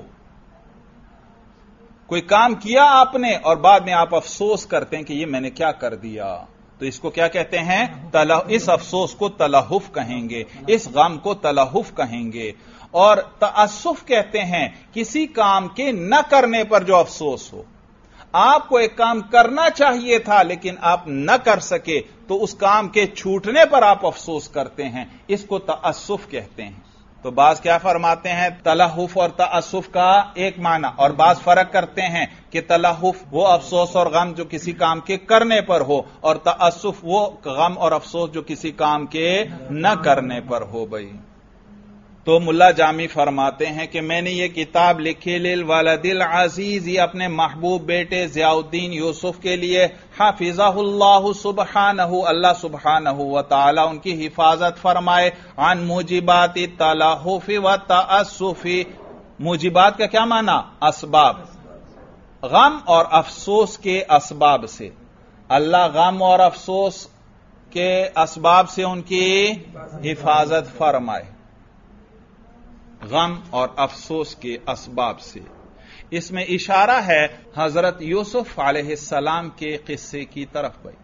کوئی کام کیا آپ نے اور بعد میں آپ افسوس کرتے ہیں کہ یہ میں نے کیا کر دیا، تو اس کو کیا کہتے ہیں؟ اس افسوس کو تلہف کہیں گے، اس غم کو تلہف کہیں گے۔ اور تأسف کہتے ہیں کسی کام کے نہ کرنے پر جو افسوس ہو۔ آپ کو ایک کام کرنا چاہیے تھا لیکن آپ نہ کر سکے تو اس کام کے چھوٹنے پر آپ افسوس کرتے ہیں، اس کو تأسف کہتے ہیں۔ تو بعض کیا فرماتے ہیں؟ تلہف اور تأسف کا ایک معنی، اور بعض فرق کرتے ہیں کہ تلہف وہ افسوس اور غم جو کسی کام کے کرنے پر ہو، اور تأسف وہ غم اور افسوس جو کسی کام کے نہ کرنے پر ہو۔ بھائی تو ملا جامی فرماتے ہیں کہ میں نے یہ کتاب لکھی للولد العزیز، یہ اپنے محبوب بیٹے ضیاء الدین یوسف کے لیے، حفظہ اللہ سبحانہ، اللہ سبحانہ و تعالی ان کی حفاظت فرمائے، عن موجبات التلہف والتأسف۔ موجبات کا کیا معنی؟ اسباب، غم اور افسوس کے اسباب سے، اللہ غم اور افسوس کے اسباب سے ان کی حفاظت فرمائے، غم اور افسوس کے اسباب سے۔ اس میں اشارہ ہے حضرت یوسف علیہ السلام کے قصے کی طرف۔ بھائی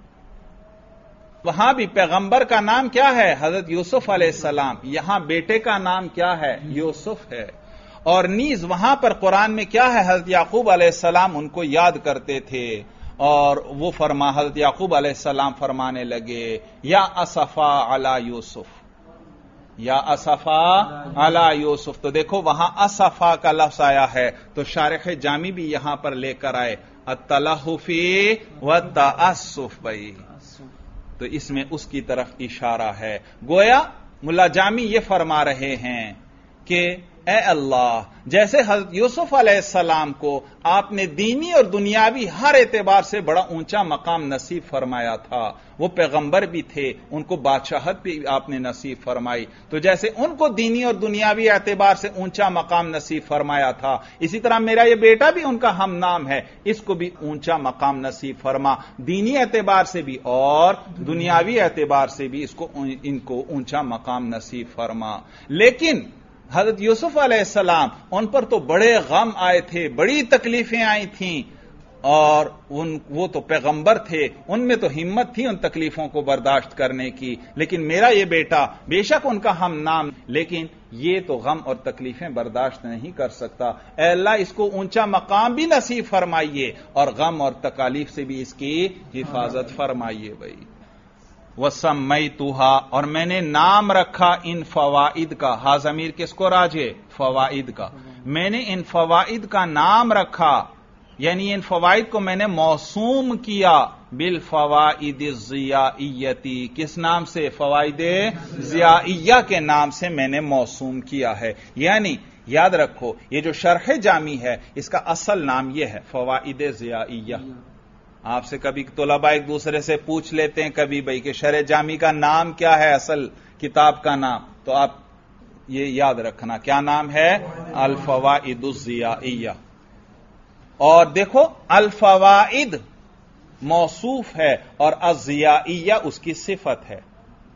وہاں بھی پیغمبر کا نام کیا ہے؟ حضرت یوسف علیہ السلام، یہاں بیٹے کا نام کیا ہے؟ یوسف ہے۔ اور نیز وہاں پر قرآن میں کیا ہے؟ حضرت یعقوب علیہ السلام ان کو یاد کرتے تھے، اور وہ حضرت یعقوب علیہ السلام فرمانے لگے یا اسفا علی یوسف، یا اسفا علی یوسف۔ تو دیکھو وہاں اسفا کا لفظ آیا ہے، تو شارح جامی بھی یہاں پر لے کر آئے التلہف والتأسف۔ بھائی تو اس میں اس کی طرف اشارہ ہے، گویا ملا جامی یہ فرما رہے ہیں کہ اے اللہ، جیسے حضرت یوسف علیہ السلام کو آپ نے دینی اور دنیاوی ہر اعتبار سے بڑا اونچا مقام نصیب فرمایا تھا، وہ پیغمبر بھی تھے، ان کو بادشاہت بھی آپ نے نصیب فرمائی، تو جیسے ان کو دینی اور دنیاوی اعتبار سے اونچا مقام نصیب فرمایا تھا، اسی طرح میرا یہ بیٹا بھی ان کا ہم نام ہے، اس کو بھی اونچا مقام نصیب فرما، دینی اعتبار سے بھی اور دنیاوی اعتبار سے بھی ان کو اونچا مقام نصیب فرما۔ لیکن حضرت یوسف علیہ السلام، ان پر تو بڑے غم آئے تھے، بڑی تکلیفیں آئی تھیں، اور وہ تو پیغمبر تھے، ان میں تو ہمت تھی ان تکلیفوں کو برداشت کرنے کی، لیکن میرا یہ بیٹا بے شک ان کا ہم نام، لیکن یہ تو غم اور تکلیفیں برداشت نہیں کر سکتا، اے اللہ اس کو اونچا مقام بھی نصیب فرمائیے اور غم اور تکالیف سے بھی اس کی حفاظت فرمائیے۔ بھائی وَسَمَّيْتُهَا، اور میں نے نام رکھا ان فوائد کا، ہا ضمیر کس کو راجع؟ فوائد کا، میں نے ان فوائد کا نام رکھا، یعنی ان فوائد کو میں نے موسوم کیا بالفوائد الضیائیتی، کس نام سے؟ فوائد ضیائیہ کے نام سے میں نے موسوم کیا ہے۔ یعنی یاد رکھو یہ جو شرح جامی ہے اس کا اصل نام یہ ہے فوائد ضیائیہ۔ آپ سے کبھی طلباء ایک دوسرے سے پوچھ لیتے ہیں کبھی بھائی کہ شرح جامی کا نام کیا ہے، اصل کتاب کا نام، تو آپ یہ یاد رکھنا کیا نام ہے؟ الفوائد الضیائیہ۔ اور دیکھو الفوائد موصوف ہے اور الضیائیہ اس کی صفت ہے،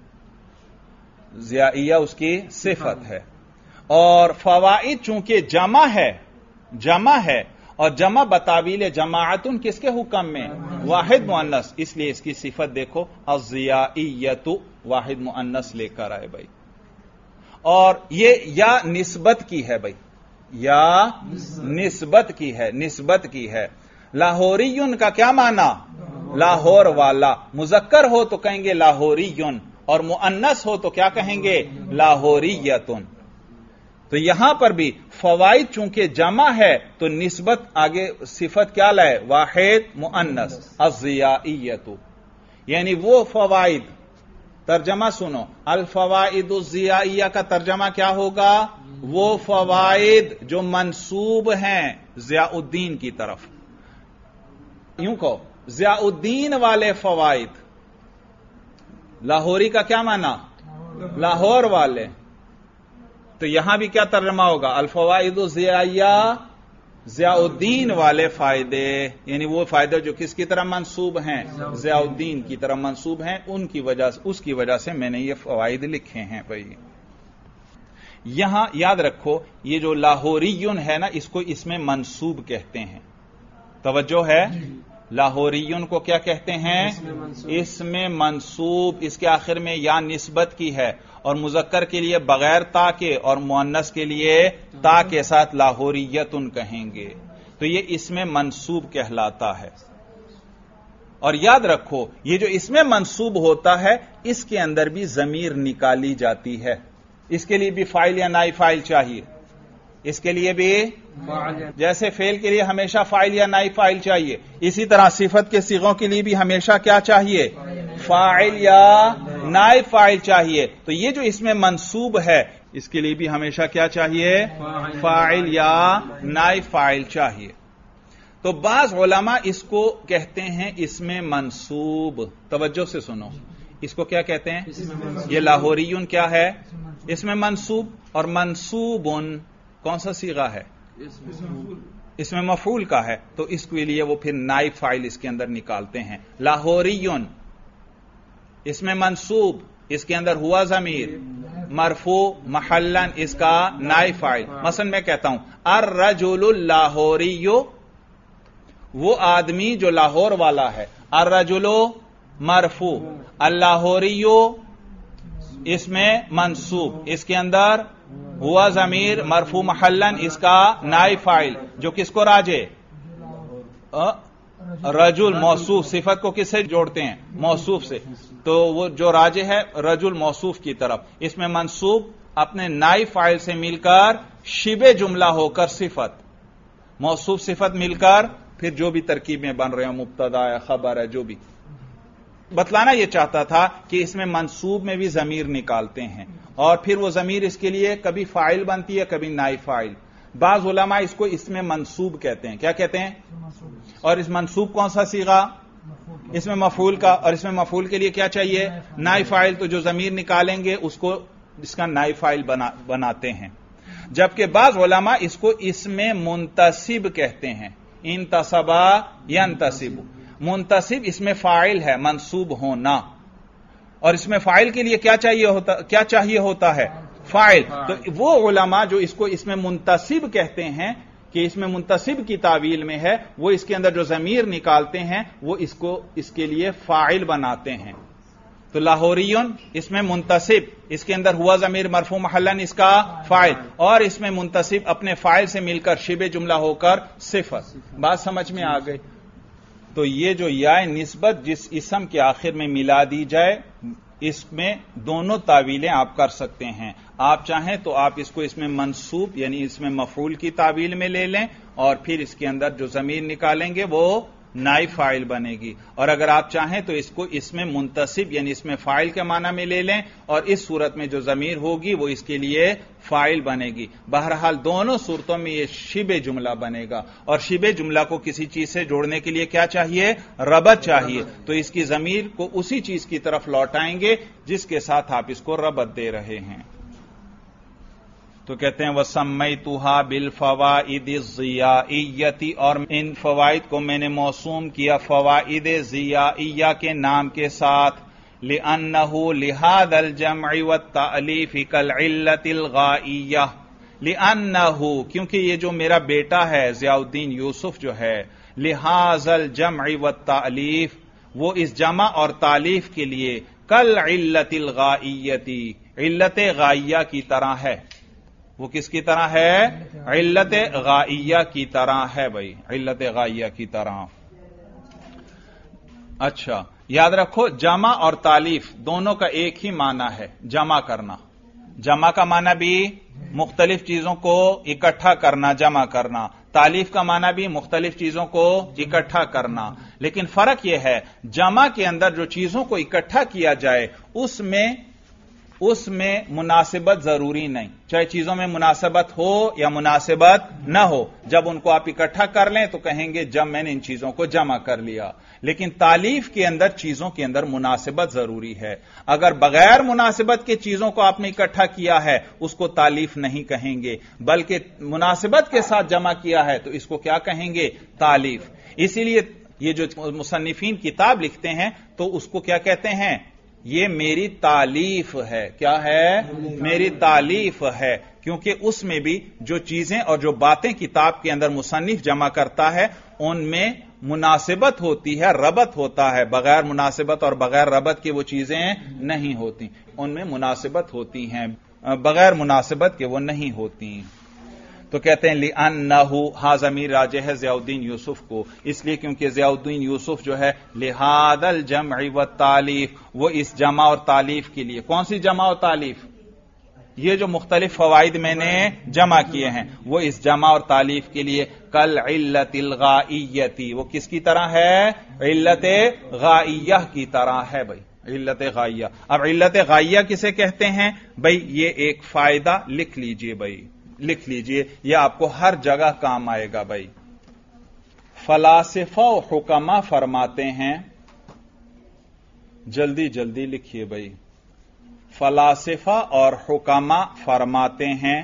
ضیائیہ اس کی صفت ہے، اور فوائد چونکہ جمع ہے اور جمع بتاویل جماعتن کس کے حکم میں؟ واحد مؤنث، اس لیے اس کی صفت دیکھو الضیائیۃ، واحد مؤنث لے کر آئے بھائی، اور یہ یا نسبت کی ہے بھائی، یا نسبت کی ہے۔ لاہوریون کا کیا معنی؟ لاہور والا، مذکر ہو تو کہیں گے لاہوریون، اور مؤنث ہو تو کیا کہیں گے؟ لاہوریتن۔ تو یہاں پر بھی فوائد چونکہ جمع ہے تو نسبت آگے صفت کیا لائے؟ واحد مؤنث، الضیائیۃ، یعنی وہ فوائد، ترجمہ سنو، الفوائد الضیائیہ کا ترجمہ کیا ہوگا؟ وہ فوائد جو منسوب ہیں ضیاء الدین کی طرف، یوں کہو ضیاء الدین والے فوائد۔ لاہوری کا کیا معنی؟ لاہور والے، تو یہاں بھی کیا ترجمہ ہوگا؟ الفوائد الضیائیہ، ضیاء الدین والے فائدے، یعنی وہ فائدے جو کس کی طرح منسوب ہیں؟ ضیاء الدین کی طرح منسوب ہیں، اس کی وجہ سے میں نے یہ فوائد لکھے ہیں بھائی۔ یہاں یاد رکھو یہ جو لاہوریون ہے نا، اس کو اس میں منسوب کہتے ہیں، توجہ ہے، لاہوریون کو کیا کہتے ہیں؟ اسم منصوب، اس کے آخر میں یا نسبت کی ہے، اور مذکر کے لیے بغیر تا کے اور مؤنث کے لیے تا کے ساتھ لاہوریتن کہیں گے، تو یہ اسم منصوب کہلاتا ہے۔ اور یاد رکھو یہ جو اسم منصوب ہوتا ہے اس کے اندر بھی ضمیر نکالی جاتی ہے، اس کے لیے بھی فاعل یا نائب فاعل چاہیے، اس کے لیے بھی جیسے فعل کے لیے ہمیشہ فاعل یا نائب فاعل چاہیے، اسی طرح صفت کے صیغوں کے لیے بھی ہمیشہ کیا چاہیے؟ فاعل یا نائب فاعل چاہیے۔ تو یہ جو اس میں منصوب ہے اس کے لیے بھی ہمیشہ کیا چاہیے؟ فاعل یا نائب فاعل چاہیے۔ تو بعض علماء اس کو کہتے ہیں اسم منصوب، توجہ سے سنو، اس کو کیا کہتے ہیں؟ یہ لاہوریون کیا ہے؟ اسم منصوب، اور منصوبن کون سا صیغہ ہے؟ اسم مفعول کا ہے، تو اس کے لیے وہ پھر نائب فاعل اس کے اندر نکالتے ہیں۔ لاہوریون اسم منصوب، اس کے اندر ہوا ضمیر، مرفوع محلن اس کا نائب فاعل۔ مثلا میں کہتا ہوں الرجل اللاہوری، وہ آدمی جو لاہور والا ہے، الرجل مرفوع، اللاہوری اس میں منصوب، اس کے اندر ہوا ضمیر مرفوع محلن اس کا نائب فاعل، جو کس کو راجع؟ رجل موصوف، صفت کو کس سے جوڑتے ہیں؟ موصوف سے، تو وہ جو راجع ہے رجل موصوف کی طرف، اس میں منصوب اپنے نائب فاعل سے مل کر شبہ جملہ ہو کر صفت، موصوف صفت مل کر پھر جو بھی ترکیب میں بن رہے ہیں، مبتدا ہے خبر ہے، جو بھی بتلانا یہ چاہتا تھا کہ اس میں منصوب میں بھی ضمیر نکالتے ہیں، اور پھر وہ ضمیر اس کے لیے کبھی فاعل بنتی ہے کبھی نائب فاعل۔ بعض علماء اس کو اس میں منصوب کہتے ہیں، کیا کہتے ہیں؟ اور اس منصوب کون سا صیغہ؟ اس میں مفعول کا، اور اس میں مفعول کے لیے کیا چاہیے؟ نائب فاعل، تو جو ضمیر نکالیں گے اس کو اس کا نائب فاعل بناتے ہیں۔ جبکہ بعض علماء اس کو اس میں منتصب کہتے ہیں، انتصبا ینتصب، منتصب اس میں فاعل ہے، منصوب ہونا، اور اس میں فاعل کے لیے کیا چاہیے ہوتا ہے؟ فاعل۔ تو وہ علماء جو اس کو اس میں منتصب کہتے ہیں کہ اس میں منتصب کی تعویل میں ہے، وہ اس کے اندر جو ضمیر نکالتے ہیں وہ اس کو اس کے لیے فاعل بناتے ہیں۔ تو لاہوریون اس میں منتصب، اس کے اندر ہوا ضمیر مرفوع محلن اس کا فاعل، اور اس میں منتصب اپنے فاعل سے مل کر شبہ جملہ ہو کر صفت۔ بات سمجھ میں آ گئی؟ تو یہ جو یا نسبت جس اسم کے آخر میں ملا دی جائے، اس میں دونوں تعویلیں آپ کر سکتے ہیں۔ آپ چاہیں تو آپ اس کو اس میں منصوب یعنی اس میں مفعول کی تعویل میں لے لیں، اور پھر اس کے اندر جو ضمیر نکالیں گے وہ نائب فاعل بنے گی، اور اگر آپ چاہیں تو اس کو اس میں منتصب یعنی اس میں فاعل کے معنی میں لے لیں، اور اس صورت میں جو ضمیر ہوگی وہ اس کے لیے فاعل بنے گی۔ بہرحال دونوں صورتوں میں یہ شبہ جملہ بنے گا، اور شبہ جملہ کو کسی چیز سے جوڑنے کے لیے کیا چاہیے؟ ربط چاہیے، تو اس کی ضمیر کو اسی چیز کی طرف لوٹائیں گے جس کے ساتھ آپ اس کو ربط دے رہے ہیں۔ تو کہتے ہیں وَسَمَّيْتُهَا بِالْفَوَائِدِ الضِّيَائِيَّةِ، اور ان فوائد کو میں نے موسوم کیا فوائد ضیائیہ کے نام کے ساتھ، لِأَنَّهُ لِهَذَا الْجَمْعِ وَالتَّأْلِيفِ كَالْعِلَّةِ الْغَائِيَّةِ، لِأَنَّهُ کیونکہ یہ جو میرا بیٹا ہے ضیاء الدین یوسف جو ہے، لِهَذَا الْجَمْعِ وَالتَّأْلِيفِ وہ اس جمع اور تالیف کے لیے، كَالْعِلَّةِ الْغَائِيَّةِ علت غائیہ کی طرح ہے۔ وہ کس کی طرح ہے؟ علت غائیہ کی طرح ہے بھائی، علت غائیہ کی طرح۔ اچھا یاد رکھو جمع اور تالیف دونوں کا ایک ہی معنی ہے، جمع کرنا۔ جمع کا معنی بھی مختلف چیزوں کو اکٹھا کرنا، جمع کرنا۔ تالیف کا معنی بھی مختلف چیزوں کو اکٹھا کرنا، لیکن فرق یہ ہے جمع کے اندر جو چیزوں کو اکٹھا کیا جائے اس میں مناسبت ضروری نہیں، چاہے چیزوں میں مناسبت ہو یا مناسبت نہ ہو، جب ان کو آپ اکٹھا کر لیں تو کہیں گے جب میں نے ان چیزوں کو جمع کر لیا۔ لیکن تالیف کے اندر چیزوں کے اندر مناسبت ضروری ہے، اگر بغیر مناسبت کے چیزوں کو آپ نے اکٹھا کیا ہے اس کو تالیف نہیں کہیں گے، بلکہ مناسبت کے ساتھ جمع کیا ہے تو اس کو کیا کہیں گے؟ تالیف۔ اسی لیے یہ جو مصنفین کتاب لکھتے ہیں تو اس کو کیا کہتے ہیں؟ یہ میری تالیف ہے۔ کیا ہے؟ میری تالیف ہے۔ کیونکہ اس میں بھی جو چیزیں اور جو باتیں کتاب کے اندر مصنف جمع کرتا ہے ان میں مناسبت ہوتی ہے، ربط ہوتا ہے، بغیر مناسبت اور بغیر ربط کے وہ چیزیں نہیں ہوتی، ان میں مناسبت ہوتی ہیں، بغیر مناسبت کے وہ نہیں ہوتی۔ تو کہتے ہیں لِأَنَّهُ ہا ضمیر راجع ہے ضیاء الدین یوسف کو، اس لیے کیونکہ ضیاء الدین یوسف جو ہے لِهَذَا الْجَمْعِ وَالتَّالِيف، وہ اس جمع اور تالیف کے لیے۔ کون سی جمع اور تالیف؟ یہ جو مختلف فوائد میں نے جمع کیے ہیں وہ اس جمع اور تالیف کے لیے کالعلت الغائیتی، وہ کس کی طرح ہے؟ علت غائیہ کی طرح ہے بھائی، علت غائیہ۔ اب علت غائیہ کسے کہتے ہیں بھائی؟ یہ ایک فائدہ لکھ لیجئے بھائی، لکھ لیجئے، یہ آپ کو ہر جگہ کام آئے گا بھائی۔ فلاسفہ و حکما فرماتے ہیں، جلدی جلدی لکھیے بھائی، فلاسفہ اور حکما فرماتے ہیں،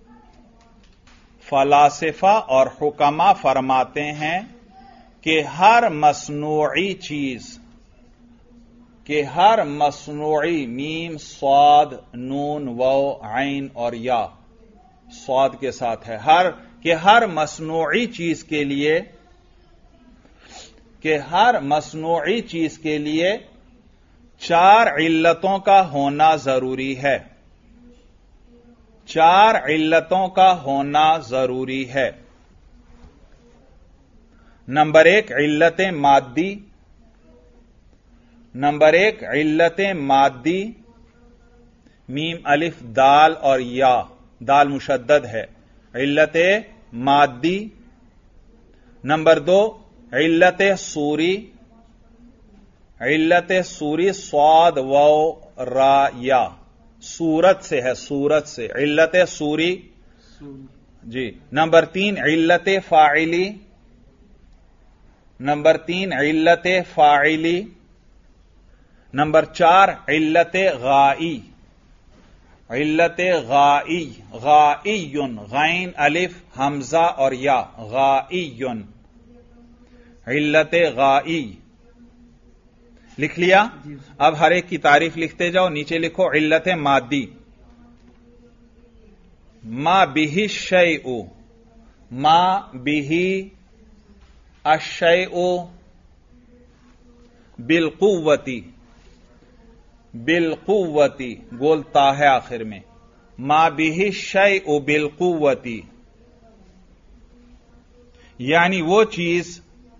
فلاسفہ اور حکما فرماتے ہیں کہ ہر مصنوعی چیز، کہ ہر مصنوعی میم صاد نون واو عین اور یا صاد کے ساتھ ہے، کہ ہر مصنوعی چیز کے لیے، کہ ہر مصنوعی چیز کے لیے 4 علتوں کا ہونا ضروری ہے، 4 علتوں کا ہونا ضروری ہے۔ نمبر 1 علت مادی، نمبر 1 علت مادی میم الف دال اور یا، دال مشدد ہے، علت مادی۔ نمبر 2 علت صوری، علت صوری صاد واو را یا، صورت سے ہے، صورت سے، علت صوری جی۔ نمبر 3 علت فاعلی، نمبر 3 علت فاعلی۔ نمبر 4 علت غائی، علت غائی، غائی غین الف حمزہ اور یا، غائی، علت غائی لکھ لیا؟ اب ہر ایک کی تعریف لکھتے جاؤ، نیچے لکھو علت مادی، ما بہ الشیء، ما بہ الشیء بالقوتی، بالقوتی بولتا ہے آخر میں، ما بہ الشیء بالقوتی، یعنی وہ چیز،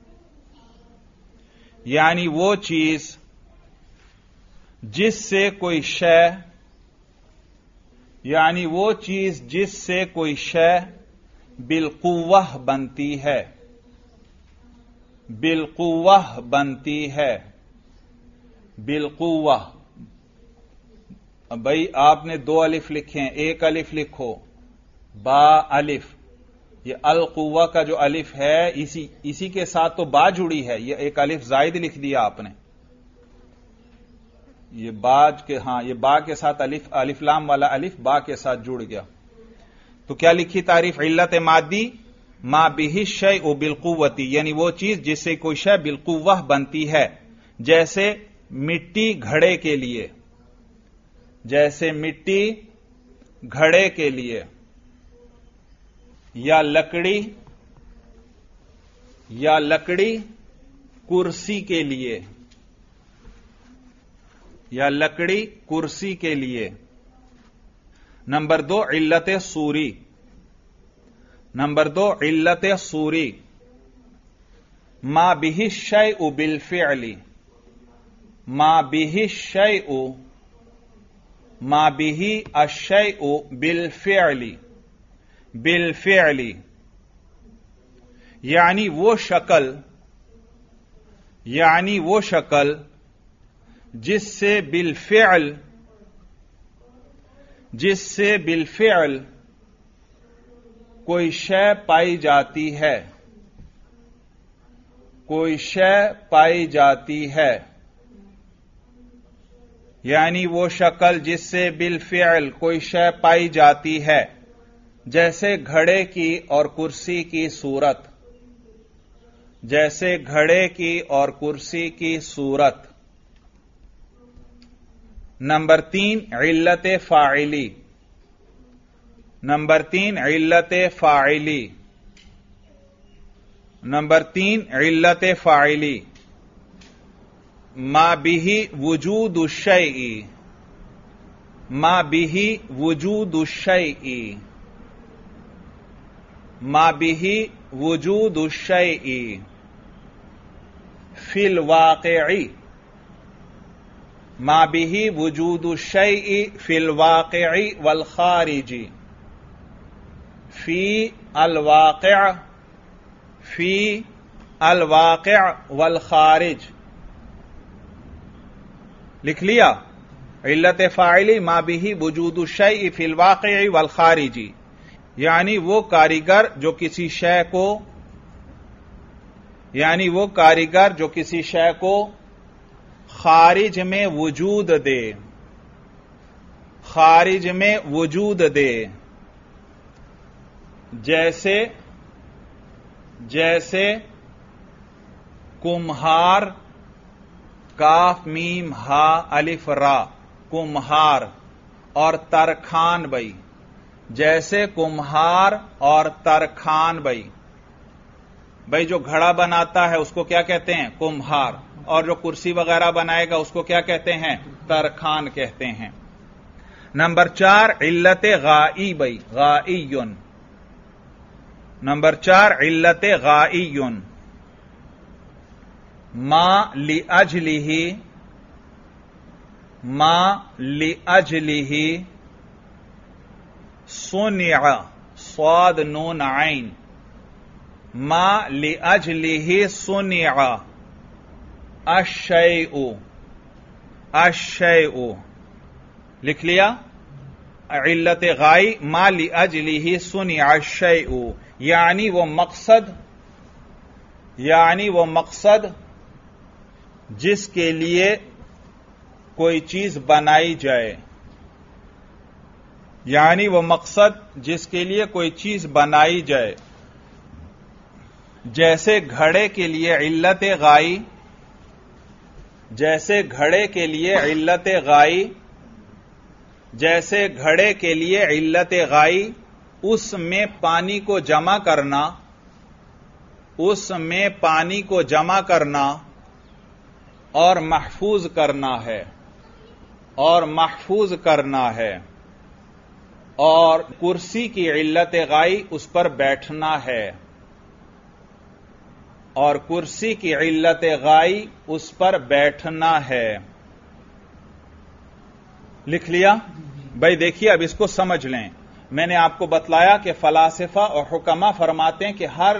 یعنی وہ چیز جس سے کوئی شے، یعنی وہ چیز جس سے کوئی شے بالقوہ بنتی ہے، بالقوہ بنتی ہے، بالقوہ۔ بھائی آپ نے 2 الف لکھے ہیں، 1 الف لکھو، با الف، یہ القوہ کا جو الف ہے اسی کے ساتھ تو با جڑی ہے، یہ 1 الف زائد لکھ دیا آپ نے، یہ باج کے، ہاں یہ با کے ساتھ الف لام والا الف با کے ساتھ جڑ گیا۔ تو کیا لکھی تعریف علت مادی؟ ما بہ الشیء بالقوتی، یعنی وہ چیز جس سے کوئی شے بالقوہ بنتی ہے، جیسے مٹی گھڑے کے لیے، جیسے مٹی گھڑے کے لیے، یا لکڑی، یا لکڑی کرسی کے لیے، یا لکڑی کرسی کے لیے۔ نمبر 2 علت صوری، نمبر 2 علت صوری، ما بہ الشیء بالفعل، ما بہ الشیء، ما بہ الشیء بالفعل، بالفعل، یعنی وہ شکل، یعنی وہ شکل جس سے بالفعل، جس سے بالفعل کوئی شے پائی جاتی ہے، کوئی شے پائی جاتی ہے، یعنی وہ شکل جس سے بالفعل کوئی شے پائی جاتی ہے، جیسے گھڑے کی اور کرسی کی صورت، جیسے گھڑے کی اور کرسی کی صورت۔ نمبر 3 علت فاعلی، نمبر 3 علت فاعلی. نمبر 3 علت فاعلی ما به وجود الشیء. ما به وجود الشیء. ما به وجود الشیء فی الواقع. ما به وجود الشیء فی الواقع والخارج. فی الواقع. فی الواقع والخارج. لکھ لیا؟ علت فاعلی ما به وجود الشیء فی الواقع والخارج، یعنی وہ کاریگر جو کسی شے کو خارج میں وجود دے. خارج میں وجود دے. جیسے کمہار، کاف میم ہا الف را، کمہار، اور ترخان بھائی. جیسے کمہار اور ترخان بھائی. بھائی جو گھڑا بناتا ہے اس کو کیا کہتے ہیں؟ کمہار. اور جو کرسی وغیرہ بنائے گا اس کو کیا کہتے ہیں؟ ترخان کہتے ہیں. نمبر 4 علت غائی بھائی، غائیون. نمبر 4 علت غائیون ما لأجلہ صنع، صاد نون عین، ما لأجلہ صنع الشیء. الشیء لکھ لیا؟ علت غائی ما لأجلہ صنع الشیء، یعنی وہ مقصد جس کے لیے کوئی چیز بنائی جائے. یعنی وہ مقصد جس کے لیے کوئی چیز بنائی جائے. جیسے گھڑے کے لیے علت غائی، جیسے گھڑے کے لیے علت غائی، جیسے گھڑے کے لیے علت غائی اس میں پانی کو جمع کرنا، اس میں پانی کو جمع کرنا اور محفوظ کرنا ہے، اور محفوظ کرنا ہے. اور کرسی کی علت غائی اس پر بیٹھنا ہے، اور کرسی کی علت غائی اس پر بیٹھنا ہے. لکھ لیا؟ بھائی دیکھیے اب اس کو سمجھ لیں. میں نے آپ کو بتلایا کہ فلاسفہ اور حکما فرماتے ہیں کہ ہر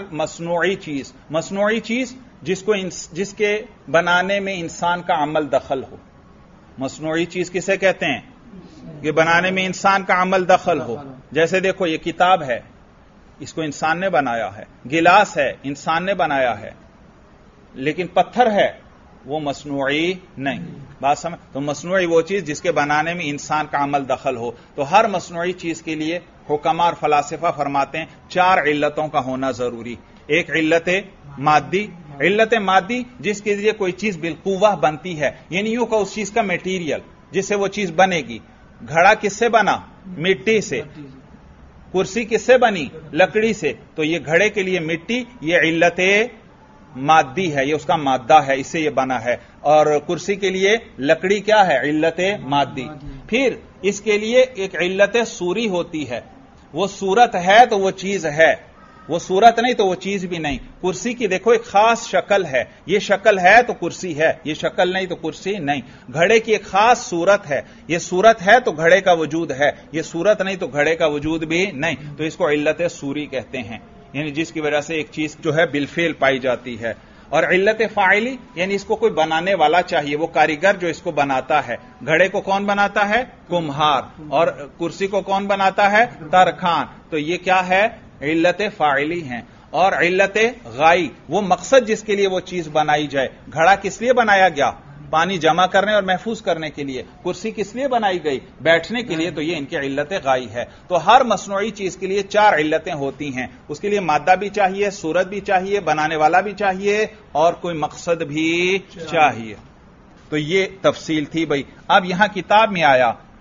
مصنوعی چیز جس کے بنانے میں انسان کا عمل دخل ہو. مصنوعی چیز کسے کہتے ہیں؟ کہ بنانے میں انسان کا عمل دخل ہو. جیسے دیکھو یہ کتاب ہے، اس کو انسان نے بنایا ہے. گلاس ہے، انسان نے بنایا ہے. لیکن پتھر ہے وہ مصنوعی نہیں. بات سمجھ؟ تو مصنوعی وہ چیز جس کے بنانے میں انسان کا عمل دخل ہو. تو ہر مصنوعی چیز کے لیے حکما اور فلاسفہ فرماتے ہیں 4 علتوں کا ہونا ضروری. ایک علت مادی، علت مادی جس کے ذریعے کوئی چیز بالقوہ بنتی ہے، یعنی یوں کہ اس چیز کا میٹیریل جس سے وہ چیز بنے گی. گھڑا کس سے بنا؟ مٹی سے. کرسی کس سے بنی؟ لکڑی سے. تو یہ گھڑے کے لیے مٹی یہ علت مادی ہے، یہ اس کا مادہ ہے، اس سے یہ بنا ہے. اور کرسی کے لیے لکڑی کیا ہے؟ علت مادی. پھر اس کے لیے ایک علت صوری ہوتی ہے. وہ صورت ہے تو وہ چیز ہے، وہ صورت نہیں تو وہ چیز بھی نہیں. کرسی کی دیکھو ایک خاص شکل ہے، یہ شکل ہے تو کرسی ہے، یہ شکل نہیں تو کرسی نہیں. گھڑے کی ایک خاص صورت ہے، یہ صورت ہے تو گھڑے کا وجود ہے، یہ صورت نہیں تو گھڑے کا وجود بھی نہیں. تو اس کو علت صوری کہتے ہیں، یعنی جس کی وجہ سے ایک چیز جو ہے بالفعل پائی جاتی ہے. اور علت فاعلی یعنی اس کو کوئی بنانے والا چاہیے، وہ کاریگر جو اس کو بناتا ہے. گھڑے کو کون بناتا ہے؟ کمہار. اور کرسی کو کون بناتا ہے؟ ترخان. تو یہ کیا ہے؟ علت فاعلی ہیں. اور علت غائی وہ مقصد جس کے لیے وہ چیز بنائی جائے. گھڑا کس لیے بنایا گیا؟ پانی جمع کرنے اور محفوظ کرنے کے لیے. کرسی کس لیے بنائی گئی؟ بیٹھنے کے لیے. تو یہ ان کی علت غائی ہے. تو ہر مصنوعی چیز کے لیے 4 علتیں ہوتی ہیں. اس کے لیے مادہ بھی چاہیے، صورت بھی چاہیے، بنانے والا بھی چاہیے، اور کوئی مقصد بھی چاہیے. تو یہ تفصیل تھی بھائی. اب یہاں کتاب میں آیا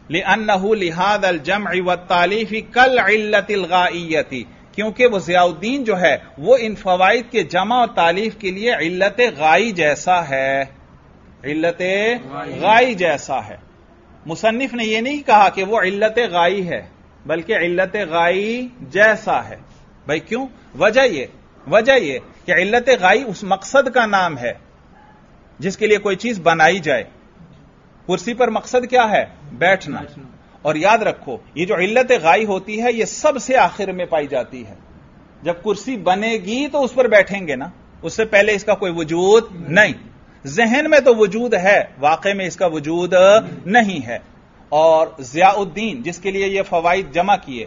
लिअन्नहु लिहाद अल जम्अ व तालीफी कल इल्लत अल गाइयती, क्योंकि वो ज़ियाउद्दीन जो है वो इन फवाइद के जमा और तालीफ के लिए इल्लत गाई जैसा है, इल्लत गाई जैसा है। मुसन्निफ ने यह नहीं कहा कि वो इल्लत गाई है, बल्कि इल्लत गाई जैसा है। भाई क्यों? वजह ये कि इल्लत गाई उस मकसद का नाम है जिसके लिए कोई चीज बनाई जाए। कुर्सी पर मकसद क्या है? बैठना। और याद रखो, ये जो इल्लत गाई होती है ये सबसे आखिर में पाई जाती है। जब कुर्सी बनेगी तो उस पर बैठेंगे ना, उससे पहले इसका कोई वजूद नहीं। जहन में तो वजूद है, वाकई में इसका वजूद नहीं है। और ज़ियाउद्दीन जिसके लिए ये फवाइद जमा किए,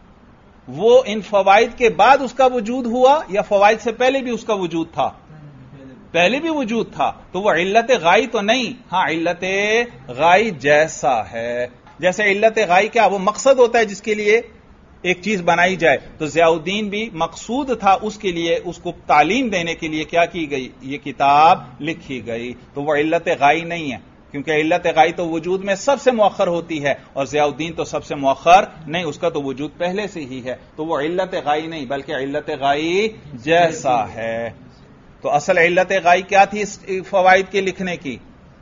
वो इन फवाइद के बाद उसका वजूद हुआ या फवाइद से पहले भी उसका वजूद था? पहले भी वजूद था। तो वो इल्लत गाई तो नहीं, हां इल्लत गाई जैसा है। जैसे इल्लत गाई क्या? वो मकसद होता है जिसके लिए एक चीज बनाई जाए। तो ज़ियाउद्दीन भी मकसूद था, उसके लिए उसको तालीम देने के लिए क्या की गई? ये किताब लिखी गई। तो वो इल्लत गाई नहीं है, क्योंकि इल्लत गाई तो वजूद में सबसे मुअख्खर होती है और ज़ियाउद्दीन तो सबसे मुअख्खर नहीं, उसका तो वजूद पहले से ही है। तो वो इल्लत गाई नहीं बल्कि इल्लत गाई जैसा है। तो असल इल्लत गाई क्या थी इस फवाइद के लिखने की?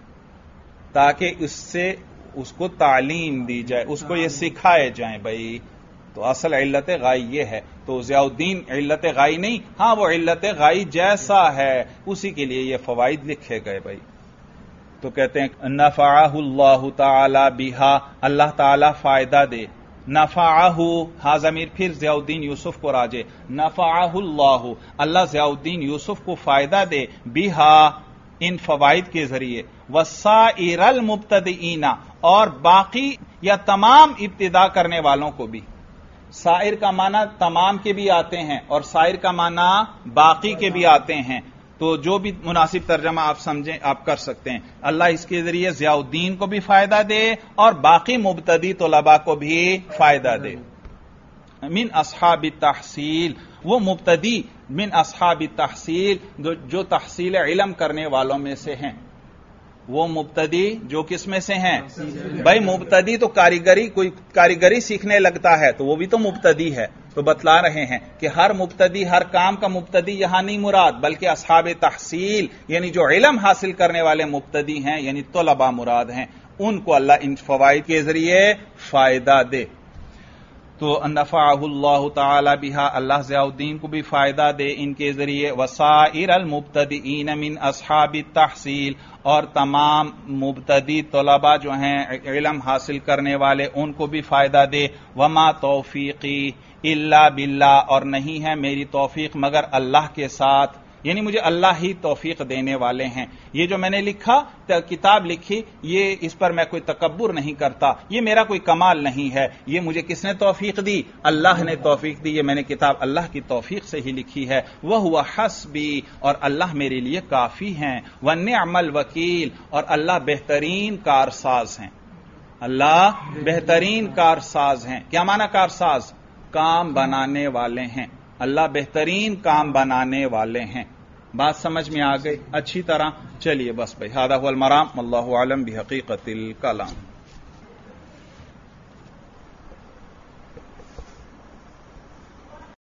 ताकि उससे उसको तालीम दी जाए, उसको ये सिखाए जाए। भाई तो असल इल्लत गाई ये है। तो ज़ियाउद्दीन इल्लत गाई नहीं, हां वो इल्लत गाई जैसा है, उसी के लिए ये फवाइद लिखे गए। भाई तो कहते हैं नफ़अहुल्लाहु ताला बिहा, अल्लाह ताला फायदा दे। नफ़अहु, हा ज़मीर फिर ज़ियाउद्दीन यूसुफ को राजे। नफ़अहुल्लाहु, अल्लाह ज़ियाउद्दीन यूसुफ को फायदा दे, बिहा इन फवाइद के जरिए, वसाइरल मुब्तदीना, और बाकी या तमाम इब्तिदा करने वालों को भी। साइर का माना तमाम के भी आते हैं और साइर का माना बाकी के भी आते हैं। तो जो भी मुनासिब तर्जमा आप समझें आप कर सकते हैं। अल्लाह इसके जरिए ज़ियाउद्दीन को भी फायदा दे और बाकी मुब्तदी तलबा को भी फायदा दे। मिन अस्हाबी तहसील, वो मुब्तदी मिन अस्हाबी तहसील जो तहसील इल्म करने वालों में से हैं। वो मुब्तदी जो किस में से हैं? भाई मुब्तदी तो कारीगरी, कोई कारीगरी सीखने लगता है तो वो भी तो मुब्तदी है। तो बतला रहे हैं कि हर मुब्तदी, हर काम का मुब्तदी यहां नहीं मुराद, बल्कि अस्हाब तहसील यानी जो इल्म हासिल करने वाले मुब्तदी हैं यानी तलबा मुराद हैं। उनको अल्लाह इन फवाइद के जरिए फायदा दे। तो नफ़अहुल्लाहु ताला बिहा, अल्लाह ज़ियाउद्दीन को भी फायदा दे इनके जरिए। वसाइरल मुब्तदीन मिन अस्हाबी तहसील, और तमाम मुब्तदी तलबा जो हैं इल्म हासिल करने वाले उनको भी फायदा दे। वमा तौफीकी इल्ला बिल्लाह, और नहीं है मेरी तौफीक मगर अल्लाह के साथ, यानी मुझे अल्लाह ही तौफीक देने वाले हैं। ये जो मैंने लिखा, किताब लिखी, ये इस पर मैं कोई तकब्बुर नहीं करता, ये मेरा कोई कमाल नहीं है। ये मुझे किसने तौफीक दी? अल्लाह ने तौफीक दी। ये मैंने किताब अल्लाह की तौफीक से ही लिखी है। वह हुआ हस्बी, और अल्लाह मेरे लिए काफी हैं। व निअमल वकील, और अल्लाह बेहतरीन कारसाज हैं। अल्लाह बेहतरीन कारसाज हैं। क्या माना कारसाज? काम बनाने वाले हैं। अल्लाह बेहतरीन काम बनाने वाले हैं। बात समझ में आ गई अच्छी तरह? चलिए बस भाई, हादा हुवल मराम, वल्लाहु आलम बिहकीकतिल कलाम।